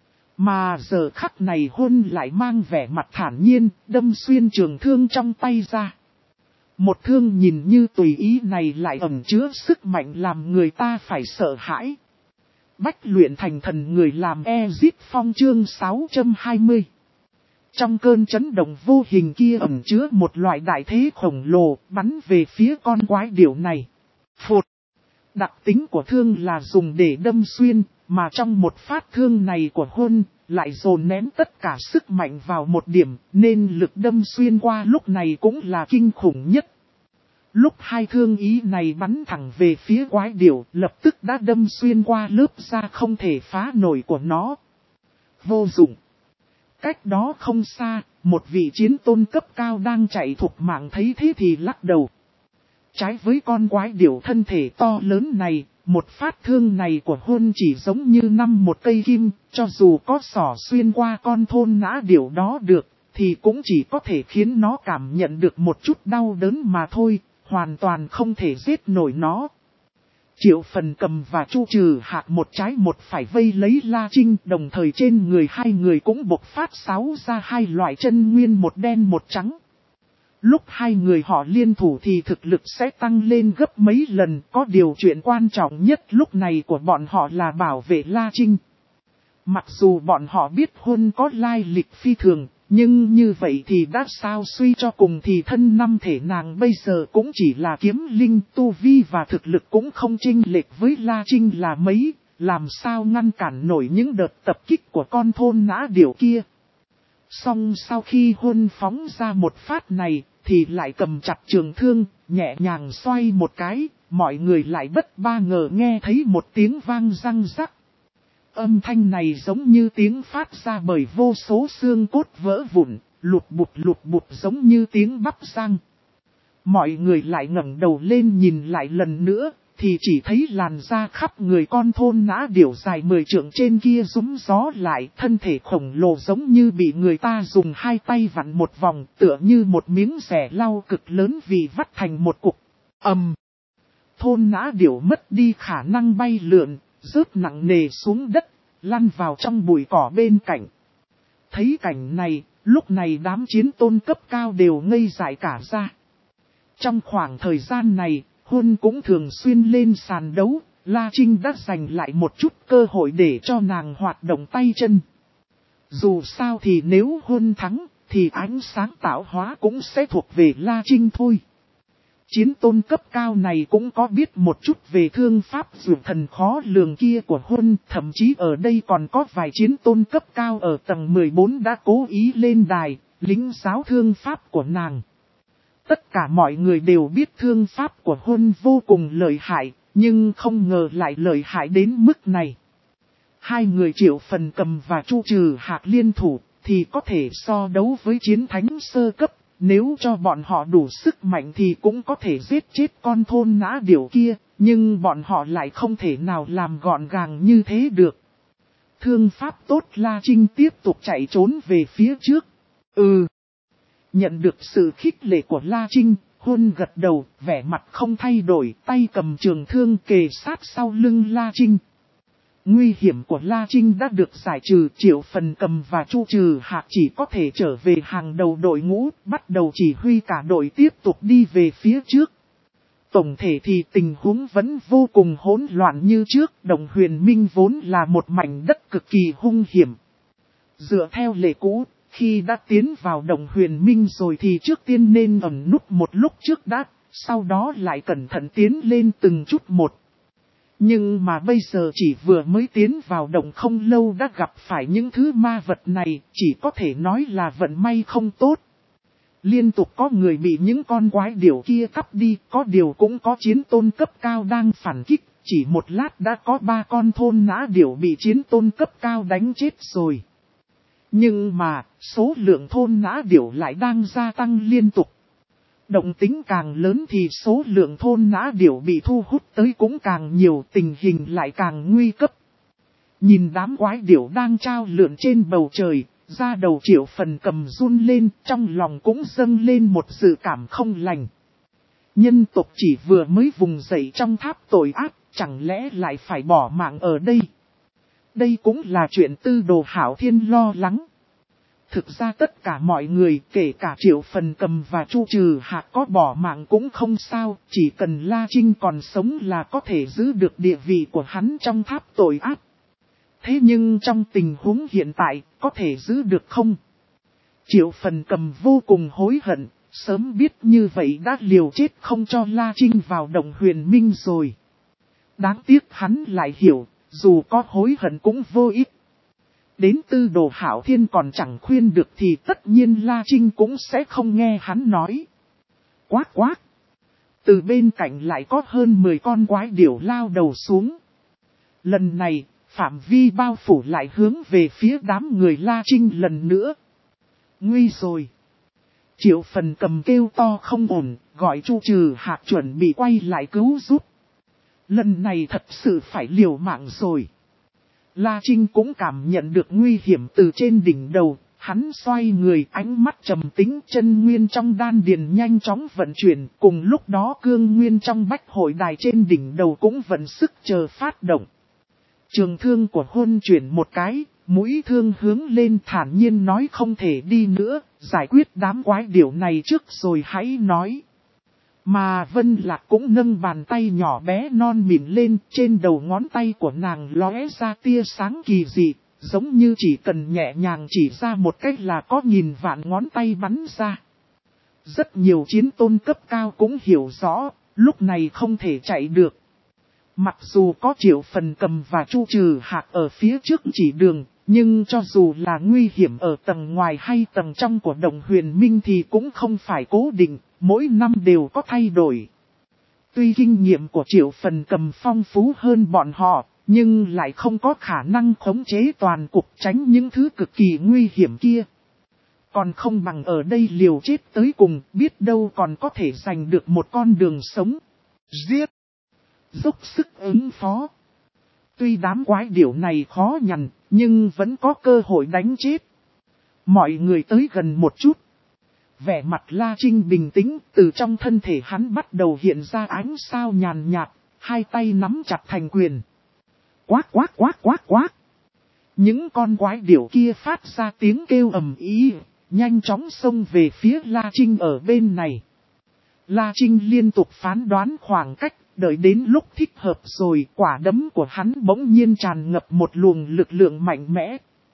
Mà giờ khắc này Huân lại mang vẻ mặt thản nhiên, đâm xuyên trường thương trong tay ra. Một thương nhìn như tùy ý này lại ẩn chứa sức mạnh làm người ta phải sợ hãi. Bách luyện thành thần người làm Ezit Phong chương sáu trăm hai mươi. Trong cơn chấn động vô hình kia ẩn chứa một loại đại thế khổng lồ bắn về phía con quái điểu này. Phụt! Đặc tính của thương là dùng để đâm xuyên, mà trong một phát thương này của Huân lại dồn nén tất cả sức mạnh vào một điểm, nên lực đâm xuyên qua lúc này cũng là kinh khủng nhất. Lúc hai thương ý này bắn thẳng về phía quái điểu, lập tức đã đâm xuyên qua lớp da không thể phá nổi của nó. Vô dụng! Cách đó không xa, một vị chiến tôn cấp cao đang chạy thục mạng thấy thế thì lắc đầu. Trái với con quái điểu thân thể to lớn này, một phát thương này của Huân chỉ giống như năm một cây kim, cho dù có xỏ xuyên qua con thôn nã điểu đó được, thì cũng chỉ có thể khiến nó cảm nhận được một chút đau đớn mà thôi, hoàn toàn không thể giết nổi nó. Triệu Phần Cầm và Chu Trừ Hạc một trái một phải vây lấy La Trinh, đồng thời trên người hai người cũng bộc phát sáu ra hai loại chân nguyên một đen một trắng. Lúc hai người họ liên thủ thì thực lực sẽ tăng lên gấp mấy lần, có điều chuyện quan trọng nhất lúc này của bọn họ là bảo vệ La Trinh. Mặc dù bọn họ biết Huân có lai lịch phi thường, nhưng như vậy thì đã sao, suy cho cùng thì thân năm thể nàng bây giờ cũng chỉ là kiếm linh, tu vi và thực lực cũng không chênh lệch với La Trinh là mấy, làm sao ngăn cản nổi những đợt tập kích của con thôn nã điểu kia. Song sau khi Huân phóng ra một phát này, thì lại cầm chặt trường thương, nhẹ nhàng xoay một cái, mọi người lại bất ba ngờ nghe thấy một tiếng vang răng rắc. Âm thanh này giống như tiếng phát ra bởi vô số xương cốt vỡ vụn, lụt bụt lụt bụt giống như tiếng bắp răng. Mọi người lại ngẩng đầu lên nhìn lại lần nữa, thì chỉ thấy làn da khắp người con thôn nã điểu dài mười trượng trên kia rúm gió lại, thân thể khổng lồ giống như bị người ta dùng hai tay vặn một vòng, tựa như một miếng rẻ lau cực lớn vì vắt thành một cục. Ầm! Thôn nã điểu mất đi khả năng bay lượn, rớt nặng nề xuống đất, lăn vào trong bụi cỏ bên cạnh. Thấy cảnh này, lúc này đám chiến tôn cấp cao đều ngây dại cả ra. Trong khoảng thời gian này, Huân cũng thường xuyên lên sàn đấu, La Trinh đã dành lại một chút cơ hội để cho nàng hoạt động tay chân. Dù sao thì nếu Huân thắng, thì ánh sáng tạo hóa cũng sẽ thuộc về La Trinh thôi. Chiến tôn cấp cao này cũng có biết một chút về thương pháp dược thần khó lường kia của Huân, thậm chí ở đây còn có vài chiến tôn cấp cao ở tầng mười bốn đã cố ý lên đài, lĩnh giáo thương pháp của nàng. Tất cả mọi người đều biết thương pháp của Huân vô cùng lợi hại, nhưng không ngờ lại lợi hại đến mức này. Hai người Triệu Phần Cầm và Chu Trừ Hạc liên thủ thì có thể so đấu với chiến thánh sơ cấp. Nếu cho bọn họ đủ sức mạnh thì cũng có thể giết chết con thôn nã điểu kia. Nhưng bọn họ lại không thể nào làm gọn gàng như thế được. Thương pháp tốt, La Trinh tiếp tục chạy trốn về phía trước. Ừ. Nhận được sự khích lệ của La Trinh, Huân gật đầu, vẻ mặt không thay đổi, tay cầm trường thương kề sát sau lưng La Trinh. Nguy hiểm của La Trinh đã được giải trừ, Triệu Phần Cầm và Chu Trừ Hạc chỉ có thể trở về hàng đầu đội ngũ, bắt đầu chỉ huy cả đội tiếp tục đi về phía trước. Tổng thể thì tình huống vẫn vô cùng hỗn loạn như trước, Đồng Huyền Minh vốn là một mảnh đất cực kỳ hung hiểm. Dựa theo lệ cũ, khi đã tiến vào Đồng Huyền Minh rồi thì trước tiên nên ẩn núp một lúc trước đã, sau đó lại cẩn thận tiến lên từng chút một. Nhưng mà bây giờ chỉ vừa mới tiến vào đồng không lâu đã gặp phải những thứ ma vật này, chỉ có thể nói là vận may không tốt. Liên tục có người bị những con quái điểu kia cắp đi, có điều cũng có chiến tôn cấp cao đang phản kích, chỉ một lát đã có ba con thôn nã điểu bị chiến tôn cấp cao đánh chết rồi. Nhưng mà, số lượng thôn nã điểu lại đang gia tăng liên tục. Động tính càng lớn thì số lượng thôn nã điểu bị thu hút tới cũng càng nhiều, tình hình lại càng nguy cấp. Nhìn đám quái điểu đang trao lượn trên bầu trời, da đầu Triệu Phần Cầm run lên, trong lòng cũng dâng lên một dự cảm không lành. Nhân tộc chỉ vừa mới vùng dậy trong tháp tội ác, chẳng lẽ lại phải bỏ mạng ở đây? Đây cũng là chuyện Tư Đồ Hảo Thiên lo lắng. Thực ra tất cả mọi người, kể cả Triệu Phần Cầm và Chu Trừ Hạc có bỏ mạng cũng không sao, chỉ cần La Trinh còn sống là có thể giữ được địa vị của hắn trong tháp tội ác. Thế nhưng trong tình huống hiện tại, có thể giữ được không? Triệu Phần Cầm vô cùng hối hận, sớm biết như vậy đã liều chết không cho La Trinh vào Đồng Huyền Minh rồi. Đáng tiếc hắn lại hiểu, dù có hối hận cũng vô ích. Đến Tư Đồ Hảo Thiên còn chẳng khuyên được thì tất nhiên La Trinh cũng sẽ không nghe hắn nói. Quát quát! Từ bên cạnh lại có hơn mười con quái điểu lao đầu xuống. Lần này, phạm vi bao phủ lại hướng về phía đám người La Trinh lần nữa. Nguy rồi! Triệu Phần Cầm kêu to không ổn, gọi Chu Trừ Hạc chuẩn bị quay lại cứu giúp. Lần này thật sự phải liều mạng rồi. La Trinh cũng cảm nhận được nguy hiểm từ trên đỉnh đầu, hắn xoay người, ánh mắt trầm tĩnh, chân nguyên trong đan điền nhanh chóng vận chuyển, cùng lúc đó cương nguyên trong bách hội đài trên đỉnh đầu cũng vận sức chờ phát động. Trường thương của Huân chuyển một cái, mũi thương hướng lên thản nhiên nói không thể đi nữa, giải quyết đám quái điểu này trước rồi hãy nói. Mà Vân Lạc cũng nâng bàn tay nhỏ bé non mịn lên, trên đầu ngón tay của nàng lóe ra tia sáng kỳ dị, giống như chỉ cần nhẹ nhàng chỉ ra một cách là có nghìn vạn ngón tay bắn ra. Rất nhiều chiến tôn cấp cao cũng hiểu rõ, lúc này không thể chạy được. Mặc dù có Triệu Phần Cầm và Chu Trừ Hạc ở phía trước chỉ đường, nhưng cho dù là nguy hiểm ở tầng ngoài hay tầng trong của Đồng Huyền Minh thì cũng không phải cố định, mỗi năm đều có thay đổi. Tuy kinh nghiệm của Triệu Phần Cầm phong phú hơn bọn họ, nhưng lại không có khả năng khống chế toàn cục tránh những thứ cực kỳ nguy hiểm kia. Còn không bằng ở đây liều chết tới cùng, biết đâu còn có thể giành được một con đường sống. Giết! Dốc sức ứng phó. Tuy đám quái điểu này khó nhằn, nhưng vẫn có cơ hội đánh chết. Mọi người tới gần một chút. Vẻ mặt La Trinh bình tĩnh, từ trong thân thể hắn bắt đầu hiện ra ánh sao nhàn nhạt, hai tay nắm chặt thành quyền. Quát quát quát quát quát. Những con quái điểu kia phát ra tiếng kêu ầm ĩ, nhanh chóng xông về phía La Trinh ở bên này. La Trinh liên tục phán đoán khoảng cách, đợi đến lúc thích hợp rồi, quả đấm của hắn bỗng nhiên tràn ngập một luồng lực lượng mạnh mẽ.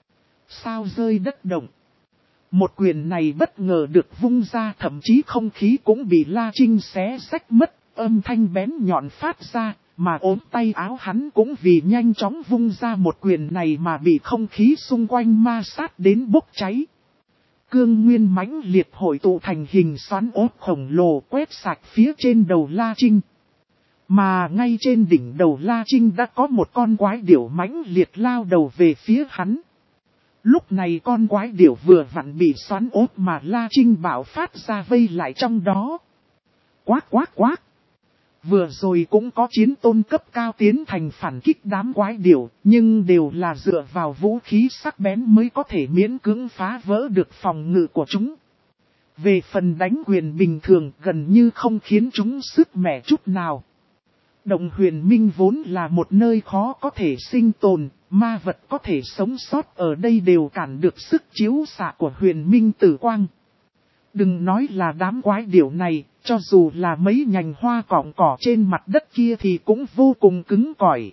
Sao rơi đất động. Một quyền này bất ngờ được vung ra, thậm chí không khí cũng bị La Trinh xé rách mất, âm thanh bén nhọn phát ra, mà ốm tay áo hắn cũng vì nhanh chóng vung ra một quyền này mà bị không khí xung quanh ma sát đến bốc cháy. Cương nguyên mãnh liệt hội tụ thành hình xoắn ốp khổng lồ quét sạch phía trên đầu La Trinh. Mà ngay trên đỉnh đầu La Trinh đã có một con quái điểu mãnh liệt lao đầu về phía hắn. Lúc này con quái điểu vừa vặn bị xoắn ốt mà La Trinh bạo phát ra vây lại trong đó. Quát quát quát. Vừa rồi cũng có chiến tôn cấp cao tiến thành phản kích đám quái điểu, nhưng đều là dựa vào vũ khí sắc bén mới có thể miễn cưỡng phá vỡ được phòng ngự của chúng. Về phần đánh quyền bình thường gần như không khiến chúng sức mẻ chút nào. Động huyền minh vốn là một nơi khó có thể sinh tồn, ma vật có thể sống sót ở đây đều cản được sức chiếu xạ của huyền minh tử quang. Đừng nói là đám quái điểu này, cho dù là mấy nhành hoa cọng cỏ trên mặt đất kia thì cũng vô cùng cứng cỏi.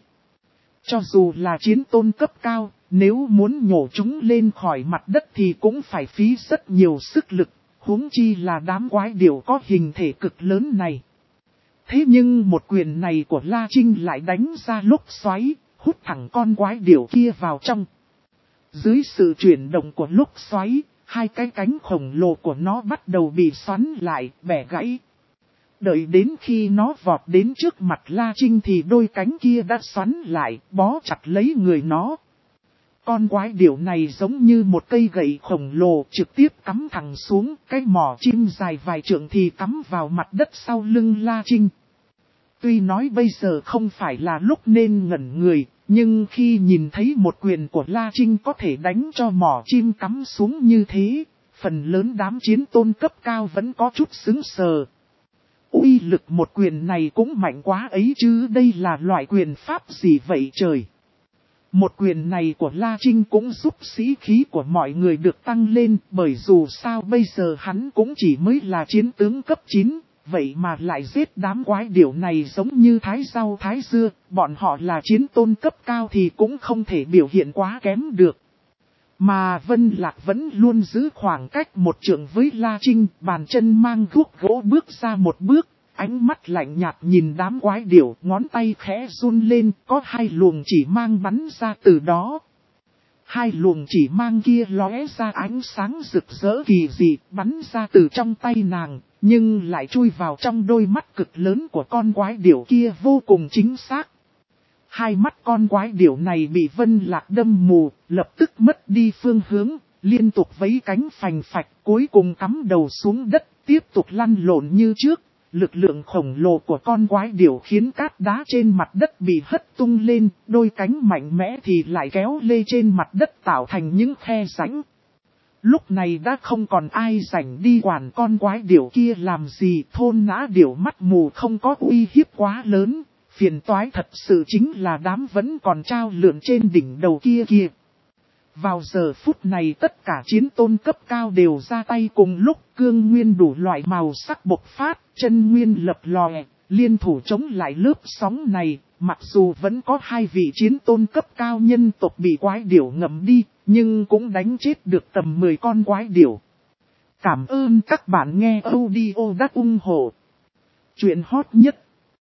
Cho dù là chiến tôn cấp cao, nếu muốn nhổ chúng lên khỏi mặt đất thì cũng phải phí rất nhiều sức lực, huống chi là đám quái điểu có hình thể cực lớn này. Thế nhưng một quyền này của La Trinh lại đánh ra lốc xoáy, hút thẳng con quái điểu kia vào trong. Dưới sự chuyển động của lốc xoáy, hai cái cánh khổng lồ của nó bắt đầu bị xoắn lại, bẻ gãy. Đợi đến khi nó vọt đến trước mặt La Trinh thì đôi cánh kia đã xoắn lại, bó chặt lấy người nó. Con quái điểu này giống như một cây gậy khổng lồ trực tiếp cắm thẳng xuống, cái mỏ chim dài vài trượng thì cắm vào mặt đất sau lưng La Trinh. Tuy nói bây giờ không phải là lúc nên ngẩn người, nhưng khi nhìn thấy một quyền của La Trinh có thể đánh cho mỏ chim cắm xuống như thế, phần lớn đám chiến tôn cấp cao vẫn có chút sững sờ. Uy lực một quyền này cũng mạnh quá ấy chứ, đây là loại quyền pháp gì vậy trời. Một quyền này của La Trinh cũng giúp sĩ khí của mọi người được tăng lên, bởi dù sao bây giờ hắn cũng chỉ mới là chiến tướng cấp chín, vậy mà lại giết đám quái điểu này giống như thái rau thái dưa, bọn họ là chiến tôn cấp cao thì cũng không thể biểu hiện quá kém được. Mà Vân Lạc vẫn luôn giữ khoảng cách một trượng với La Trinh, bàn chân mang guốc gỗ bước ra một bước, ánh mắt lạnh nhạt nhìn đám quái điểu, ngón tay khẽ run lên, có hai luồng chỉ mang bắn ra từ đó. Hai luồng chỉ mang kia lóe ra ánh sáng rực rỡ kỳ dị, bắn ra từ trong tay nàng, nhưng lại chui vào trong đôi mắt cực lớn của con quái điểu kia vô cùng chính xác. Hai mắt con quái điểu này bị Vân Lạc đâm mù, lập tức mất đi phương hướng, liên tục vẫy cánh phành phạch, cuối cùng cắm đầu xuống đất, tiếp tục lăn lộn như trước. Lực lượng khổng lồ của con quái điểu khiến cát đá trên mặt đất bị hất tung lên, đôi cánh mạnh mẽ thì lại kéo lê trên mặt đất tạo thành những khe rãnh. Lúc này đã không còn ai rảnh đi quản con quái điểu kia làm gì, thôn nã điểu mắt mù không có uy hiếp quá lớn, phiền toái thật sự chính là đám vẫn còn trao lượn trên đỉnh đầu kia kia. Vào giờ phút này tất cả chiến tôn cấp cao đều ra tay cùng lúc, cương nguyên đủ loại màu sắc bộc phát, chân nguyên lập lòe, liên thủ chống lại lớp sóng này, mặc dù vẫn có hai vị chiến tôn cấp cao nhân tộc bị quái điểu ngậm đi, nhưng cũng đánh chết được tầm mười con quái điểu. Cảm ơn các bạn nghe audio đã ủng hộ chuyện hot nhất